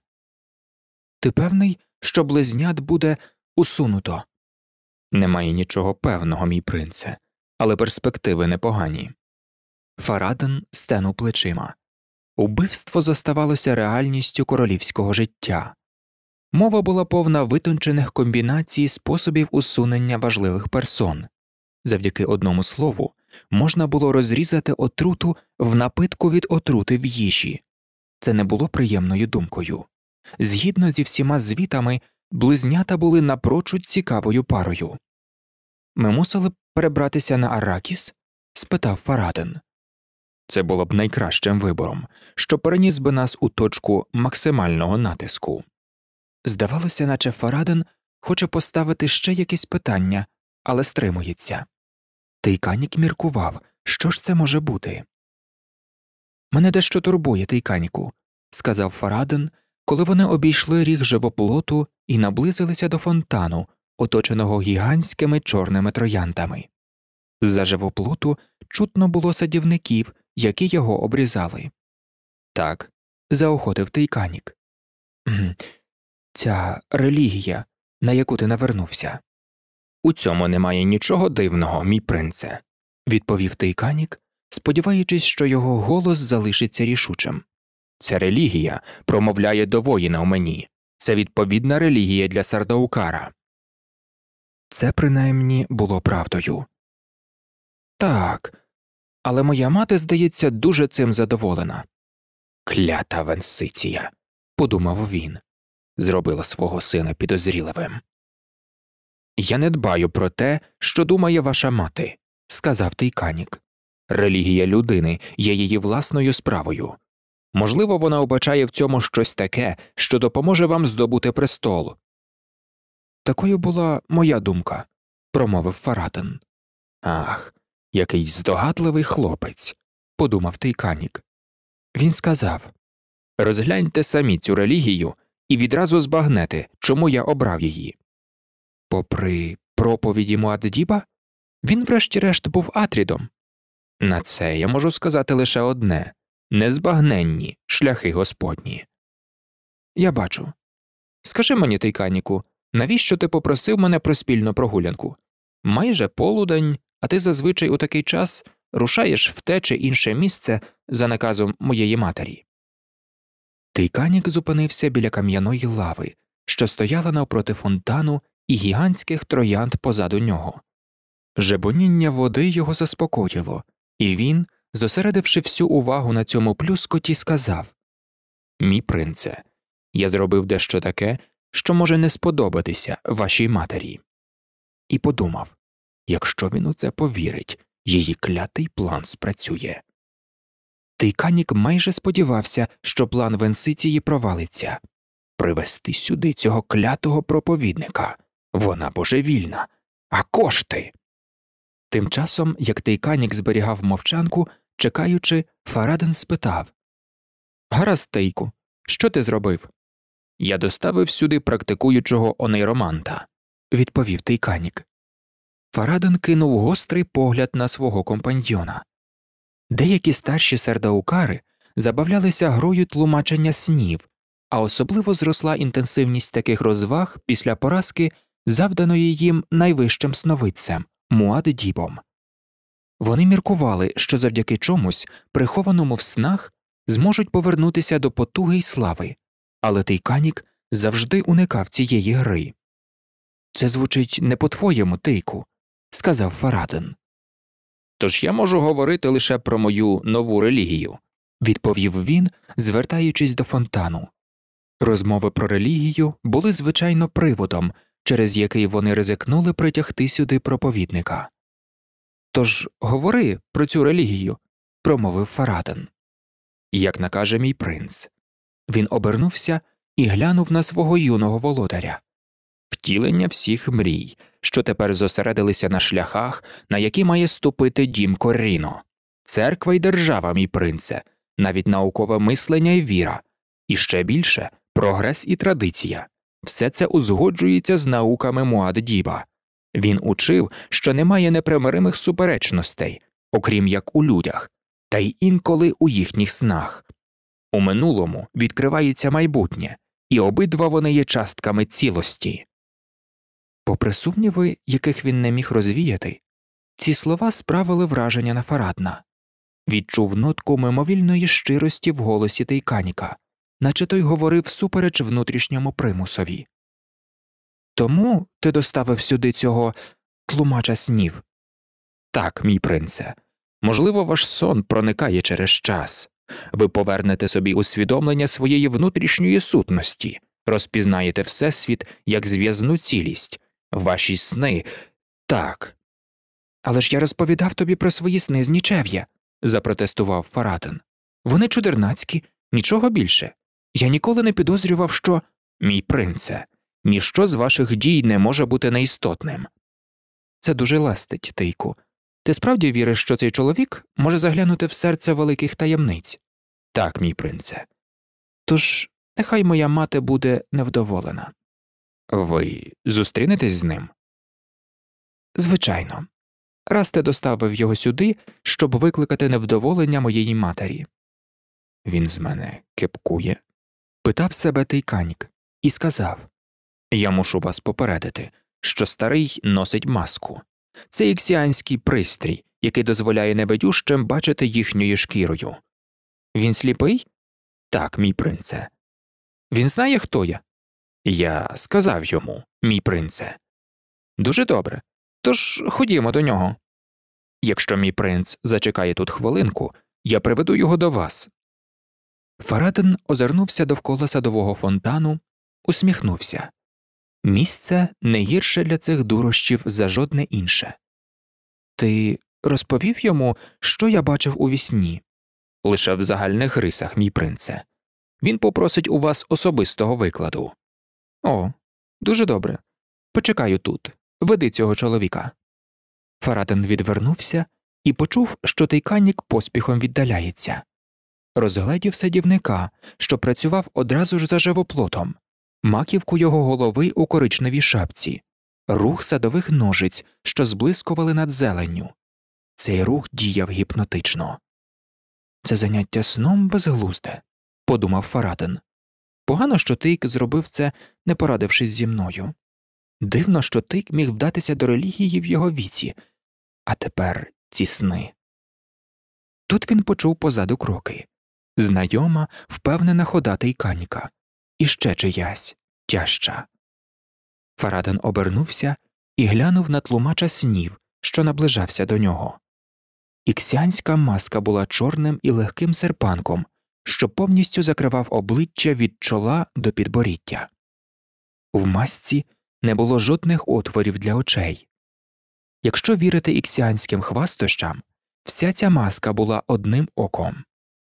«Ти певний, що близнят буде усунуто?» «Немає нічого певного, мій принце, але перспективи непогані». Фарадин стенув плечима. Убивство зоставалося реальністю королівського життя. Мова була повна витончених комбінацій способів усунення важливих персон. Завдяки одному слову, можна було розрізати отруту в напитку від отрути в їжі. Це не було приємною думкою. Згідно зі всіма звітами, близнята були напрочуд цікавою парою. «Ми мусили б перебратися на Аракіс?» – спитав Фараден. «Це було б найкращим вибором, що переніс би нас у точку максимального натиску». Здавалося, наче Фараден хоче поставити ще якесь питання, але стримується. Тейканік міркував, що ж це може бути. «Мене дещо турбує, Тейканіку», – сказав Фараден, коли вони обійшли ріг живоплоту і наблизилися до фонтану, оточеного гігантськими чорними трояндами. З-за живоплоту чутно було садівників, які його обрізали. «Так», – заохотив Тейканік. «Ця релігія, на яку ти навернувся». «У цьому немає нічого дивного, мій принце», – відповів Тейканік, сподіваючись, що його голос залишиться рішучим. «Ця релігія промовляє до воїна в мені. Це відповідна релігія для Сардаукара». Це, принаймні, було правдою. «Так, але моя мати, здається, дуже цим задоволена». «Клята Венсиція», – подумав він, – зробила свого сина підозріливим. «Я не дбаю про те, що думає ваша мати», – сказав Тейканік. «Релігія людини є її власною справою. Можливо, вона вбачає в цьому щось таке, що допоможе вам здобути престол». «Такою була моя думка», – промовив Фараден. «Ах, який здогадливий хлопець», – подумав Тейканік. Він сказав: «Розгляньте самі цю релігію і відразу збагнете, чому я обрав її». Попри проповіді Муаддіба, він врешті-решт був Атрідом. На це я можу сказати лише одне – незбагненні шляхи Господні. Я бачу. Скажи мені, Тейканіку, навіщо ти попросив мене про спільну прогулянку? Майже полудень, а ти зазвичай у такий час рушаєш в те чи інше місце за наказом моєї матері. Тейканік зупинився біля кам'яної лави, що стояла навпроти фонтану і гігантських троянд позаду нього. Жебоніння води його заспокоїло, і він, зосередивши всю увагу на цьому плюскоті, сказав: «Мій принце, я зробив дещо таке, що може не сподобатися вашій матері». І подумав, якщо він у це повірить, її клятий план спрацює. Тейканік майже сподівався, що план Венсиції провалиться. Привести сюди цього клятого проповідника. Вона божевільна. А кошти? Тим часом, як Тейканік зберігав мовчанку, чекаючи, Фараден спитав: «Гаразд, Тейку, що ти зробив?» «Я доставив сюди практикуючого онейроманта», – відповів Тейканік. Фараден кинув гострий погляд на свого компаньйона. Деякі старші сардаукари забавлялися грою тлумачення снів, а особливо зросла інтенсивність таких розваг після поразки, завданої їм найвищим сновидцем – Муаддібом. Вони міркували, що завдяки чомусь, прихованому в снах, зможуть повернутися до потуги й слави, але Тейканік завжди уникав цієї гри. «Це звучить не по-твоєму, Тейку», – сказав Фараден. «Тож я можу говорити лише про мою нову релігію», – відповів він, звертаючись до фонтану. Розмови про релігію були, звичайно, приводом, через який вони ризикнули притягти сюди проповідника. «Тож говори про цю релігію», – промовив Фараден. «Як накаже мій принц». Він обернувся і глянув на свого юного володаря. «Втілення всіх мрій, що тепер зосередилися на шляхах, на які має ступити дім Корріно. Церква й держава, мій принце, навіть наукове мислення й віра, і ще більше – прогрес і традиція. Все це узгоджується з науками Муаддіба. Він учив, що немає непримиримих суперечностей, окрім як у людях, та й інколи у їхніх снах. У минулому відкривається майбутнє, і обидва вони є частками цілості». Попри сумніви, яких він не міг розвіяти, ці слова справили враження на Фарадна. Відчув нотку мимовільної щирості в голосі Тейканіка, наче той говорив всупереч внутрішньому примусові. «Тому ти доставив сюди цього тлумача снів?» «Так, мій принце, Можливо, ваш сон проникає через час. Ви повернете собі усвідомлення своєї внутрішньої сутності, розпізнаєте Всесвіт як зв'язну цілість. Ваші сни – так. Але ж я розповідав тобі про свої сни з нічев'я, запротестував Фараден. Вони чудернацькі, нічого більше. Я ніколи не підозрював, що… Мій принце, ніщо з ваших дій не може бути неістотним. Це дуже лестить, Тейку. Ти справді віриш, що цей чоловік може заглянути в серце великих таємниць? Так, мій принце. Тож, нехай моя мати буде невдоволена. Ви зустрінетесь з ним? Звичайно. Раз ти доставив його сюди, щоб викликати невдоволення моєї матері. Він з мене кепкує? Питав себе Тейканік і сказав: я мушу вас попередити, що старий носить маску. Це іксіанський пристрій, який дозволяє невидющим бачити їхньою шкірою. Він сліпий? Так, мій принце. Він знає, хто я? Я сказав йому, мій принце. Дуже добре. Тож ходімо до нього. Якщо мій принц зачекає тут хвилинку, я приведу його до вас. Фараден озирнувся довкола садового фонтану, усміхнувся. Місце не гірше для цих дурощів за жодне інше. Ти розповів йому, що я бачив у вісні? Лише в загальних рисах, мій принце. Він попросить у вас особистого викладу. О, дуже добре. Почекаю тут. Веди цього чоловіка. Фараден відвернувся і почув, що Тейканік поспіхом віддаляється. Розгледів садівника, що працював одразу ж за живоплотом, маківку його голови у коричневій шапці, рух садових ножиць, що зблискували над зеленню. Цей рух діяв гіпнотично. Це заняття сном безглузде, подумав Фараден. Погано, що Тейк зробив це, не порадившись зі мною. Дивно, що Тейк міг вдатися до релігії в його віці, а тепер ці сни. Тут він почув позаду кроки. Знайома, впевнена хода Тейканіка. І ще чиясь, тяжча. Фараден обернувся і глянув на тлумача снів, що наближався до нього. Іксіанська маска була чорним і легким серпанком, що повністю закривав обличчя від чола до підборіддя. В масці не було жодних отворів для очей. Якщо вірити іксіанським хвастощам, вся ця маска була одним оком.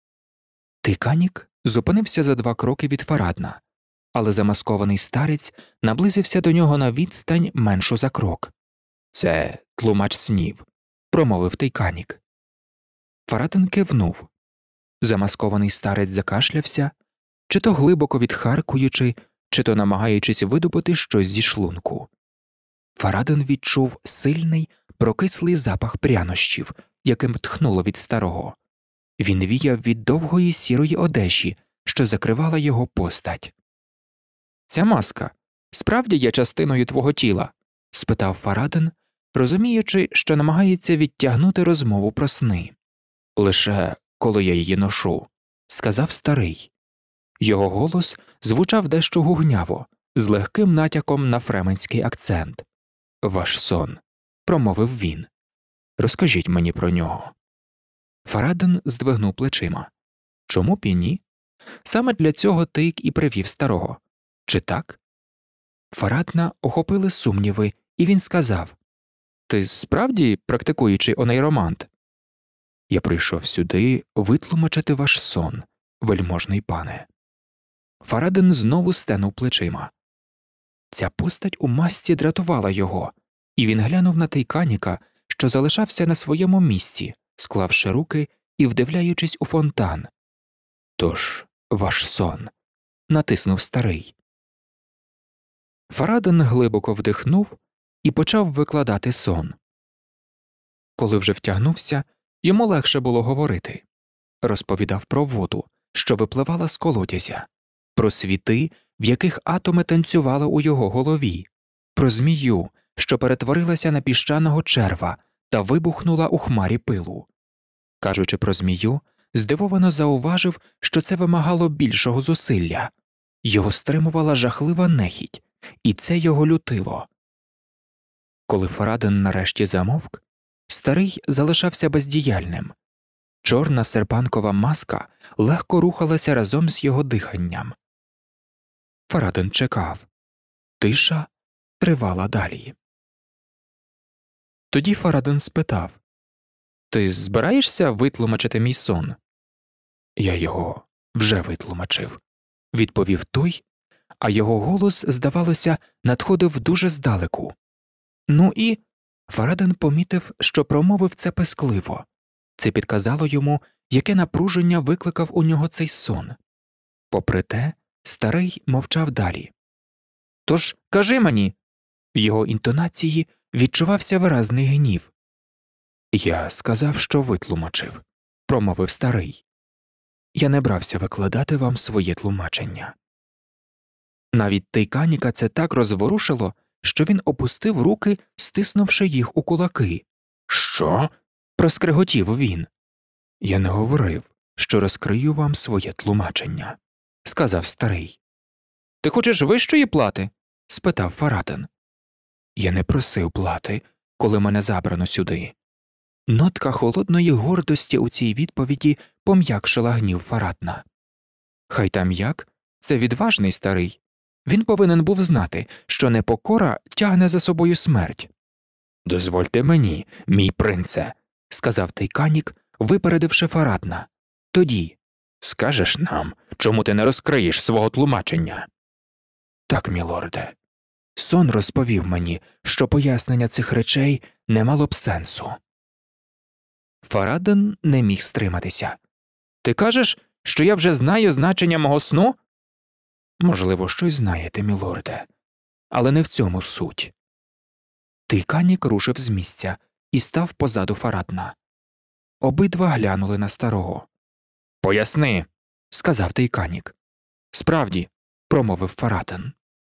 Тейканік зупинився за два кроки від Фарадна, але замаскований старець наблизився до нього на відстань меншу за крок. «Це тлумач снів», – промовив Тейканік. Фараден кивнув. Замаскований старець закашлявся, чи то глибоко відхаркуючи, чи то намагаючись видобути щось зі шлунку. Фараден відчув сильний, прокислий запах прянощів, яким тхнуло від старого. Він віяв від довгої сірої одежі, що закривала його постать. «Ця маска справді є частиною твого тіла?» – спитав Фараден, розуміючи, що намагається відтягнути розмову про сни. «Лише коли я її ношу», – сказав старий. Його голос звучав дещо гугняво, з легким натяком на фременський акцент. «Ваш сон», – промовив він. «Розкажіть мені про нього». Фараден здвигнув плечима. Чому б і ні? Саме для цього Тейк і привів старого. Чи так? Фарадна охопили сумніви, і він сказав: «Ти справді практикуючий онейромант?» «Я прийшов сюди витлумачити ваш сон, вельможний пане». Фараден знову стенув плечима. Ця постать у масці дратувала його, і він глянув на Тейканіка, що залишався на своєму місці, склавши руки і вдивляючись у фонтан. «Тож, ваш сон», – натиснув старий. Фараден глибоко вдихнув і почав викладати сон. Коли вже втягнувся, йому легше було говорити. Розповідав про воду, що випливала з колодязя, про світи, в яких атоми танцювали у його голові, про змію, що перетворилася на піщаного черва та вибухнула у хмарі пилу. Кажучи про змію, здивовано зауважив, що це вимагало більшого зусилля. Його стримувала жахлива нехіть, і це його лютило. Коли Фараден нарешті замовк, Старий залишався бездіяльним. Чорна серпанкова маска легко рухалася разом з його диханням. Фараден чекав. Тиша тривала далі. Тоді Фараден спитав: «Ти збираєшся витлумачити мій сон?» «Я його вже витлумачив», – відповів той, а його голос, здавалося, надходив дуже здалеку. «Ну і…» Фараден помітив, що промовив це пискливо. Це підказало йому, яке напруження викликав у нього цей сон. Попри те, старий мовчав далі. «Тож, кажи мені!» В його інтонації відчувався виразний гнів. «Я сказав, що витлумачив», – промовив старий. «Я не брався викладати вам своє тлумачення». Навіть Тейканіка це так розворушило, що він опустив руки, стиснувши їх у кулаки. «Що?» – проскриготів він. «Я не говорив, що розкрию вам своє тлумачення», – сказав старий. «Ти хочеш вищої плати?» – спитав Фараден. «Я не просив плати, коли мене забрано сюди». Нотка холодної гордості у цій відповіді пом'якшила гнів Фарадна. Хай там як, це відважний старий. Він повинен був знати, що непокора тягне за собою смерть. «Дозвольте мені, мій принце», – сказав Тейканік, випередивши Фарадна. «Тоді скажеш нам, чому ти не розкриєш свого тлумачення?» «Так, мілорде. Сон розповів мені, що пояснення цих речей не мало б сенсу». Фараден не міг стриматися. «Ти кажеш, що я вже знаю значення мого сну?» «Можливо, щось знаєте, мілорде, але не в цьому суть». Тейканік рушив з місця і став позаду Фарадна. Обидва глянули на старого. «Поясни», – сказав Тейканік. «Справді», – промовив Фараден.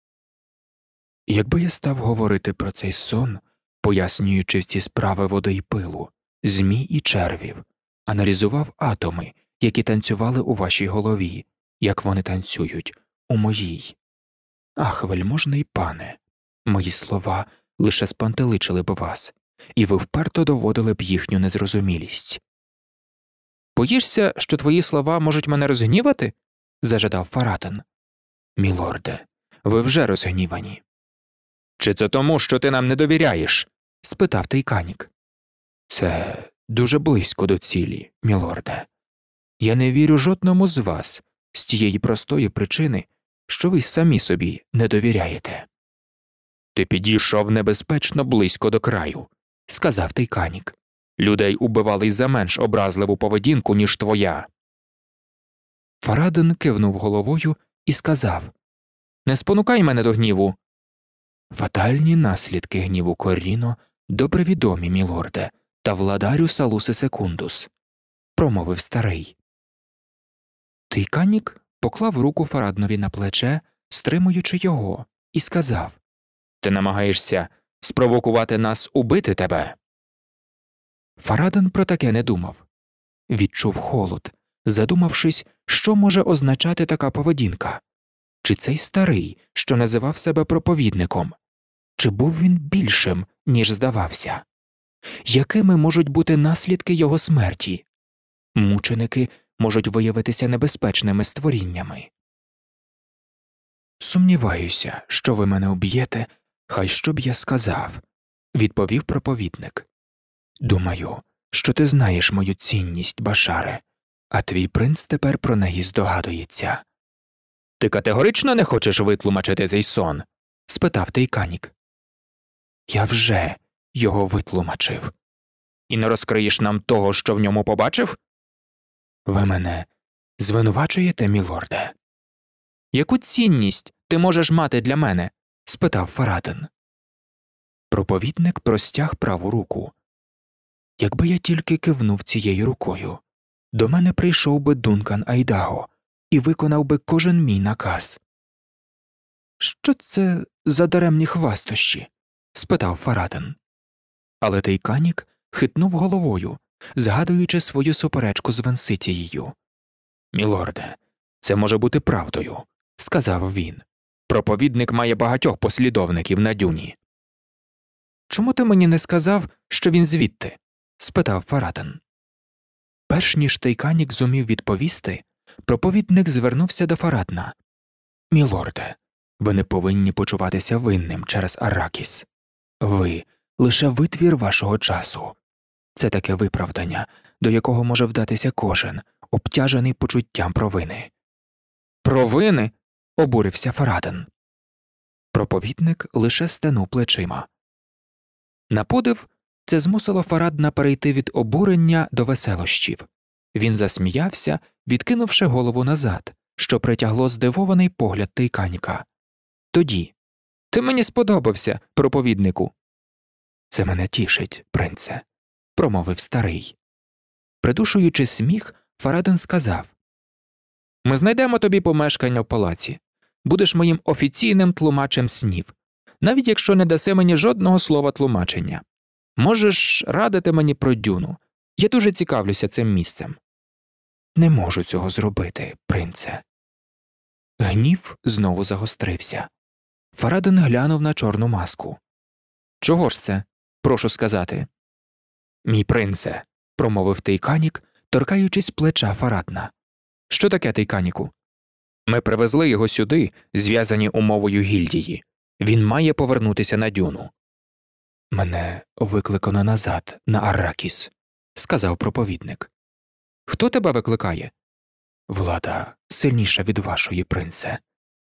«Якби я став говорити про цей сон, пояснюючи всі справи води й пилу, змій і червів, аналізував атоми, які танцювали у вашій голові, як вони танцюють у моїй. Ах, вельможний пане, мої слова лише спантеличили б вас, і ви вперто доводили б їхню незрозумілість». «Боїшся, що твої слова можуть мене розгнівати?» – зажадав Фараден. «Мілорде, ви вже розгнівані». «Чи це тому, що ти нам не довіряєш?» – спитав Тейканік. «Це дуже близько до цілі, мілорде. Я не вірю жодному з вас з тієї простої причини, що ви самі собі не довіряєте». «Ти підійшов небезпечно близько до краю», – сказав Тейканік. «Людей убивали й за менш образливу поведінку, ніж твоя». Фараден кивнув головою і сказав: «Не спонукай мене до гніву». «Фатальні наслідки гніву Корріно добре відомі, мілорде, та владарю Салуси Секундус», – промовив старий. Тейканік поклав руку Фараднові на плече, стримуючи його, і сказав: «Ти намагаєшся спровокувати нас убити тебе?» Фараден про таке не думав. Відчув холод, задумавшись, що може означати така поведінка. Чи цей старий, що називав себе проповідником, чи був він більшим, ніж здавався? Якими можуть бути наслідки його смерті? Мученики можуть виявитися небезпечними створіннями. «Сумніваюся, що ви мене уб'єте, хай що б я сказав», – відповів проповідник. «Думаю, що ти знаєш мою цінність, Башаре, а твій принц тепер про неї здогадується». «Ти категорично не хочеш витлумачити цей сон?» – спитав Тейканік. «Я вже його витлумачив». «І не розкриєш нам того, що в ньому побачив?» «Ви мене звинувачуєте, мілорде?» «Яку цінність ти можеш мати для мене?» – спитав Фараден. Проповідник простяг праву руку. «Якби я тільки кивнув цією рукою, до мене прийшов би Дункан Айдаго і виконав би кожен мій наказ». «Що це за даремні хвастощі?» – спитав Фараден. Але Тейканік хитнув головою, згадуючи свою суперечку з Венситією. «Мілорде, це може бути правдою», – сказав він. «Проповідник має багатьох послідовників на дюні». «Чому ти мені не сказав, що він звідти?» – спитав Фараден. Перш ніж Тейканік зумів відповісти, проповідник звернувся до Фарадна. «Мілорде, ви не повинні почуватися винним через Арракіс. Ви – лише витвір вашого часу. Це таке виправдання, до якого може вдатися кожен, обтяжений почуттям провини». «Провини?» – обурився Фараден. Проповідник лише стенув плечима. На подив, це змусило Фарадна перейти від обурення до веселощів. Він засміявся, відкинувши голову назад, що притягло здивований погляд Тейканіка. Тоді «Ти мені сподобався, проповіднику». «Це мене тішить, принце», – промовив старий. Придушуючи сміх, Фараден сказав: «Ми знайдемо тобі помешкання в палаці. Будеш моїм офіційним тлумачем снів, навіть якщо не даси мені жодного слова тлумачення. Можеш радити мені про Дюну. Я дуже цікавлюся цим місцем». «Не можу цього зробити, принце». Гнів знову загострився. Фараден глянув на чорну маску. «Чого ж це? Прошу сказати». «Мій принце», – промовив Тейканік, торкаючись плеча Фарадна. «Що таке, Тейканіку?» «Ми привезли його сюди, зв'язані умовою гільдії. Він має повернутися на Дюну». «Мене викликано назад, на Арракіс», – сказав проповідник. «Хто тебе викликає?» «Влада сильніша від вашої, принце».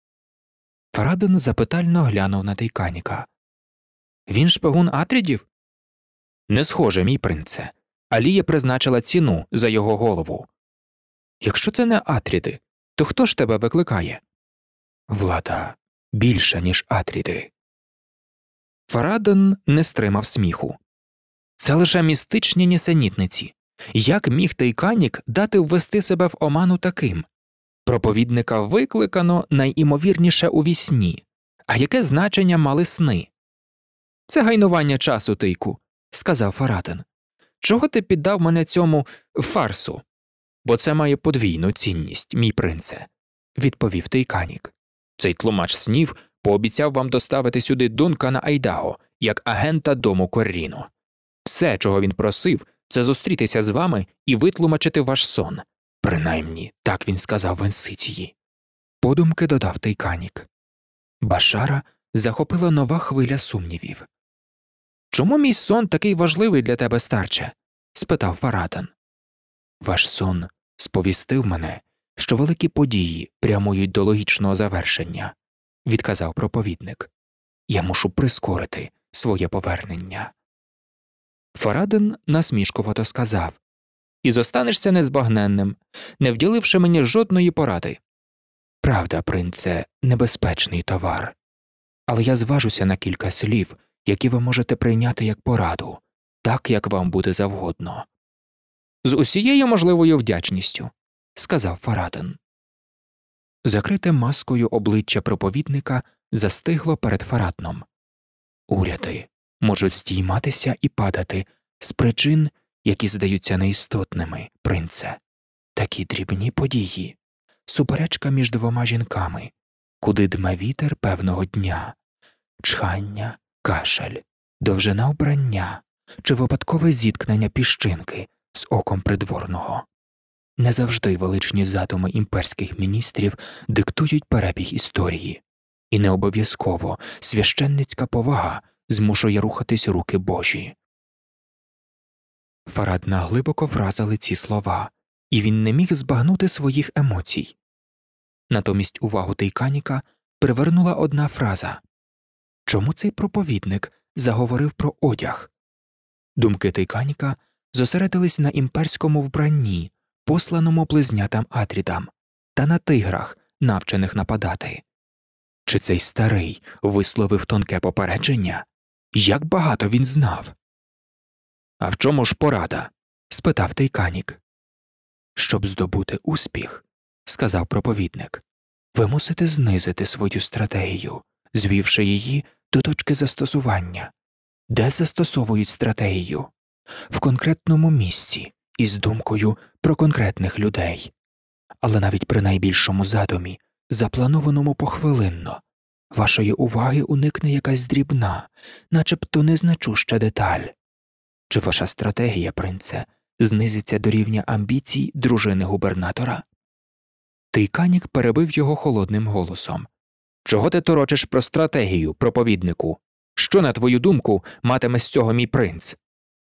Фараден запитально глянув на Тейканіка. «Він шпигун Атрідів?» «Не схоже, мій принце. Алія призначила ціну за його голову». «Якщо це не Атріди, то хто ж тебе викликає?» «Влада більша, ніж Атріди». Фараден не стримав сміху. Це лише містичні нісенітниці. Як міг Тейканік дати ввести себе в оману таким? Проповідника викликано найімовірніше у вісні. А яке значення мали сни? «Це гайнування часу, Тейку», – сказав Фараден. «Чого ти піддав мене цьому фарсу?» «Бо це має подвійну цінність, мій принце», – відповів Тейканік. «Цей тлумач снів пообіцяв вам доставити сюди Дункана Айдаго, як агента дому Корріно. Все, чого він просив, це зустрітися з вами і витлумачити ваш сон. Принаймні, так він сказав в Енситії». Подумки додав Тейканік. Башара захопила нова хвиля сумнівів. «Чому мій сон такий важливий для тебе, старче?» – спитав Фараден. «Ваш сон сповістив мене, що великі події прямують до логічного завершення», – відказав проповідник. «Я мушу прискорити своє повернення». Фараден насмішкувато сказав: «І зостанешся незбагненним, не вділивши мені жодної поради». «Правда, принце, небезпечний товар. Але я зважуся на кілька слів, які ви можете прийняти як пораду, так, як вам буде завгодно». «З усією можливою вдячністю», – сказав Фараден. Закрите маскою обличчя проповідника застигло перед Фарадном. «Уряди можуть здійматися і падати з причин, які здаються неістотними, принце. Такі дрібні події, суперечка між двома жінками, куди дме вітер певного дня, чхання, кашель, довжина вбрання чи випадкове зіткнення піщинки з оком придворного. Не завжди величні задуми імперських міністрів диктують перебіг історії, і не обов'язково священницька повага змушує рухатись руки Божі». Фарадна глибоко вразили ці слова, і він не міг збагнути своїх емоцій. Натомість увагу Тейканіка привернула одна фраза. Чому цей проповідник заговорив про одяг? Думки Тейканіка зосередились на імперському вбранні, посланому близнятам Атрідам, та на тиграх, навчених нападати. Чи цей старий висловив тонке попередження? Як багато він знав? «А в чому ж порада?» – спитав Тейканік. «Щоб здобути успіх», – сказав проповідник, – «ви мусите знизити свою стратегію, звівши її до точки застосування. Де застосовують стратегію? В конкретному місці і з думкою про конкретних людей. Але навіть при найбільшому задумі, запланованому похвилинно, вашої уваги уникне якась дрібна, начебто незначуща деталь. Чи ваша стратегія, принце, знизиться до рівня амбіцій дружини губернатора? Тейканік перебив його холодним голосом. Чого ти торочиш про стратегію, проповіднику? Що, на твою думку, матиме з цього мій принц?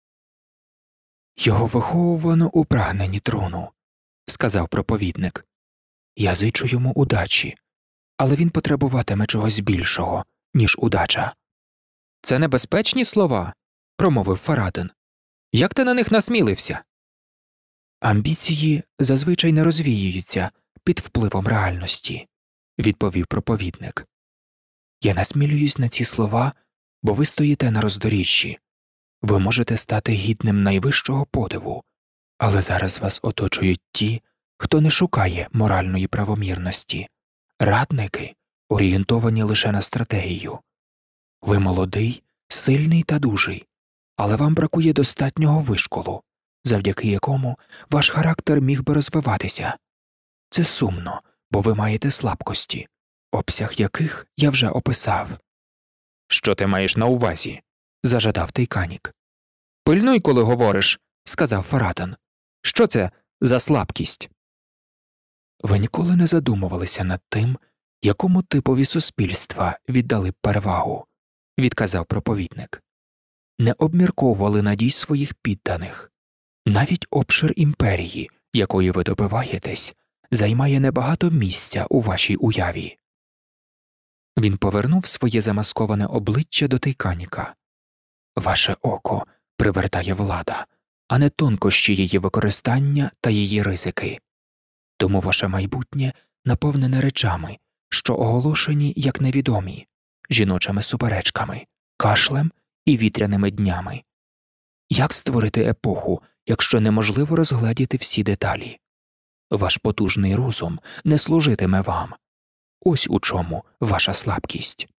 Його виховувано у прагненні трону, сказав проповідник. Я зичу йому удачі, але він потребуватиме чогось більшого, ніж удача. Це небезпечні слова, промовив Фараден. Як ти на них насмілився? Амбіції зазвичай не розвіюються під впливом реальності, відповів проповідник. Я насмілююсь на ці слова, бо ви стоїте на роздоріжжі. Ви можете стати гідним найвищого подиву, але зараз вас оточують ті, хто не шукає моральної правомірності, радники, орієнтовані лише на стратегію. Ви молодий, сильний та дужий, але вам бракує достатнього вишколу, завдяки якому ваш характер міг би розвиватися. Це сумно, бо ви маєте слабкості, обсяг яких я вже описав. Що ти маєш на увазі? Зажадав Тейканік. Пильнуй, коли говориш, сказав Фараден. Що це за слабкість? Ви ніколи не задумувалися над тим, якому типові суспільства віддали б перевагу, відказав проповідник. Не обмірковували надій своїх підданих. Навіть обшир імперії, якої ви добиваєтесь, займає небагато місця у вашій уяві. Він повернув своє замасковане обличчя до Тейканіка. Ваше око привертає влада, а не тонкощі її використання та її ризики. Тому ваше майбутнє наповнене речами, що оголошені як невідомі, жіночими суперечками, кашлем і вітряними днями. Як створити епоху, якщо неможливо розгледіти всі деталі? Ваш потужний розум не служитиме вам. Ось у чому ваша слабкість.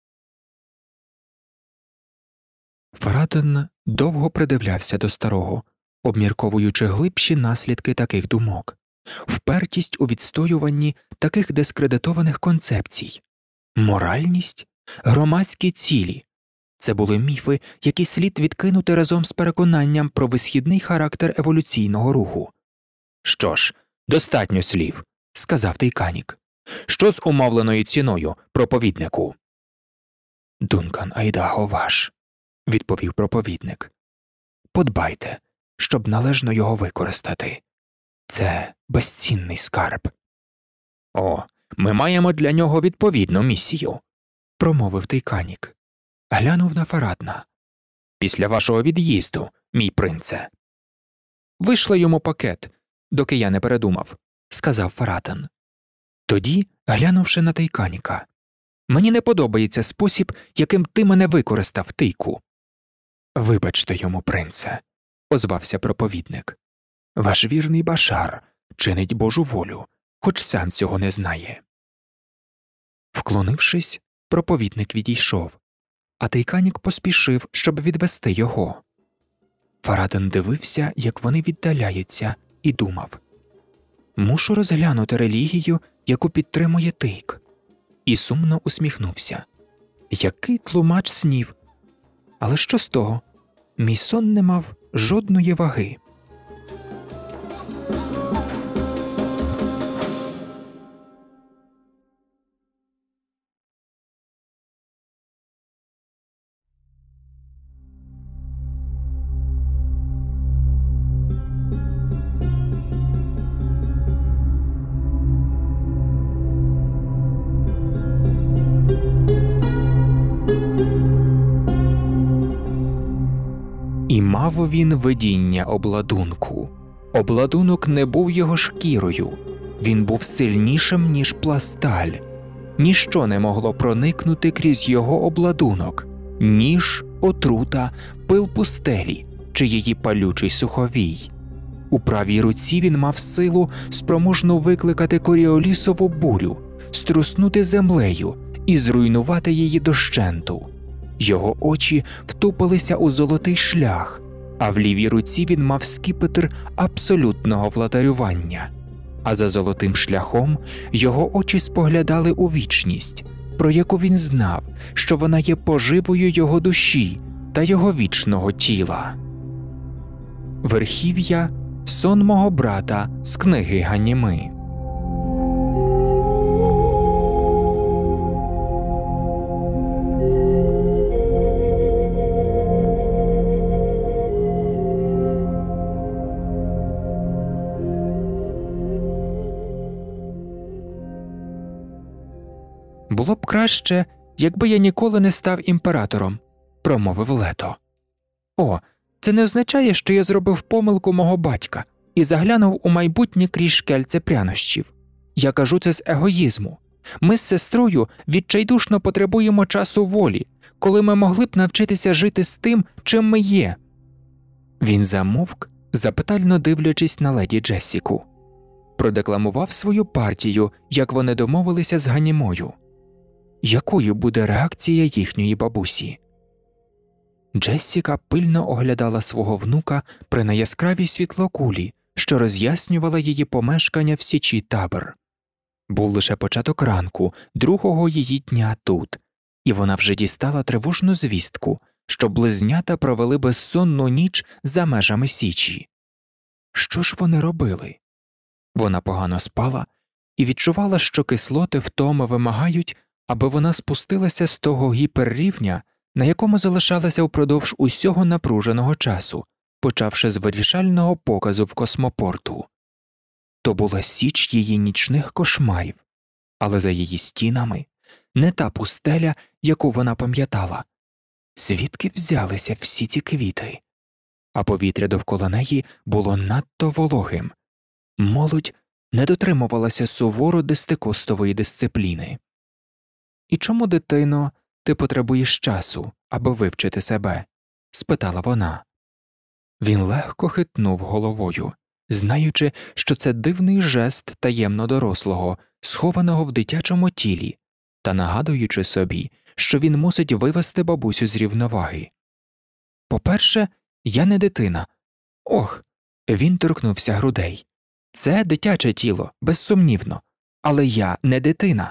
Фараден довго придивлявся до старого, обмірковуючи глибші наслідки таких думок, впертість у відстоюванні таких дискредитованих концепцій, моральність, громадські цілі. Це були міфи, які слід відкинути разом з переконанням про висхідний характер еволюційного руху. Що ж, достатньо слів, сказав Тейканік. Що з умовленою ціною, проповіднику? Дункан Айдаго ваш, відповів проповідник. Подбайте, щоб належно його використати. Це безцінний скарб. О, ми маємо для нього відповідну місію, промовив Тейканік. Глянув на Фарадна. Після вашого від'їзду, мій принце. Вийшли йому пакет, доки я не передумав, сказав Фараден. Тоді, глянувши на Тейканіка, мені не подобається спосіб, яким ти мене використав, Тейку. Вибачте йому, принце, озвався проповідник. Ваш вірний Башар чинить Божу волю, хоч сам цього не знає. Вклонившись, проповідник відійшов, а Тейканік поспішив, щоб відвести його. Фараден дивився, як вони віддаляються, і думав: мушу розглянути релігію, яку підтримує Тейк. І сумно усміхнувся. Який тлумач снів! Але що з того? Мій сон не мав жодної ваги. І мав він видіння обладунку. Обладунок не був його шкірою, він був сильнішим, ніж пласталь. Ніщо не могло проникнути крізь його обладунок, ніж, отрута, пил пустелі чи її палючий суховій. У правій руці він мав силу, спроможну викликати коріолісову бурю, струснути землею і зруйнувати її дощенту. Його очі втупилися у золотий шлях, а в лівій руці він мав скіпетр абсолютного владарювання. А за золотим шляхом його очі споглядали у вічність, про яку він знав, що вона є поживою його душі та його вічного тіла. Верхів'я – сон мого брата з книги Ганніми. «Було б краще, якби я ніколи не став імператором», – промовив Лето. «О, це не означає, що я зробив помилку мого батька і заглянув у майбутнє крізь шкельце прянощів. Я кажу це з егоїзму. Ми з сестрою відчайдушно потребуємо часу волі, коли ми могли б навчитися жити з тим, чим ми є». Він замовк, запитально дивлячись на леді Джессіку. Продекламував свою партію, як вони домовилися з Ганнімою. Якою буде реакція їхньої бабусі? Джессіка пильно оглядала свого внука при неяскравій світлокулі, що роз'яснювала її помешкання в січі табор. Був лише початок ранку, другого її дня тут, і вона вже дістала тривожну звістку, що близнята провели безсонну ніч за межами січі. Що ж вони робили? Вона погано спала і відчувала, що кислоти втоми вимагають, аби вона спустилася з того гіперрівня, на якому залишалася впродовж усього напруженого часу, почавши з вирішального показу в космопорту. То була січ її нічних кошмарів, але за її стінами не та пустеля, яку вона пам'ятала. Звідки взялися всі ці квіти? А повітря довкола неї було надто вологим. Молодь не дотримувалася суворо десятикостової дисципліни. «І чому, дитино, ти потребуєш часу, аби вивчити себе?» – спитала вона. Він легко хитнув головою, знаючи, що це дивний жест таємно дорослого, схованого в дитячому тілі, та нагадуючи собі, що він мусить вивести бабусю з рівноваги. «По-перше, я не дитина. Ох!» – він торкнувся грудей. «Це дитяче тіло, безсумнівно, але я не дитина».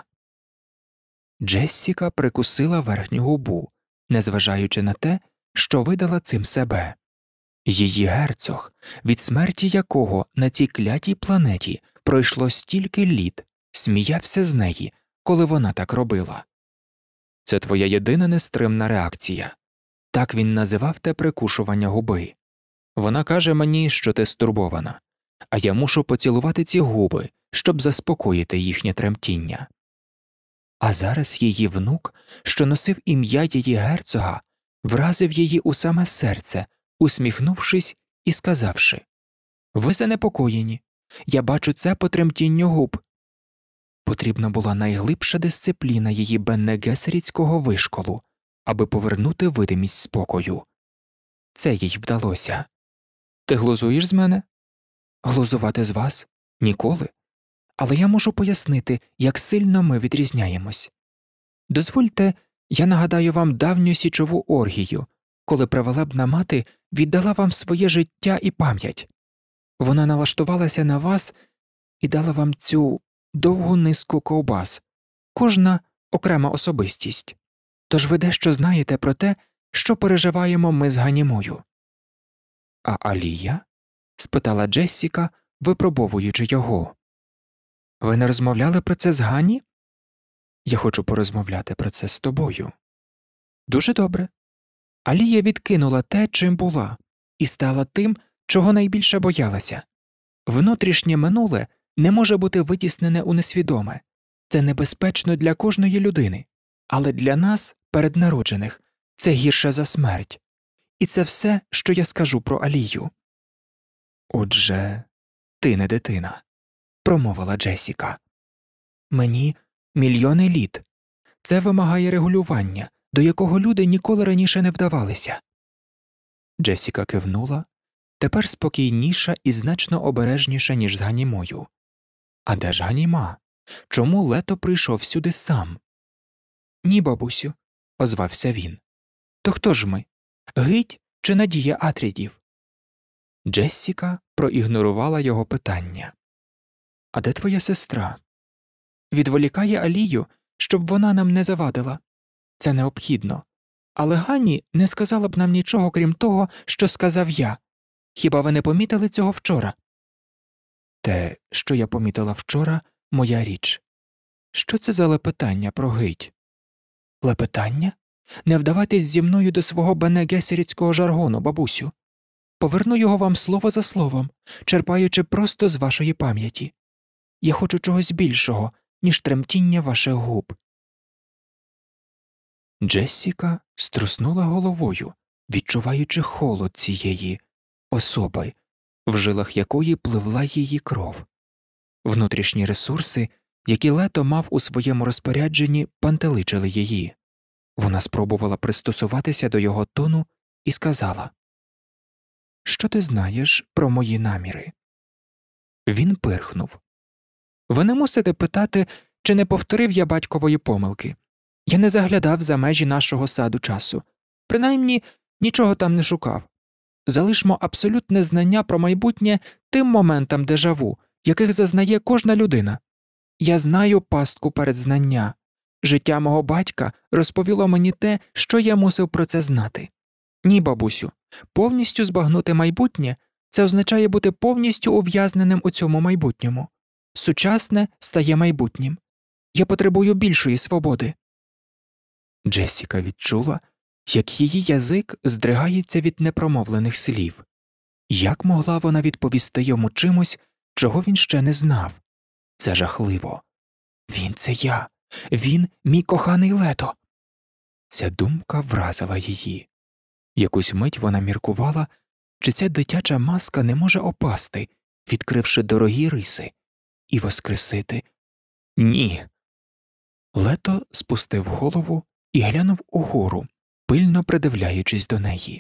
Джессіка прикусила верхню губу, незважаючи на те, що видала цим себе. Її герцог, від смерті якого на цій клятій планеті пройшло стільки літ, сміявся з неї, коли вона так робила. «Це твоя єдина нестримна реакція». Так він називав те прикушування губи. «Вона каже мені, що ти стурбована, а я мушу поцілувати ці губи, щоб заспокоїти їхнє тремтіння». А зараз її внук, що носив ім'я її герцога, вразив її у саме серце, усміхнувшись і сказавши: «Ви занепокоєні. Я бачу це по тремтінню губ». Потрібна була найглибша дисципліна її беннегесерітського вишколу, аби повернути видимість спокою. Це їй вдалося. «Ти глузуєш з мене?» «Глузувати з вас? Ніколи. Але я можу пояснити, як сильно ми відрізняємось. Дозвольте, я нагадаю вам давню січову оргію, коли правелебна мати віддала вам своє життя і пам'ять. Вона налаштувалася на вас і дала вам цю довгу низку ковбас, кожна окрема особистість. Тож ви дещо знаєте про те, що переживаємо ми з Ганнімою». «А Алія?» – спитала Джессіка, випробовуючи його. «Ви не розмовляли про це з Ганні?» «Я хочу порозмовляти про це з тобою». «Дуже добре». Алія відкинула те, чим була, і стала тим, чого найбільше боялася. Внутрішнє минуле не може бути витіснене у несвідоме. Це небезпечно для кожної людини, але для нас, переднароджених, це гірше за смерть. І це все, що я скажу про Алію. «Отже, ти не дитина», – промовила Джессіка. «Мені мільйони літ. Це вимагає регулювання, до якого люди ніколи раніше не вдавалися». Джессіка кивнула, тепер спокійніша і значно обережніша, ніж з Ганнімою. «А де ж Ганніма? Чому Лето прийшов сюди сам?» «Ні, бабусю», – озвався він. «То хто ж ми? Гидь чи Надія Атрідів?» Джессіка проігнорувала його питання. «А де твоя сестра?» «Відволікає Алію, щоб вона нам не завадила. Це необхідно. Але Ганні не сказала б нам нічого, крім того, що сказав я. Хіба ви не помітили цього вчора? Те, що я помітила вчора, моя річ. Що це за лепетання про гить? Лепетання? Не вдавайтесь зі мною до свого бене-гесерітського жаргону, бабусю. Поверну його вам слово за словом, черпаючи просто з вашої пам'яті. Я хочу чогось більшого, ніж тремтіння ваших губ. Джессіка струснула головою, відчуваючи холод цієї особи, в жилах якої пливла її кров. Внутрішні ресурси, які Лето мав у своєму розпорядженні, пантеличили її. Вона спробувала пристосуватися до його тону і сказала: «Що ти знаєш про мої наміри?» Він пирхнув. «Ви не мусите питати, чи не повторив я батькової помилки. Я не заглядав за межі нашого саду часу. Принаймні, нічого там не шукав. Залишмо абсолютне знання про майбутнє тим моментам дежаву, яких зазнає кожна людина. Я знаю пастку передзнання. Життя мого батька розповіло мені те, що я мусив про це знати. Ні, бабусю, повністю збагнути майбутнє – це означає бути повністю ув'язненим у цьому майбутньому. Сучасне стає майбутнім. Я потребую більшої свободи». Джессіка відчула, як її язик здригається від непромовлених слів. Як могла вона відповісти йому чимось, чого він ще не знав? Це жахливо. Він – це я. Він – мій коханий Лето. Ця думка вразила її. Якусь мить вона міркувала, чи ця дитяча маска не може опасти, відкривши дорогі риси, і воскресити. Ні. Лето спустив голову і глянув угору, пильно придивляючись до неї.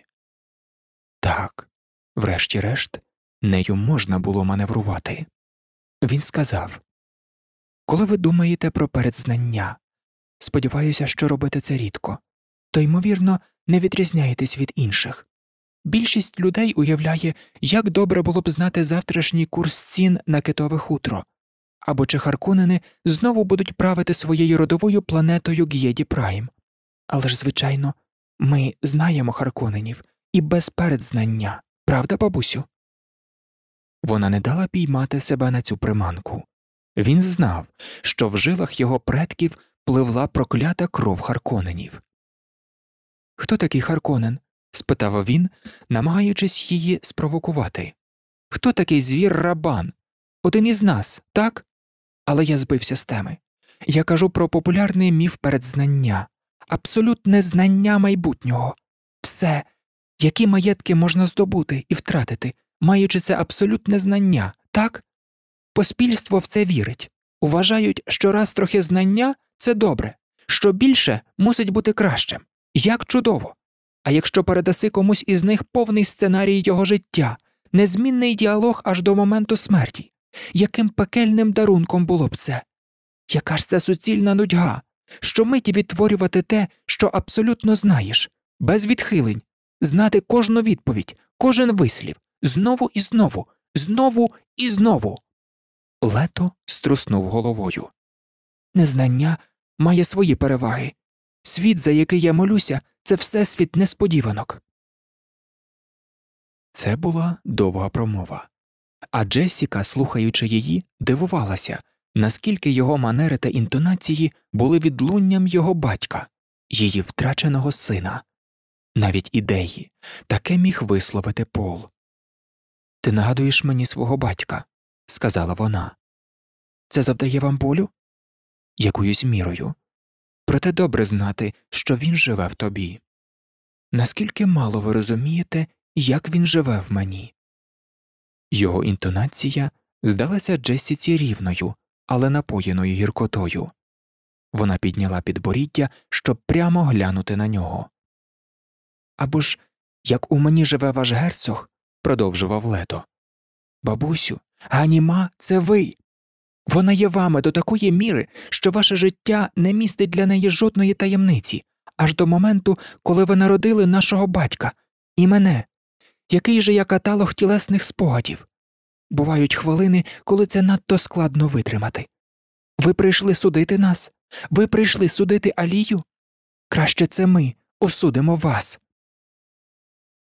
Так, врешті-решт, нею можна було маневрувати. Він сказав: «Коли ви думаєте про передзнання, сподіваюся, що робите це рідко, то, ймовірно, не відрізняєтесь від інших. Більшість людей уявляє, як добре було б знати завтрашній курс цін на китове хутро, або чи Харконнени знову будуть правити своєю родовою планетою Г'єді Прайм. Але ж, звичайно, ми знаємо Харконненів і без передзнання, правда, бабусю?» Вона не дала піймати себе на цю приманку. Він знав, що в жилах його предків пливла проклята кров Харконненів. «Хто такий Харконнен?» – спитав він, намагаючись її спровокувати. «Хто такий звір Рабан? Один із нас, так? Але я збився з теми. Я кажу про популярний міф передзнання, абсолютне знання майбутнього. Все, які маєтки можна здобути і втратити, маючи це абсолютне знання, так? Поспільство в це вірить. Вважають, що раз трохи знання – це добре, що більше мусить бути кращим. Як чудово! А якщо передаси комусь із них повний сценарій його життя, незмінний діалог аж до моменту смерті, яким пекельним дарунком було б це? Яка ж це суцільна нудьга, щомиті відтворювати те, що абсолютно знаєш, без відхилень, знати кожну відповідь, кожен вислів, знову і знову, знову і знову. Лето струснув головою. Незнання має свої переваги. Світ, за який я молюся, це всесвіт несподіванок. Це була довга промова. А Джессіка, слухаючи її, дивувалася, наскільки його манери та інтонації були відлунням його батька, її втраченого сина. Навіть ідеї таке міг висловити Пол. «Ти нагадуєш мені свого батька», – сказала вона. «Це завдає вам болю?» «Якоюсь мірою. Проте добре знати, що він живе в тобі. Наскільки мало ви розумієте, як він живе в мені?» Його інтонація здалася Джессіці рівною, але напоєною гіркотою. Вона підняла підборіддя, щоб прямо глянути на нього. «Або ж, як у мені живе ваш герцог», – продовжував Лето. «Бабусю, Ганіма – це ви. Вона є вами до такої міри, що ваше життя не містить для неї жодної таємниці, аж до моменту, коли ви народили нашого батька і мене. Який же я каталог тілесних спогадів? Бувають хвилини, коли це надто складно витримати. Ви прийшли судити нас? Ви прийшли судити Алію? Краще це ми осудимо вас».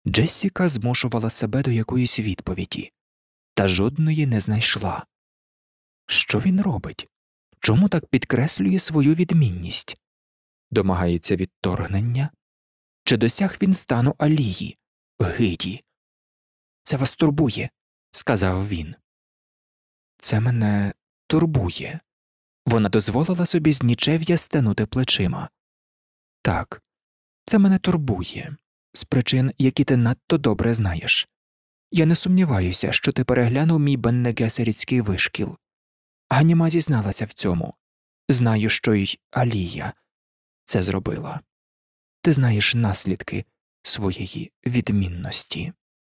Джессіка змушувала себе до якоїсь відповіді, та жодної не знайшла. Що він робить? Чому так підкреслює свою відмінність? Домагається відторгнення? Чи досяг він стану Алії, гиді? «Це вас турбує», – сказав він. «Це мене турбує». Вона дозволила собі з нічев'я стенути плечима. «Так, це мене турбує, з причин, які ти надто добре знаєш. Я не сумніваюся, що ти переглянув мій беннегесерітський вишкіл. Ганіма зізналася в цьому. Знаю, що й Алія це зробила. Ти знаєш наслідки своєї відмінності».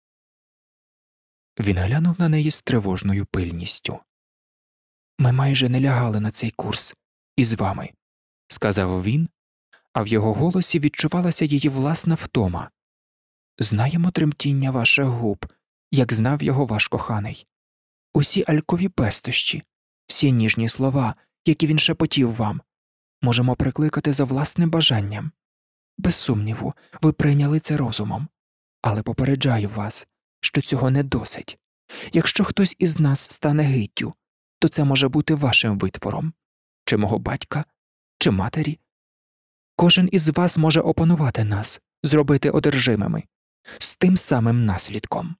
Він глянув на неї з тривожною пильністю. «Ми майже не лягали на цей курс із вами», – сказав він, а в його голосі відчувалася її власна втома. «Знаємо тремтіння ваших губ, як знав його ваш коханий. Усі алькові пестощі, всі ніжні слова, які він шепотів вам, можемо прикликати за власним бажанням. Без сумніву, ви прийняли це розумом. Але попереджаю вас, що цього не досить. Якщо хтось із нас стане гиддю, то це може бути вашим витвором, чи мого батька, чи матері. Кожен із вас може опанувати нас, зробити одержимими, з тим самим наслідком».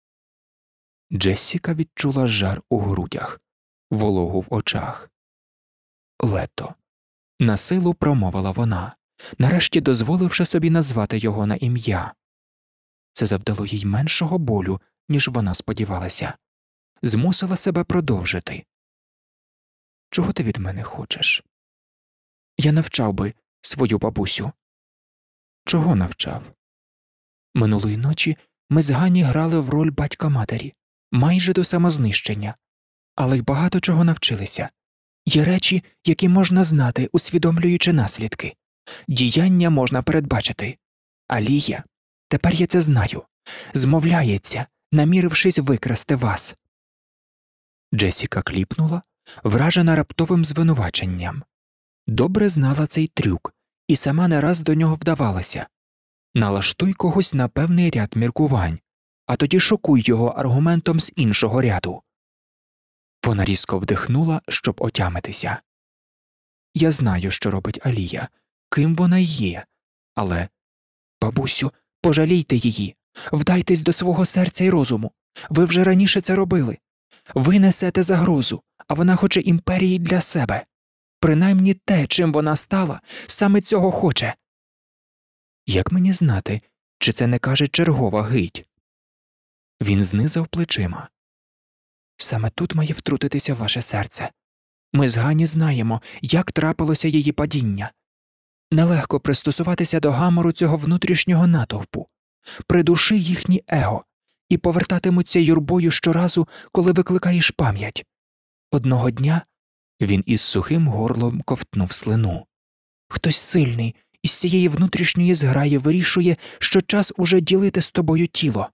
Джессіка відчула жар у грудях, вологу в очах. «Лето», – насилу промовила вона, нарешті дозволивши собі назвати його на ім'я. Це завдало їй меншого болю, ніж вона сподівалася. Змусила себе продовжити. «Чого ти від мене хочеш?» «Я навчав би свою бабусю». «Чого навчав?» «Минулої ночі ми з Гані грали в роль батька-матері, майже до самознищення, але й багато чого навчилися. Є речі, які можна знати, усвідомлюючи наслідки. Діяння можна передбачити. Алія, тепер я це знаю, змовляється, намірившись викрасти вас». Джесіка кліпнула, вражена раптовим звинуваченням. Добре знала цей трюк і сама не раз до нього вдавалася. Налаштуй когось на певний ряд міркувань, а тоді шокуй його аргументом з іншого ряду. Вона різко вдихнула, щоб отямитися. «Я знаю, що робить Алія, ким вона є, але, бабусю, пожалійте її, вдайтесь до свого серця й розуму, ви вже раніше це робили. Ви несете загрозу, а вона хоче імперії для себе. Принаймні те, чим вона стала, саме цього хоче». «Як мені знати, чи це не каже чергова гидь?» Він знизав плечима. «Саме тут має втрутитися ваше серце. Ми з Гані знаємо, як трапилося її падіння. Нелегко пристосуватися до гамору цього внутрішнього натовпу, придуши їхнє его, і повертатимуться юрбою щоразу, коли викликаєш пам'ять. Одного дня…» Він із сухим горлом ковтнув слину. «Хтось сильний із цієї внутрішньої зграї вирішує, що час уже ділити з тобою тіло».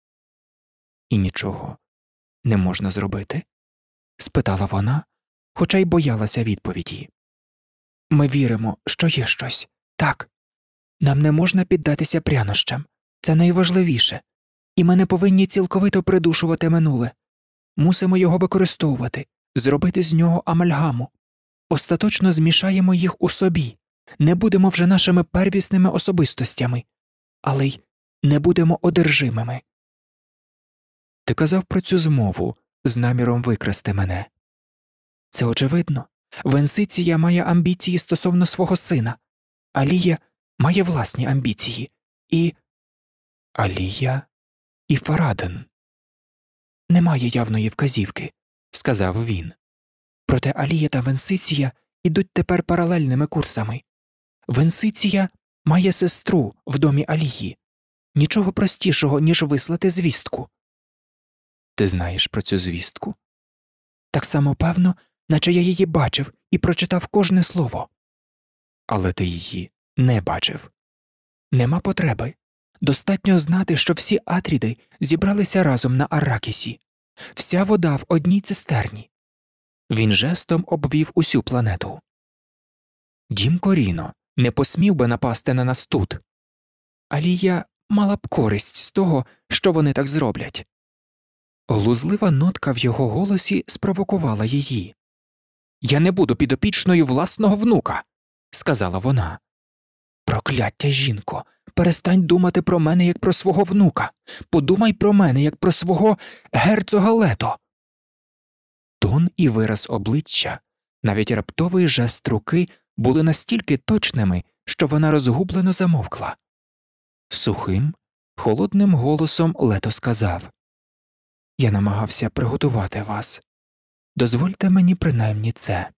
«І нічого не можна зробити?» – спитала вона, хоча й боялася відповіді. «Ми віримо, що є щось. Так. Нам не можна піддатися прянощам. Це найважливіше. І ми не повинні цілковито придушувати минуле. Мусимо його використовувати, зробити з нього амальгаму. Остаточно змішаємо їх у собі. Не будемо вже нашими первісними особистостями, але й не будемо одержимими». «Ти казав про цю змову з наміром викрасти мене». «Це очевидно. Венсиція має амбіції стосовно свого сина. Алія має власні амбіції. І… Алія і Фараден». «Немає явної вказівки», – сказав він. «Проте Алія та Венсиція ідуть тепер паралельними курсами. Венсиція має сестру в домі Алії. Нічого простішого, ніж вислати звістку». «Ти знаєш про цю звістку?» «Так само певно, наче я її бачив і прочитав кожне слово». «Але ти її не бачив». «Нема потреби. Достатньо знати, що всі Атріди зібралися разом на Арракісі. Вся вода в одній цистерні». Він жестом обвів усю планету. «Дім Коріно не посмів би напасти на нас тут. Алія мала б користь з того, що вони так зроблять. Глузлива нотка в його голосі спровокувала її. «Я не буду підопічною власного внука», – сказала вона. «Прокляття, жінко, перестань думати про мене, як про свого внука. Подумай про мене, як про свого герцога Лето». Тон і вираз обличчя, навіть раптовий жест руки були настільки точними, що вона розгублено замовкла. Сухим, холодним голосом Лето сказав: «Я намагався приготувати вас. Дозвольте мені принаймні це.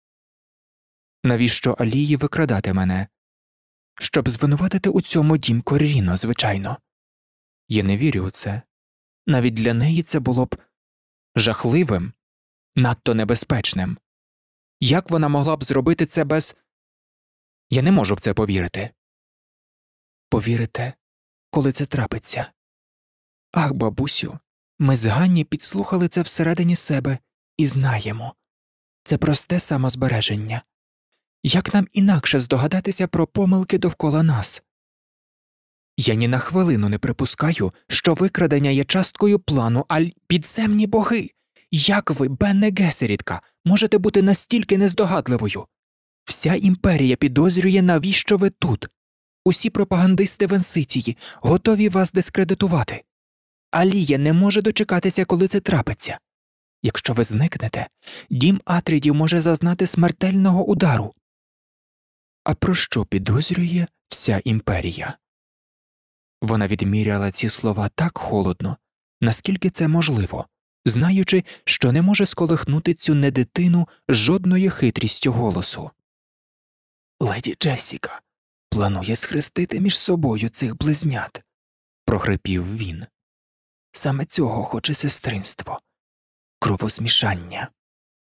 Навіщо Алії викрадати мене? Щоб звинуватити у цьому дім Корріно, звичайно. Я не вірю у це. Навіть для неї це було б жахливим, надто небезпечним. Як вона могла б зробити це без... Я не можу в це повірити». «Повірите, коли це трапиться. Ах, бабусю, ми з Ганні підслухали це всередині себе і знаємо. Це просте самозбереження. Як нам інакше здогадатися про помилки довкола нас? Я ні на хвилину не припускаю, що викрадення є часткою плану, аль підземні боги. Як ви, Бенне Гесерідка, можете бути настільки нездогадливою? Вся імперія підозрює, навіщо ви тут. Усі пропагандисти Венсиції готові вас дискредитувати. Алія не може дочекатися, коли це трапиться. Якщо ви зникнете, дім Атрідів може зазнати смертельного удару. А про що підозрює вся імперія?» Вона відміряла ці слова так холодно, наскільки це можливо, знаючи, що не може сколихнути цю недитину жодною хитрістю голосу. «Леді Джессіка планує схрестити між собою цих близнят», – прохрипів він. «Саме цього хоче сестринство. Кровосмішання».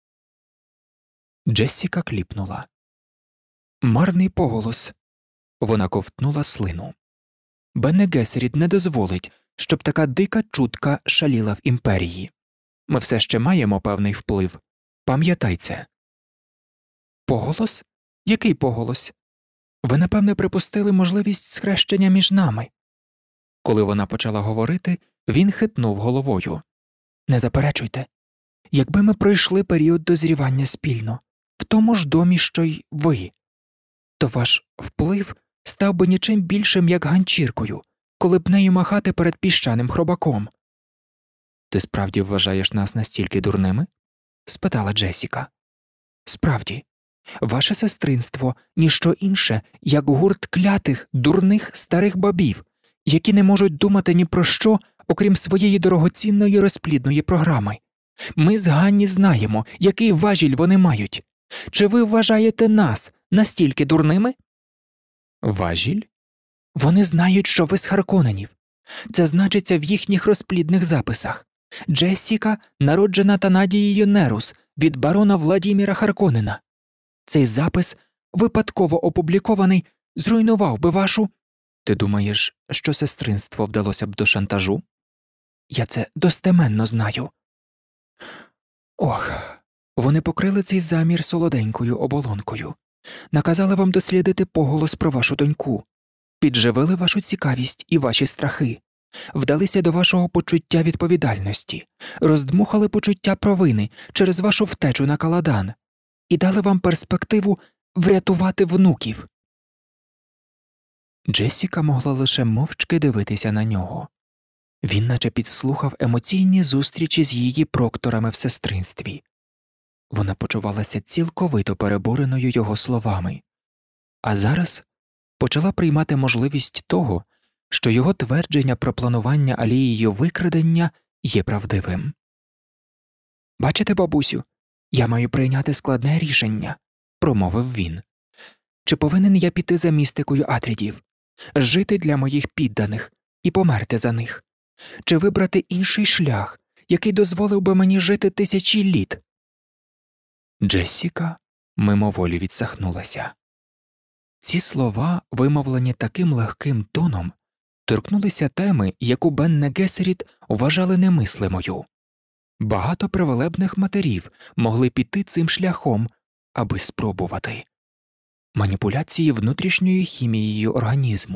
Джессіка кліпнула. Марний поголос. Вона ковтнула слину. Бенне Гесерід не дозволить, щоб така дика чутка шаліла в імперії. Ми все ще маємо певний вплив. Пам'ятай це. Поголос? Який поголос? Ви, напевне, припустили можливість схрещення між нами. Коли вона почала говорити, він хитнув головою. Не заперечуйте. Якби ми пройшли період дозрівання спільно, в тому ж домі, що й ви, то ваш вплив став би нічим більшим, як ганчіркою, коли б нею махати перед піщаним хробаком. «Ти справді вважаєш нас настільки дурними?» – спитала Джесіка. «Справді. Ваше сестринство – ніщо інше, як гурт клятих, дурних старих бабів, які не можуть думати ні про що, окрім своєї дорогоцінної розплідної програми. Ми з Ганні знаємо, який важіль вони мають. Чи ви вважаєте нас настільки дурними?» «Важіль? Вони знають, що ви з Харконненів. Це значиться в їхніх розплідних записах. Джессіка народжена Танадією Нерус від барона Владіміра Харконнена. Цей запис, випадково опублікований, зруйнував би вашу... Ти думаєш, що сестринство вдалося б до шантажу? Я це достеменно знаю. Ох, вони покрили цей замір солоденькою оболонкою. Наказали вам дослідити поголос про вашу доньку. Підживили вашу цікавість і ваші страхи. Вдалися до вашого почуття відповідальності, роздмухали почуття провини через вашу втечу на Каладан і дали вам перспективу врятувати внуків. Джессіка могла лише мовчки дивитися на нього. Він наче підслухав емоційні зустрічі з її прокторами в сестринстві. Вона почувалася цілковито перебореною його словами, а зараз почала приймати можливість того, що його твердження про планування Алією викрадення є правдивим. «Бачите, бабусю, я маю прийняти складне рішення», – промовив він. «Чи повинен я піти за містикою Атрідів, жити для моїх підданих і померти за них? Чи вибрати інший шлях, який дозволив би мені жити тисячі літ?» Джессіка мимоволі відсахнулася. Ці слова, вимовлені таким легким тоном, торкнулися теми, яку Бенне Гесерід вважали немислимою. Багато привилебних матерів могли піти цим шляхом, аби спробувати. Маніпуляції внутрішньою хімією організму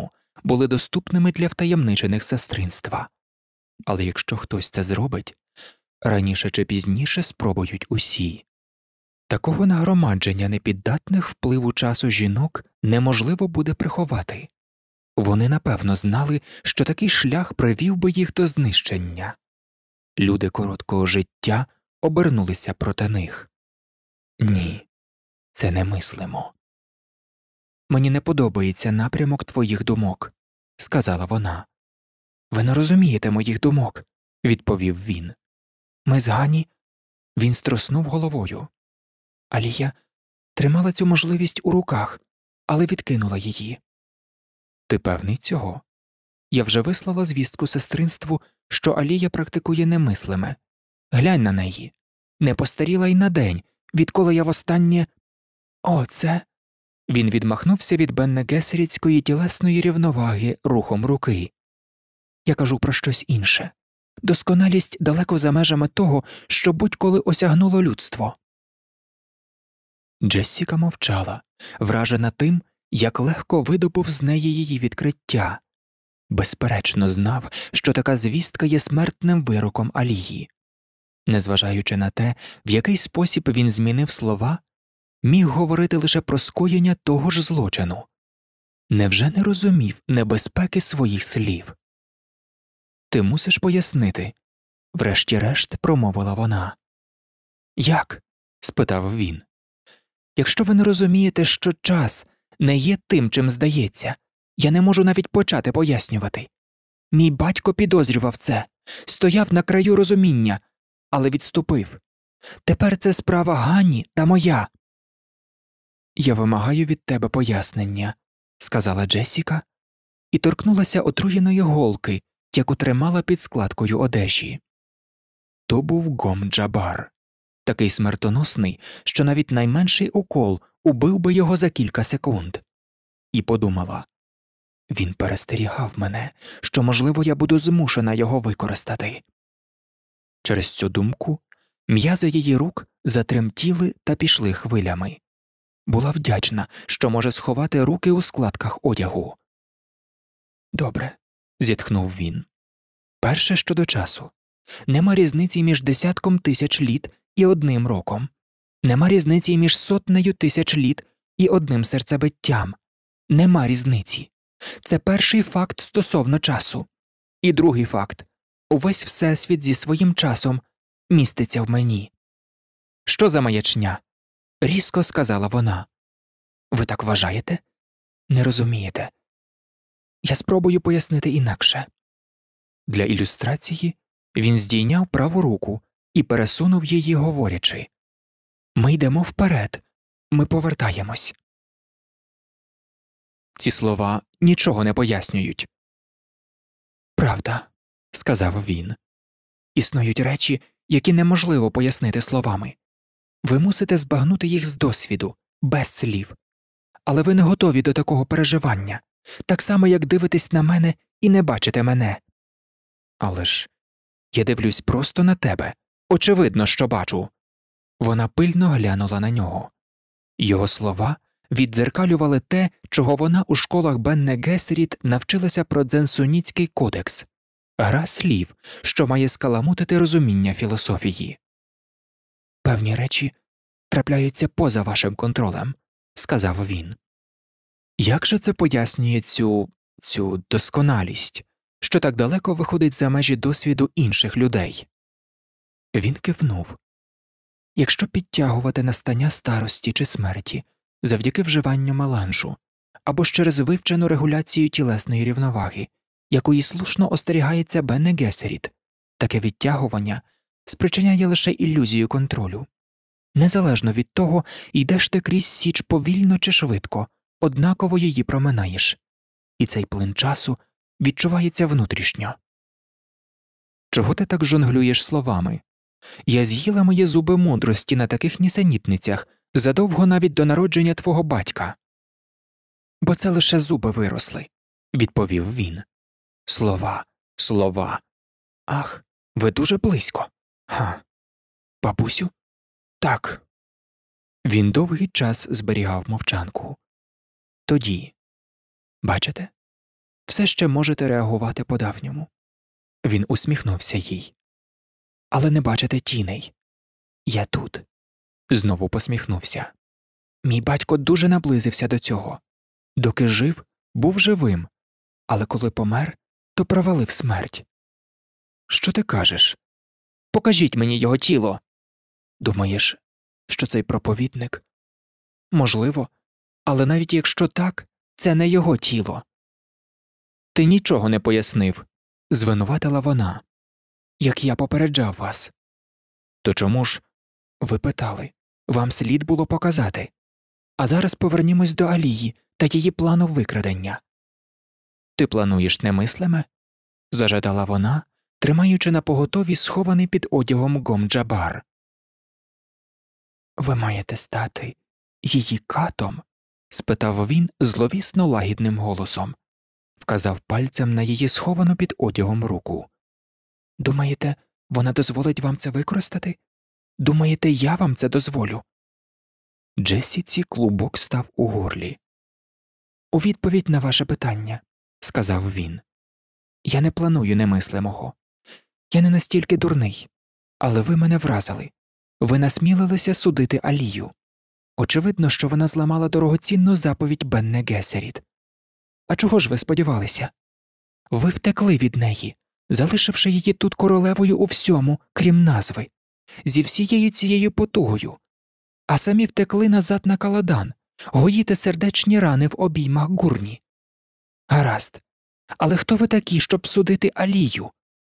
були доступними для втаємничених сестринства. Але якщо хтось це зробить, раніше чи пізніше спробують усі. Такого нагромадження непіддатних впливу часу жінок неможливо буде приховати. Вони напевно знали, що такий шлях привів би їх до знищення. Люди короткого життя обернулися проти них. Ні, це немислимо. «Мені не подобається напрямок твоїх думок», – сказала вона. «Ви не розумієте моїх думок», – відповів він. «Ми з Гані...» Він струснув головою. Алія тримала цю можливість у руках, але відкинула її. «Ти певний цього? Я вже вислала звістку сестринству, що Алія практикує немислиме. Глянь на неї. Не постаріла й на день, відколи я востаннє... О, це...» Він відмахнувся від Бенне Гесерітської тілесної рівноваги рухом руки. «Я кажу про щось інше. Досконалість далеко за межами того, що будь-коли осягнуло людство». Джессіка мовчала, вражена тим, як легко видобув з неї її відкриття. Безперечно знав, що така звістка є смертним вироком Алії. Незважаючи на те, в який спосіб він змінив слова, міг говорити лише про скоєння того ж злочину. Невже не розумів небезпеки своїх слів? «Ти мусиш пояснити», – врешті-решт промовила вона. «Як?» – спитав він. «Якщо ви не розумієте, що час не є тим, чим здається, я не можу навіть почати пояснювати. Мій батько підозрював це, стояв на краю розуміння, але відступив. Тепер це справа Ганні та моя». «Я вимагаю від тебе пояснення», – сказала Джессіка і торкнулася отруєної голки, яку тримала під складкою одежі. То був Гом Джабар, такий смертоносний, що навіть найменший укол убив би його за кілька секунд. І подумала, він перестерігав мене, що, можливо, я буду змушена його використати. Через цю думку м'язи її рук затремтіли та пішли хвилями. Була вдячна, що може сховати руки у складках одягу. «Добре», – зітхнув він. «Перше щодо часу. Нема різниці між десятком тисяч літ і одним роком. Нема різниці між сотнею тисяч літ і одним серцебиттям. Нема різниці. Це перший факт стосовно часу. І другий факт. Увесь всесвіт зі своїм часом міститься в мені». «Що за маячня?» – різко сказала вона. «Ви так вважаєте? Не розумієте. Я спробую пояснити інакше». Для ілюстрації він здійняв праву руку і пересунув її, говорячи: «Ми йдемо вперед, ми повертаємось». Ці слова нічого не пояснюють. «Правда», – сказав він. «Існують речі, які неможливо пояснити словами. Ви мусите збагнути їх з досвіду, без слів. Але ви не готові до такого переживання, так само, як дивитесь на мене і не бачите мене». «Але ж я дивлюсь просто на тебе. Очевидно, що бачу». Вона пильно глянула на нього. Його слова віддзеркалювали те, чого вона у школах Бенне Гесеріт навчилася про дзенсуніцький кодекс – гра слів, що має скаламутити розуміння філософії. «Певні речі трапляються поза вашим контролем», – сказав він. «Як же це пояснює цю... цю досконалість, що так далеко виходить за межі досвіду інших людей?» Він кивнув. «Якщо підтягувати настання старості чи смерті завдяки вживанню меланжу, або ж через вивчену регуляцію тілесної рівноваги, якої слушно остерігається Бенне Гесеріт, таке відтягування спричиняє лише ілюзію контролю. Незалежно від того, йдеш ти крізь січ повільно чи швидко, однаково її проминаєш. І цей плин часу відчувається внутрішньо». «Чого ти так жонглюєш словами? Я з'їла мої зуби мудрості на таких нісенітницях задовго навіть до народження твого батька». «Бо це лише зуби виросли», – відповів він. «Слова, слова. Ах, ви дуже близько. Га. Бабусю? Так». Він довгий час зберігав мовчанку. Тоді, бачите, все ще можете реагувати по-давньому. Він усміхнувся їй. Але не бачите тіней. Я тут. Знову посміхнувся. Мій батько дуже наблизився до цього. Доки жив, був живим, але коли помер, то провалив смерть. Що ти кажеш? Покажіть мені його тіло. Думаєш, що цей проповідник? Можливо, але навіть якщо так, це не його тіло. Ти нічого не пояснив, звинуватила вона. Як я попереджав вас. То чому ж? Ви питали. Вам слід було показати. А зараз повернімось до Алії та її плану викрадення. Ти плануєш немислиме? Зажадала вона, тримаючи напоготові схований під одягом Гом-Джабар. Ви маєте стати її катом? Спитав він зловісно лагідним голосом. Вказав пальцем на її сховану під одягом руку. Думаєте, вона дозволить вам це використати? Думаєте, я вам це дозволю? Джесіці клубок став у горлі. У відповідь на ваше питання, сказав він. Я не планую немислимого. Я не настільки дурний. Але ви мене вразили. Ви насмілилися судити Алію. Очевидно, що вона зламала дорогоцінну заповідь Бенне Гесеріт. А чого ж ви сподівалися? Ви втекли від неї, залишивши її тут королевою у всьому, крім назви, зі всією цією потугою, а самі втекли назад на Каладан, гоїте сердечні рани в обіймах Гурні. Гаразд. Але хто ви такі, щоб судити Алію?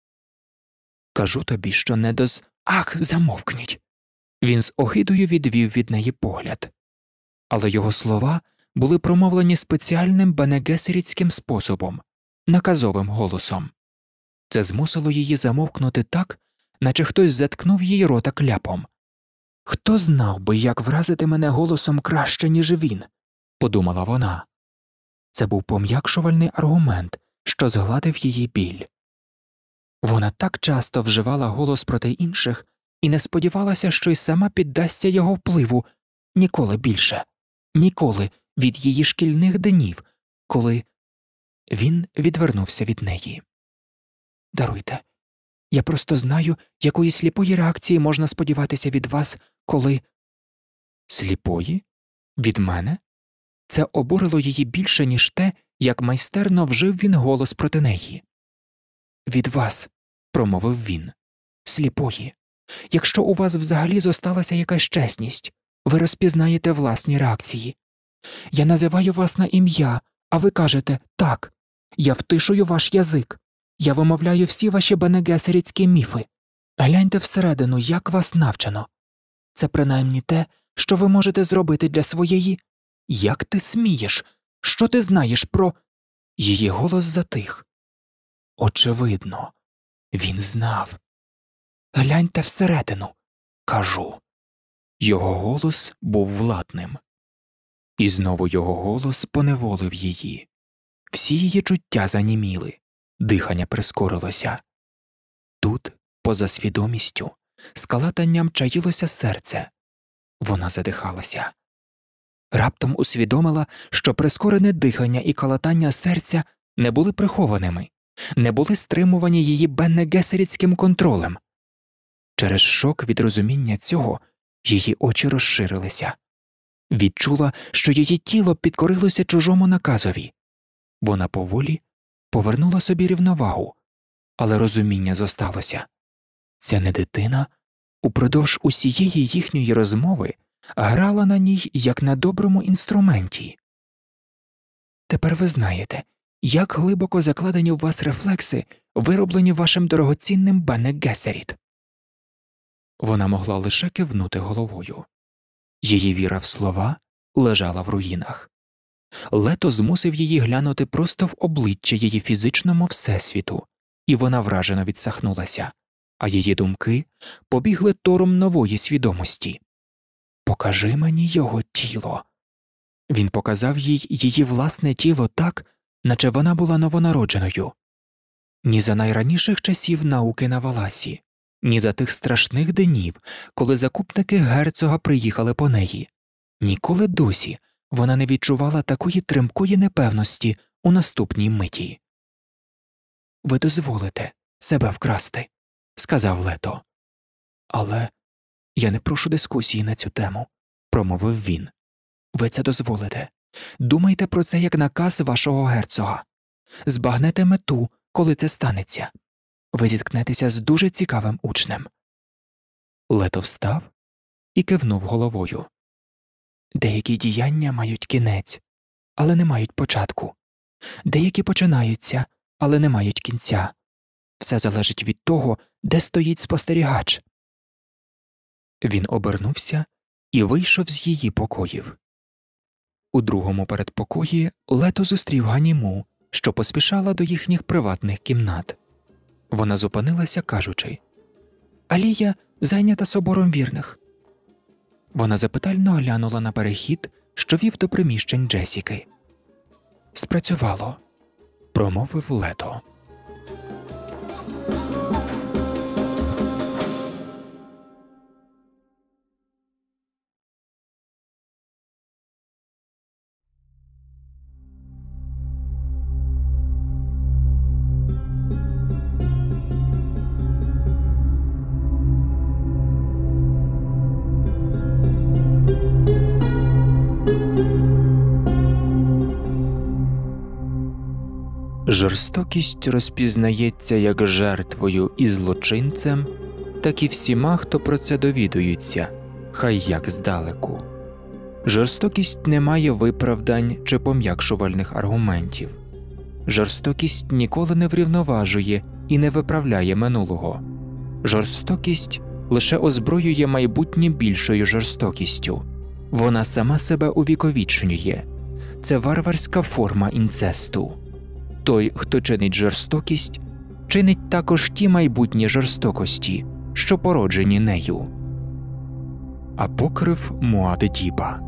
Кажу тобі, що не доз... Ах, замовкніть! Він з огидою відвів від неї погляд. Але його слова були промовлені спеціальним бенегесерітським способом, наказовим голосом. Це змусило її замовкнути так, наче хтось заткнув її рота кляпом. «Хто знав би, як вразити мене голосом краще, ніж він?» – подумала вона. Це був пом'якшувальний аргумент, що згладив її біль. Вона так часто вживала голос проти інших і не сподівалася, що й сама піддасться його впливу ніколи більше, ніколи від її шкільних днів, коли… Він відвернувся від неї. «Даруйте, я просто знаю, якої сліпої реакції можна сподіватися від вас, коли…» «Сліпої? Від мене?» Це обурило її більше, ніж те, як майстерно вжив він голос проти неї. «Від вас», – промовив він, – «сліпої. Якщо у вас взагалі зосталася якась чесність, ви розпізнаєте власні реакції. Я називаю вас на ім'я, а ви кажете «так». Я втишую ваш язик. Я вимовляю всі ваші бенегесерітські міфи. Гляньте всередину, як вас навчено. Це принаймні те, що ви можете зробити для своєї… Як ти смієш? Що ти знаєш про… Її голос затих. Очевидно, він знав. Гляньте всередину, кажу. Його голос був владним. І знову його голос поневолив її. Всі її чуття заніміли, дихання прискорилося. Тут, поза свідомістю, з калатанням чаїлося серце. Вона задихалася. Раптом усвідомила, що прискорене дихання і калатання серця не були прихованими, не були стримувані її беннегесерітським контролем. Через шок від розуміння цього її очі розширилися. Відчула, що її тіло підкорилося чужому наказові. Вона поволі повернула собі рівновагу, але розуміння зосталося. Ця не дитина упродовж усієї їхньої розмови грала на ній, як на доброму інструменті. Тепер ви знаєте, як глибоко закладені в вас рефлекси, вироблені вашим дорогоцінним Бене Гесеріт. Вона могла лише кивнути головою. Її віра в слова лежала в руїнах. Лето змусив її глянути просто в обличчя її фізичному всесвіту, і вона вражено відсахнулася, а її думки побігли тором нової свідомості. «Покажи мені його тіло». Він показав їй її власне тіло так, наче вона була новонародженою. Ні за найраніших часів науки на Валасі, ні за тих страшних днів, коли закупники герцога приїхали по неї. Ніколи досі вона не відчувала такої тремкої непевності у наступній миті. ви дозволите себе вкрасти», – сказав Лето. «Але я не прошу дискусії на цю тему», – промовив він. «Ви це дозволите. Думайте про це як наказ вашого герцога. Збагнете мету, коли це станеться. Ви зіткнетеся з дуже цікавим учнем». Лето встав і кивнув головою. «Деякі діяння мають кінець, але не мають початку. Деякі починаються, але не мають кінця. Все залежить від того, де стоїть спостерігач». Він обернувся і вийшов з її покоїв. У другому передпокої Лето зустрів Ганіму, що поспішала до їхніх приватних кімнат. Вона зупинилася, кажучи: «Алія зайнята собором вірних». Вона запитально глянула на перехід, що вів до приміщень Джесіки. «Спрацювало», – промовив Лето. Жорстокість розпізнається як жертвою і злочинцем, так і всіма, хто про це довідуються, хай як здалеку. Жорстокість не має виправдань чи пом'якшувальних аргументів. Жорстокість ніколи не врівноважує і не виправляє минулого. Жорстокість лише озброює майбутнє більшою жорстокістю. Вона сама себе увіковічнює. Це варварська форма інцесту. Той, хто чинить жорстокість, чинить також ті майбутні жорстокості, що породжені нею. Апокриф Муаддіба.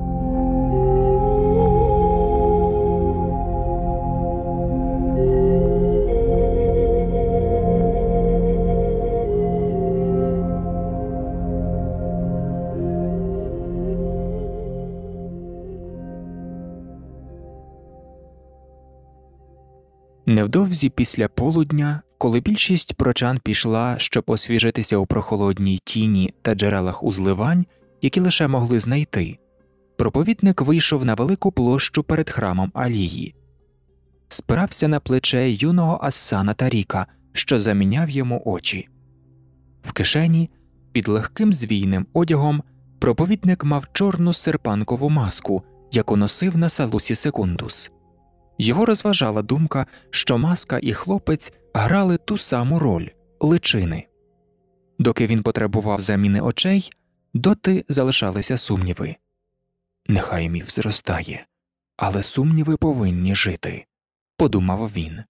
Невдовзі після полудня, коли більшість прочан пішла, щоб освіжитися у прохолодній тіні та джерелах узливань, які лише могли знайти, проповідник вийшов на велику площу перед храмом Алії. Спирався на плече юного Ассана Таріка, що заміняв йому очі. В кишені, під легким звійним одягом, проповідник мав чорну серпанкову маску, яку носив на Салусі Секундус. Його розважала думка, що маска і хлопець грали ту саму роль – личини. Доки він потребував заміни очей, доти залишалися сумніви. «Нехай міф зростає, але сумніви повинні жити», – подумав він.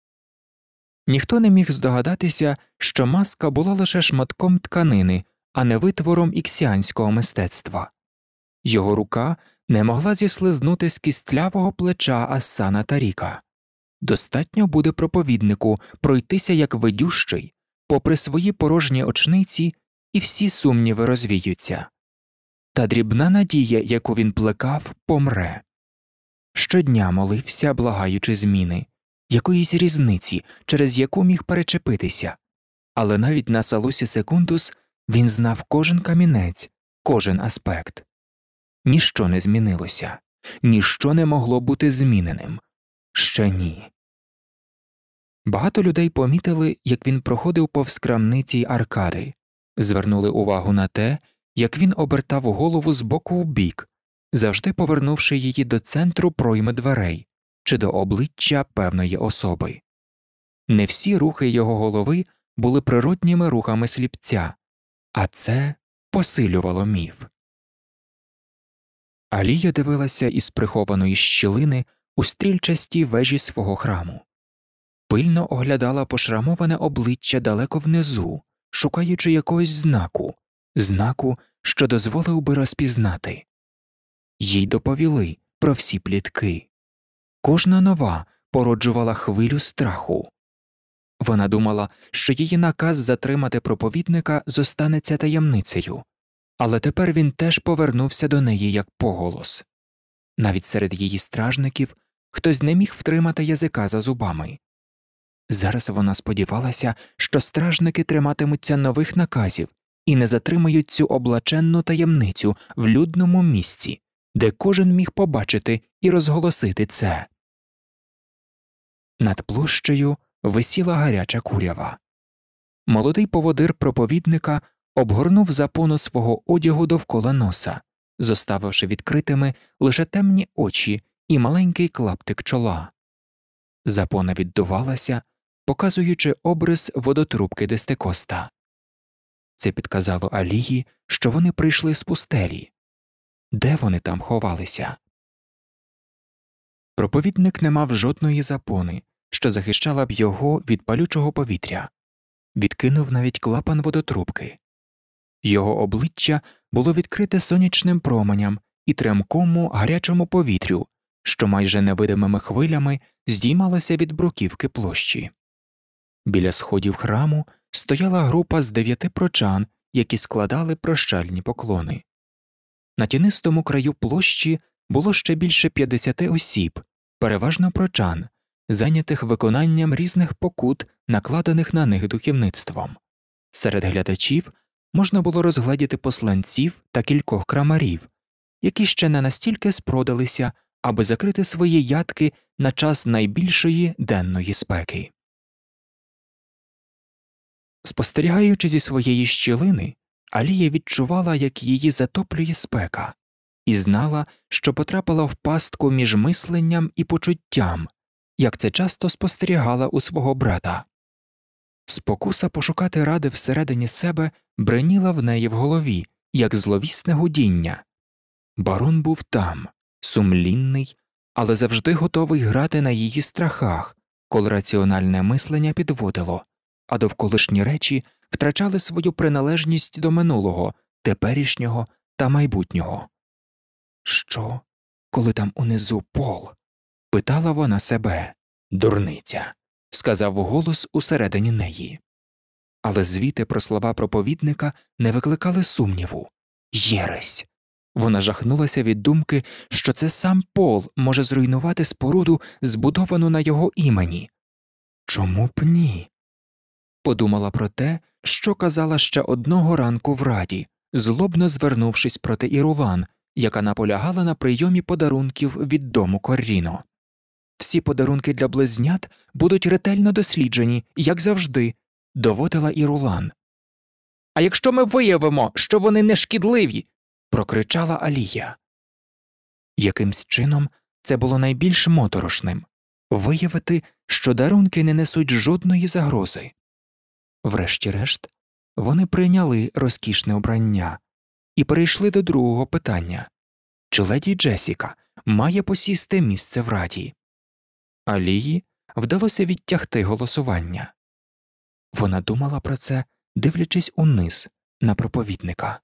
Ніхто не міг здогадатися, що маска була лише шматком тканини, а не витвором іксіанського мистецтва. Його рука не могла зіслизнути з кістлявого плеча Ассана Таріка. Достатньо буде проповіднику пройтися як видющий, попри свої порожні очниці, і всі сумніви розвіються. Та дрібна надія, яку він плекав, помре. Щодня молився, благаючи зміни, якоїсь різниці, через яку міг перечепитися. Але навіть на Салусі Секундус він знав кожен камінець, кожен аспект. Ніщо не змінилося, ніщо не могло бути зміненим. Ще ні. Багато людей помітили, як він проходив повз крамниці й аркади, звернули увагу на те, як він обертав голову з боку в бік, завжди повернувши її до центру пройми дверей чи до обличчя певної особи. Не всі рухи його голови були природніми рухами сліпця, а це посилювало міф. Алія дивилася із прихованої щілини у стрільчасті вежі свого храму. Пильно оглядала пошрамоване обличчя далеко внизу, шукаючи якогось знаку, знаку, що дозволив би розпізнати. Їй доповіли про всі плітки. Кожна нова породжувала хвилю страху. Вона думала, що її наказ затримати проповідника зостанеться таємницею, але тепер він теж повернувся до неї як поголос. Навіть серед її стражників хтось не міг втримати язика за зубами. Зараз вона сподівалася, що стражники триматимуться нових наказів і не затримають цю облаченну таємницю в людному місці, де кожен міг побачити і розголосити це. Над площею висіла гаряча курява. Молодий поводир проповідника обгорнув запону свого одягу довкола носа, зоставивши відкритими лише темні очі і маленький клаптик чола. Запона віддувалася, показуючи обрис водотрубки Дестекоста. Це підказало Алії, що вони прийшли з пустелі. Де вони там ховалися? Проповідник не мав жодної запони, що захищала б його від палючого повітря. Відкинув навіть клапан водотрубки. Його обличчя було відкрите сонячним променям і тремкому гарячому повітрю, що майже невидимими хвилями здіймалося від бруківки площі. Біля сходів храму стояла група з дев'яти прочан, які складали прощальні поклони. На тінистому краю площі було ще більше п'ятдесяти осіб, переважно прочан, зайнятих виконанням різних покут, накладених на них духовництвом. Серед глядачів можна було розгледіти посланців та кількох крамарів, які ще не настільки спродалися, аби закрити свої ядки на час найбільшої денної спеки. Спостерігаючи зі своєї щілини, Алія відчувала, як її затоплює спека, і знала, що потрапила в пастку між мисленням і почуттям, як це часто спостерігала у свого брата. Спокуса пошукати ради всередині себе бреніла в неї в голові, як зловісне гудіння. Барон був там, сумлінний, але завжди готовий грати на її страхах, коли раціональне мислення підводило, а довколишні речі втрачали свою приналежність до минулого, теперішнього та майбутнього. «Що, коли там унизу пол?» – питала вона себе. «Дурниця», – сказав голос усередині неї. Але звіти про слова проповідника не викликали сумніву. Єресь! Вона жахнулася від думки, що це сам Пол може зруйнувати споруду, збудовану на його імені. Чому б ні? Подумала про те, що казала ще одного ранку в раді, злобно звернувшись проти Ірулан, яка наполягала на прийомі подарунків від дому Корріно. «Всі подарунки для близнят будуть ретельно досліджені, як завжди», – доводила Ірулан. «А якщо ми виявимо, що вони не шкідливі?» – прокричала Алія. Якимсь чином це було найбільш моторошним – виявити, що дарунки не несуть жодної загрози. Врешті-решт, вони прийняли розкішне обрання і перейшли до другого питання – чи леді Джесіка має посісти місце в раді? Алії вдалося відтягти голосування. Вона думала про це, дивлячись униз, на проповідника.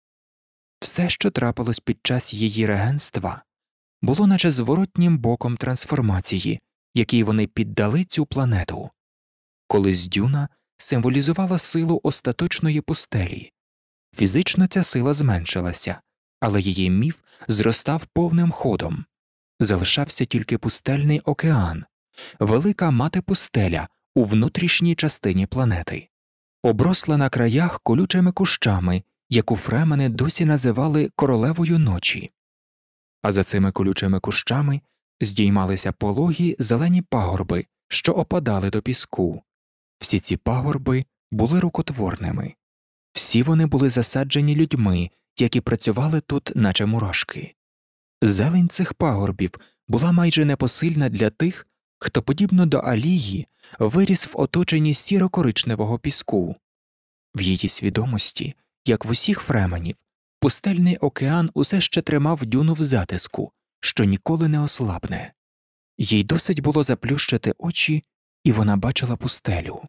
Все, що трапилось під час її регенства, було наче зворотнім боком трансформації, якій вони піддали цю планету. Колись дюна символізувала силу остаточної пустелі. Фізично ця сила зменшилася, але її міф зростав повним ходом. Залишався тільки пустельний океан, велика мати-пустеля у внутрішній частині планети, обросла на краях колючими кущами, яку фремени досі називали королевою ночі. А за цими колючими кущами здіймалися пологі зелені пагорби, що опадали до піску. Всі ці пагорби були рукотворними. Всі вони були засаджені людьми, які працювали тут, наче мурашки. Зелень цих пагорбів була майже непосильна для тих, хто, подібно до Алії, виріс в оточенні сіро-коричневого піску. В її свідомості, як в усіх фременів, пустельний океан усе ще тримав дюну в затиску, що ніколи не ослабне. Їй досить було заплющити очі, і вона бачила пустелю.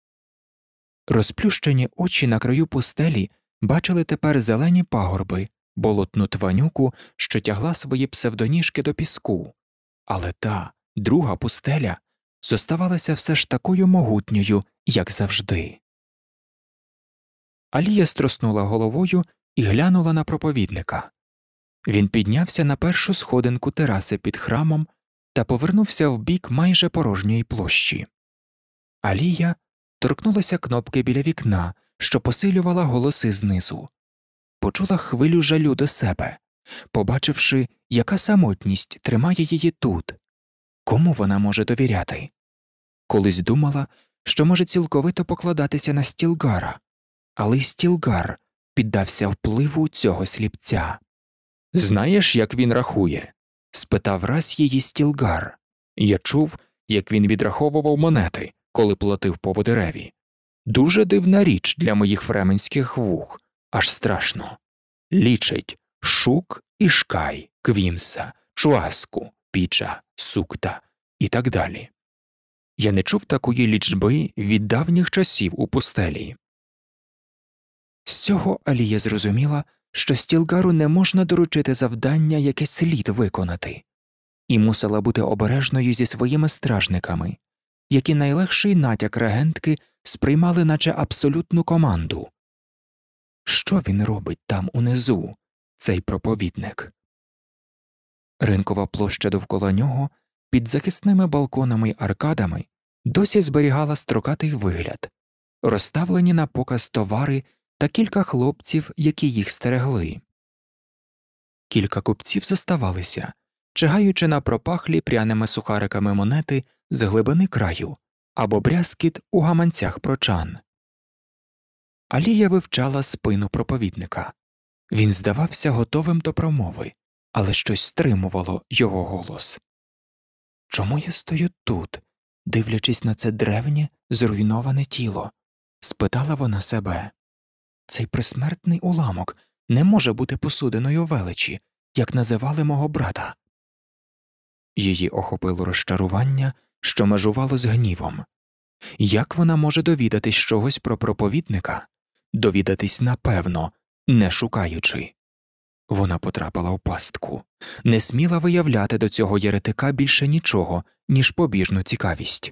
Розплющені очі на краю пустелі бачили тепер зелені пагорби, болотну тванюку, що тягла свої псевдоніжки до піску, але та, друга пустеля, зоставалася все ж такою могутньою, як завжди. Алія струснула головою і глянула на проповідника. Він піднявся на першу сходинку тераси під храмом та повернувся в бік майже порожньої площі. Алія торкнулася кнопки біля вікна, що посилювала голоси знизу. Почула хвилю жалю до себе, побачивши, яка самотність тримає її тут. Кому вона може довіряти? Колись думала, що може цілковито покладатися на Стілгара, але й Стілгар піддався впливу цього сліпця. «Знаєш, як він рахує?» – спитав раз її Стілгар. Я чув, як він відраховував монети, коли платив по водереві. Дуже дивна річ для моїх фременських вух, аж страшно. Лічить шук і шкай, квімса, чуаску, піча, сукта і так далі. Я не чув такої лічби від давніх часів у пустелі. З цього Алія зрозуміла, що Стілгару не можна доручити завдання, яке слід виконати, і мусила бути обережною зі своїми стражниками, які найлегший натяк регентки сприймали наче абсолютну команду. Що він робить там унизу, цей проповідник? Ринкова площа довкола нього, під захисними балконами й аркадами, досі зберігала строкатий вигляд, розставлені на показ товари та кілька хлопців, які їх стерегли. Кілька купців заставалися, чигаючи на пропахлі пряними сухариками монети з глибини краю або брязкіт у гаманцях прочан. Алія вивчала спину проповідника. Він здавався готовим до промови, але щось стримувало його голос. «Чому я стою тут, дивлячись на це древнє, зруйноване тіло?» – спитала вона себе. «Цей присмертний уламок не може бути посудиною величі, як називали мого брата». Її охопило розчарування, що межувало з гнівом. Як вона може довідатись чогось про проповідника? Довідатись напевно, не шукаючи. Вона потрапила в пастку, не сміла виявляти до цього єретика більше нічого, ніж побіжну цікавість.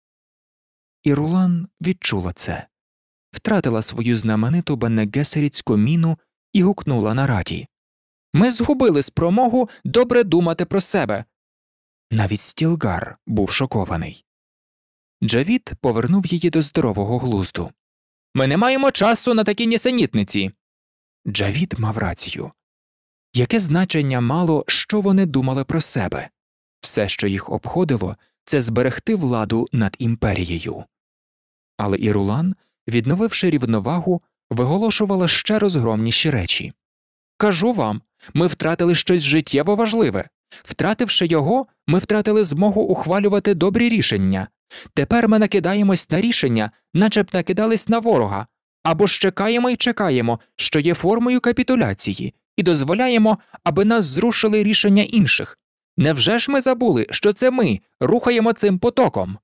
І Рулан відчула це, втратила свою знамениту беннегесерітську міну і гукнула на раді. «Ми згубили спромогу добре думати про себе!» Навіть Стілгар був шокований. Джавід повернув її до здорового глузду. «Ми не маємо часу на такі нісенітниці!» Джавід мав рацію. Яке значення мало, що вони думали про себе? Все, що їх обходило, це зберегти владу над імперією. Але Ірулан, відновивши рівновагу, виголошувала ще розгромніші речі. «Кажу вам, ми втратили щось життєво важливе. Втративши його, ми втратили змогу ухвалювати добрі рішення. Тепер ми накидаємось на рішення, наче б накидались на ворога, або ж чекаємо і чекаємо, що є формою капітуляції, і дозволяємо, аби нас зрушили рішення інших. Невже ж ми забули, що це ми рухаємо цим потоком?»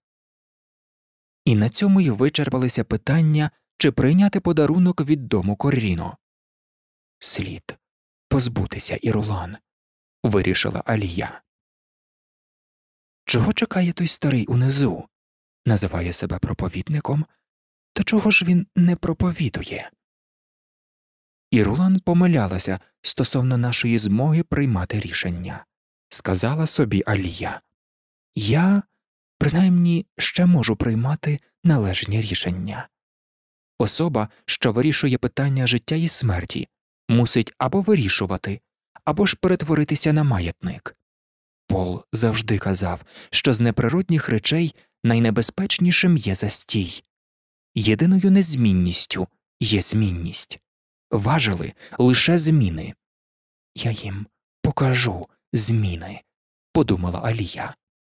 І на цьому й вичерпалися питання, чи прийняти подарунок від дому Корріно. «Слід позбутися Ірулан», – вирішила Алія. Чого чекає той старий унизу? Називає себе проповідником, то чого ж він не проповідує? Ірулан помилялася стосовно нашої змоги приймати рішення. Сказала собі Алія. Я, принаймні, ще можу приймати належні рішення. Особа, що вирішує питання життя і смерті, мусить або вирішувати, або ж перетворитися на маятник. Пол завжди казав, що з неприродних речей найнебезпечнішим є застій. Єдиною незмінністю є змінність. Важили лише зміни. Я їм покажу зміни, подумала Алія.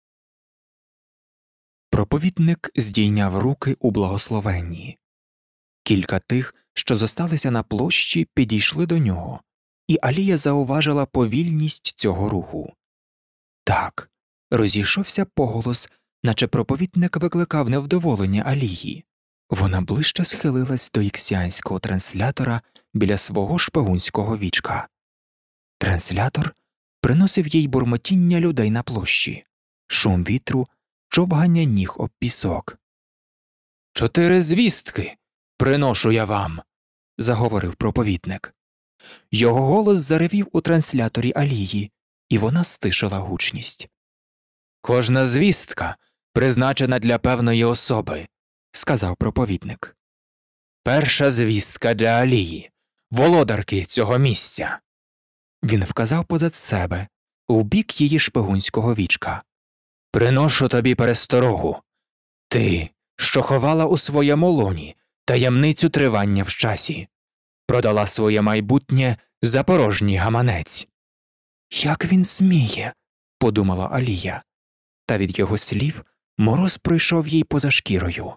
Проповідник здійняв руки у благословенні. Кілька тих, що зосталися на площі, підійшли до нього, і Алія зауважила повільність цього руху. Так, розійшовся поголос, наче проповідник викликав невдоволення Алії. Вона ближче схилилась до іксіанського транслятора біля свого шпигунського вічка. Транслятор приносив їй бурмотіння людей на площі, шум вітру, човгання ніг об пісок. «Чотири звістки приношу я вам», – заговорив проповідник. Його голос заревів у трансляторі Алії, і вона стишила гучність. «Кожна звістка призначена для певної особи, сказав проповідник. Перша звістка для Алії, володарки цього місця. Він вказав позад себе, у бік її шпигунського вічка. Приношу тобі пересторогу. Ти, що ховала у своєму лоні таємницю тривання в часі, продала своє майбутнє за порожній гаманець. Як він сміє, подумала Алія, та від його слів мороз пройшов їй поза шкірою.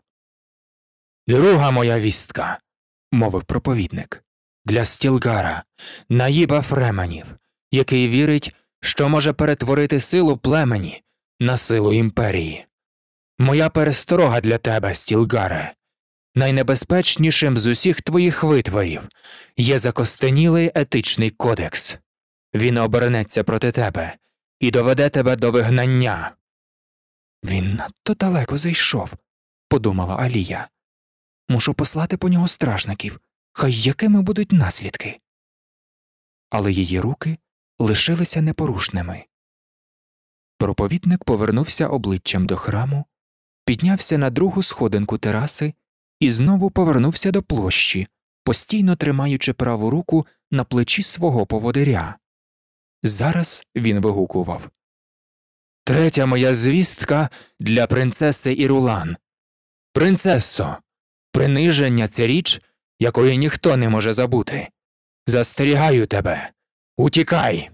Друга моя вістка, мовив проповідник, для Стілгара, наїба Фременів, який вірить, що може перетворити силу племені на силу імперії. Моя пересторога для тебе, Стілгаре. Найнебезпечнішим з усіх твоїх витворів є закостенілий етичний кодекс. Він обернеться проти тебе і доведе тебе до вигнання. Він надто далеко зайшов, подумала Алія. Мушу послати по нього стражників, хай якими будуть наслідки. Але її руки лишилися непорушними. Проповідник повернувся обличчям до храму, піднявся на другу сходинку тераси і знову повернувся до площі, постійно тримаючи праву руку на плечі свого поводиря. Зараз він вигукував: Третя моя звістка для принцеси Ірулан. Принцесо, приниження – це річ, якої ніхто не може забути. Застерігаю тебе. Утікай.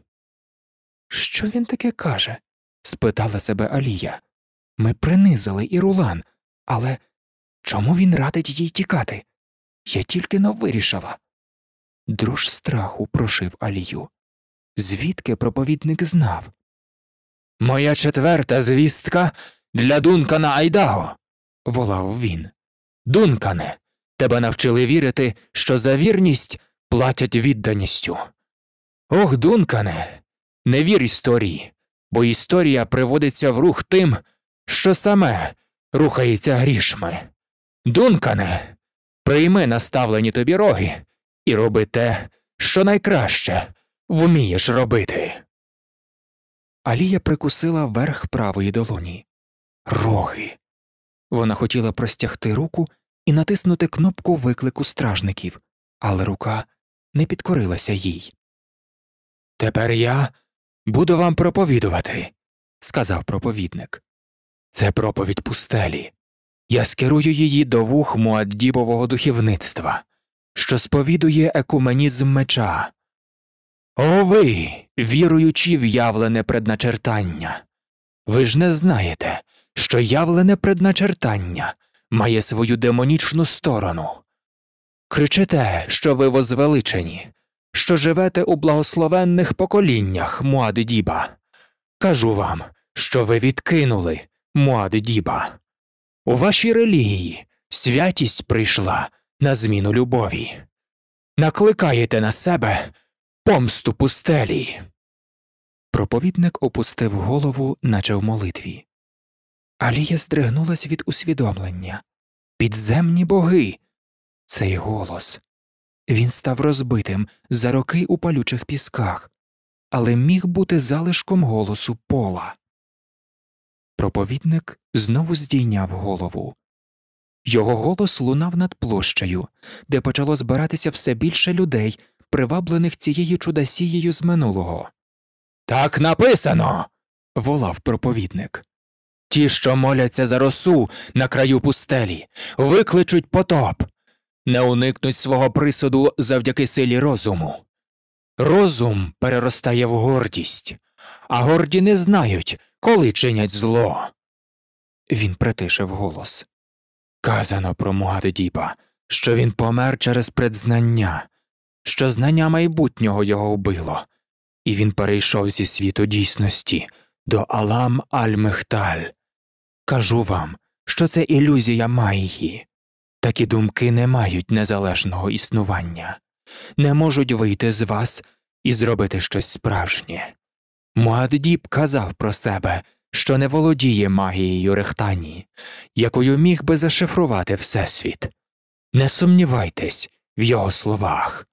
Що він таке каже? Спитала себе Алія. Ми принизили Ірулан, але чому він радить їй тікати? Я тільки но вирішила. Дрож страху прошив Алію. Звідки проповідник знав? Моя четверта звістка для Дункана Айдаго, волав він. Дункане, тебе навчили вірити, що за вірність платять відданістю. Ох, Дункане, не вір історії, бо історія приводиться в рух тим, що саме рухається грішми. Дункане, прийми наставлені тобі роги і роби те, що найкраще вмієш робити. Алія прикусила верх правої долоні. Роги. Вона хотіла простягти руку і натиснути кнопку виклику стражників, але рука не підкорилася їй. «Тепер я буду вам проповідувати», – сказав проповідник. «Це проповідь пустелі. Я скерую її до вух Муаддібового духовництва, що сповідує екуменізм меча. О ви, віруючи в явлене предначертання! Ви ж не знаєте, що явлене предначертання має свою демонічну сторону. Кричите, що ви возвеличені, що живете у благословенних поколіннях Муаддіба. Кажу вам, що ви відкинули Муаддіба. У вашій релігії святість прийшла на зміну любові. Накликаєте на себе помсту пустелі». Проповідник опустив голову, наче в молитві. Алія здригнулась від усвідомлення. Підземні боги! Цей голос. Він став розбитим за роки у палючих пісках, але міг бути залишком голосу Пола. Проповідник знову здійняв голову. Його голос лунав над площею, де почало збиратися все більше людей, приваблених цією чудосією з минулого. «Так написано!» – волав проповідник. «Ті, що моляться за росу на краю пустелі, викличуть потоп, не уникнуть свого присуду завдяки силі розуму. Розум переростає в гордість, а горді не знають, коли чинять зло». Він притишив голос. «Казано про Муаддіба, що він помер через предзнання, що знання майбутнього його вбило, і він перейшов зі світу дійсності до Алам Аль-Мехталь. Кажу вам, що це ілюзія Майї. Такі думки не мають незалежного існування, не можуть вийти з вас і зробити щось справжнє. Муаддіб казав про себе, що не володіє магією Рехтані, якою міг би зашифрувати Всесвіт. Не сумнівайтесь в його словах».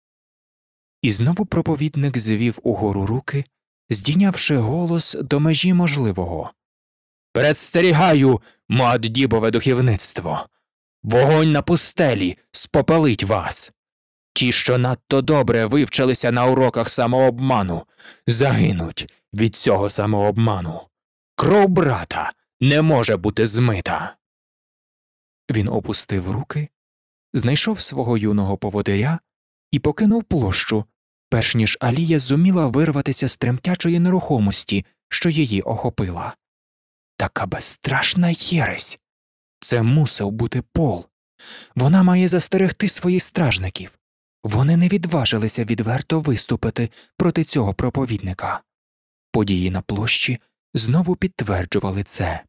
І знову проповідник звів угору руки, здійнявши голос до межі можливого. «Предстерігаю, Муаддібове духовництво! Вогонь на пустелі спопелить вас. Ті, що надто добре вивчилися на уроках самообману, загинуть від цього самообману. Кров брата не може бути змита. Він опустив руки, знайшов свого юного поводиря і покинув площу, перш ніж Алія зуміла вирватися з тремтячої нерухомості, що її охопила. Така безстрашна єресь! Це мусив бути Пол. Вона має застерегти своїх стражників. Вони не відважилися відверто виступити проти цього проповідника. Події на площі знову підтверджували це.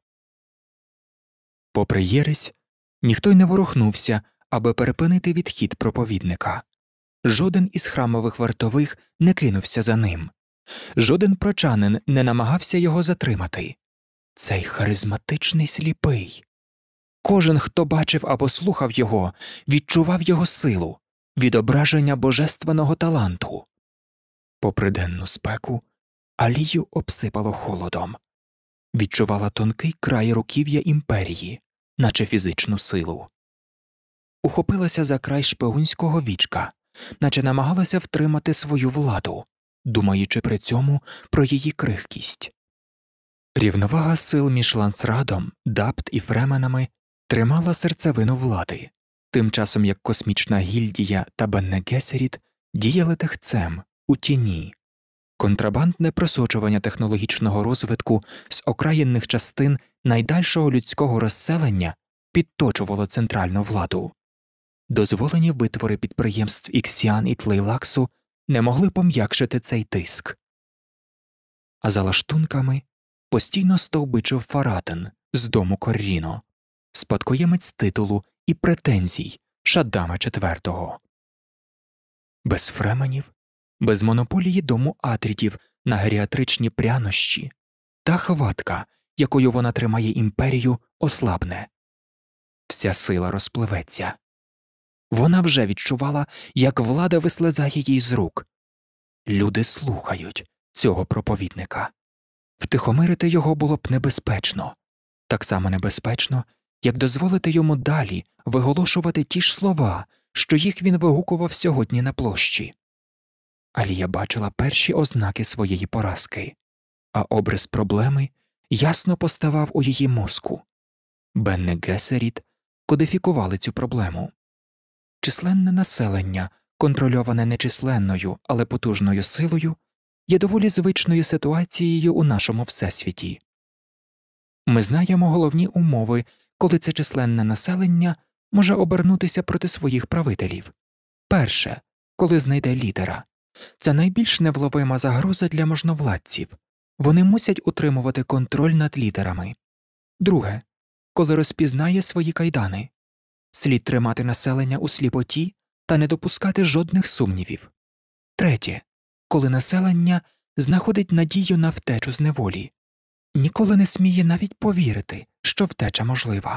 Попри єресь, ніхто й не ворухнувся, аби перепинити відхід проповідника. Жоден із храмових вартових не кинувся за ним. Жоден прочанин не намагався його затримати. Цей харизматичний сліпий. Кожен, хто бачив або слухав його, відчував його силу, відображення божественного таланту. Попри денну спеку, Алію обсипало холодом. Відчувала тонкий край руків'я імперії, наче фізичну силу. Ухопилася за край шпигунського вічка, наче намагалася втримати свою владу, думаючи при цьому про її крихкість. Рівновага сил між Лансрадом, Дапт і Фременами тримала серцевину влади, тим часом як космічна гільдія та Бенне Гесеріт діяли тихцем, у тіні. Контрабандне просочування технологічного розвитку з окраїнних частин найдальшого людського розселення підточувало центральну владу. Дозволені витвори підприємств Іксіан і Тлейлаксу не могли пом'якшити цей тиск. А за лаштунками постійно стовбичив Фаратен з дому Корріно, спадкоємець титулу і претензій Шаддама четвертого. Без фременів, без монополії дому Атрідів на геріатричні прянощі, та хватка, якою вона тримає імперію, ослабне. Вся сила розпливеться. Вона вже відчувала, як влада вислизає їй з рук. Люди слухають цього проповідника. Втихомирити його було б небезпечно. Так само небезпечно, як дозволити йому далі виголошувати ті ж слова, що їх він вигукував сьогодні на площі. Алія бачила перші ознаки своєї поразки, а образ проблеми ясно поставав у її мозку. Бенне Гесеріт кодифікували цю проблему. Численне населення, контрольоване нечисленною, але потужною силою, є доволі звичною ситуацією у нашому всесвіті. Ми знаємо головні умови, коли це численне населення може обернутися проти своїх правителів. Перше, коли знайде лідера. Це найбільш невловима загроза для можновладців. Вони мусять утримувати контроль над лідерами. Друге, коли розпізнає свої кайдани. Слід тримати населення у сліпоті та не допускати жодних сумнівів. Третє, коли населення знаходить надію на втечу з неволі. Ніколи не сміє навіть повірити, що втеча можлива.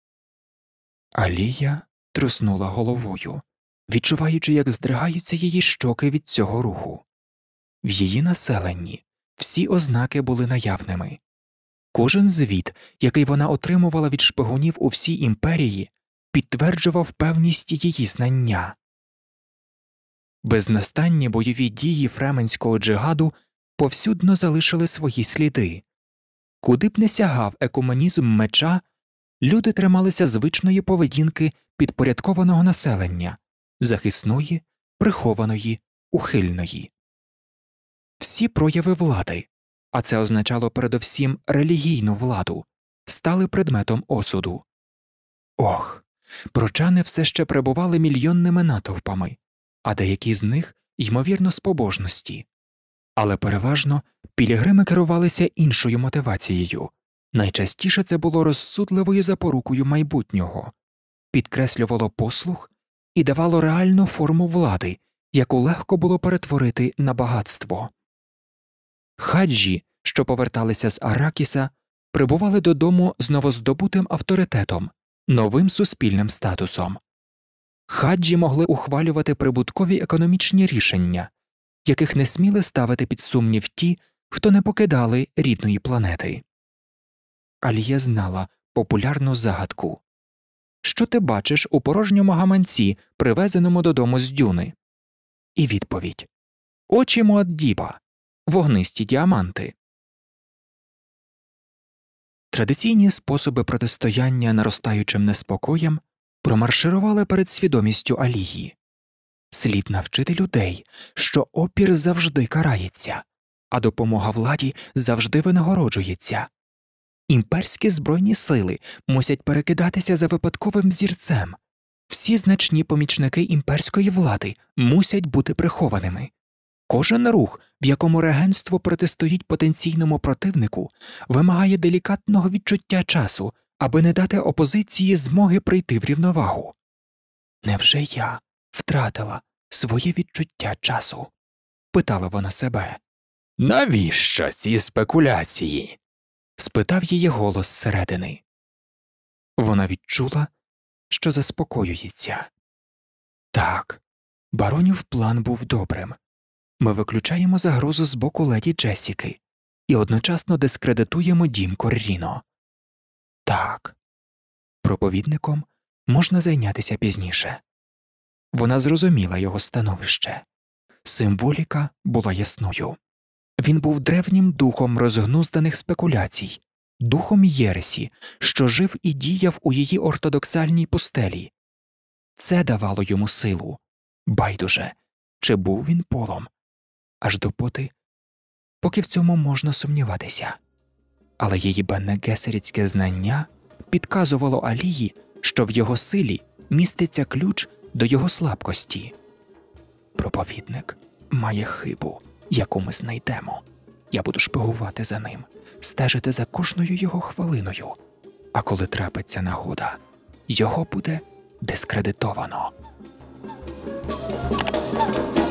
Алія труснула головою, відчуваючи, як здригаються її щоки від цього руху. В її населенні всі ознаки були наявними. Кожен звіт, який вона отримувала від шпигунів у всій імперії, підтверджував певність її знання. Безнастанні бойові дії фременського джигаду повсюдно залишили свої сліди. Куди б не сягав екуменізм меча, люди трималися звичної поведінки підпорядкованого населення, захисної, прихованої, ухильної. Всі прояви влади, а це означало передовсім релігійну владу, стали предметом осуду. Ох, прочани все ще перебували мільйонними натовпами, а деякі з них, ймовірно, з побожності. Але переважно пілігрими керувалися іншою мотивацією. Найчастіше це було розсудливою запорукою майбутнього, підкреслювало послух і давало реальну форму влади, яку легко було перетворити на багатство. Хаджі, що поверталися з Аракіса, прибували додому з новоздобутим авторитетом, новим суспільним статусом. Хаджі могли ухвалювати прибуткові економічні рішення, яких не сміли ставити під сумнів ті, хто не покидали рідної планети. Алія знала популярну загадку. що ти бачиш у порожньому гаманці, привезеному додому з дюни? І відповідь: очі Муаддіба, вогнисті діаманти. Традиційні способи протистояння наростаючим неспокоям промарширували перед свідомістю Алії. Слід навчити людей, що опір завжди карається, а допомога владі завжди винагороджується. Імперські збройні сили мусять перекидатися за випадковим зірцем. Всі значні помічники імперської влади мусять бути прихованими. Кожен рух, в якому регентство протистоїть потенційному противнику, вимагає делікатного відчуття часу, аби не дати опозиції змоги прийти в рівновагу. Невже я втратила своє відчуття часу? Питала вона себе. Навіщо ці спекуляції? Спитав її голос зсередини. Вона відчула, що заспокоюється. Так, баронів план був добрим. Ми виключаємо загрозу з боку леді Джесіки і одночасно дискредитуємо дім Корріно. Так, проповідником можна зайнятися пізніше. Вона зрозуміла його становище. Символіка була ясною. Він був древнім духом розгнузданих спекуляцій, духом єресі, що жив і діяв у її ортодоксальній пустелі. Це давало йому силу. Байдуже, чи був він полом? Аж допоти, поки в цьому можна сумніватися. Але її бенне-гесерітське знання підказувало Алії, що в його силі міститься ключ до його слабкості. Проповідник має хибу, яку ми знайдемо. Я буду шпигувати за ним, стежити за кожною його хвилиною. А коли трапиться нагода, його буде дискредитовано.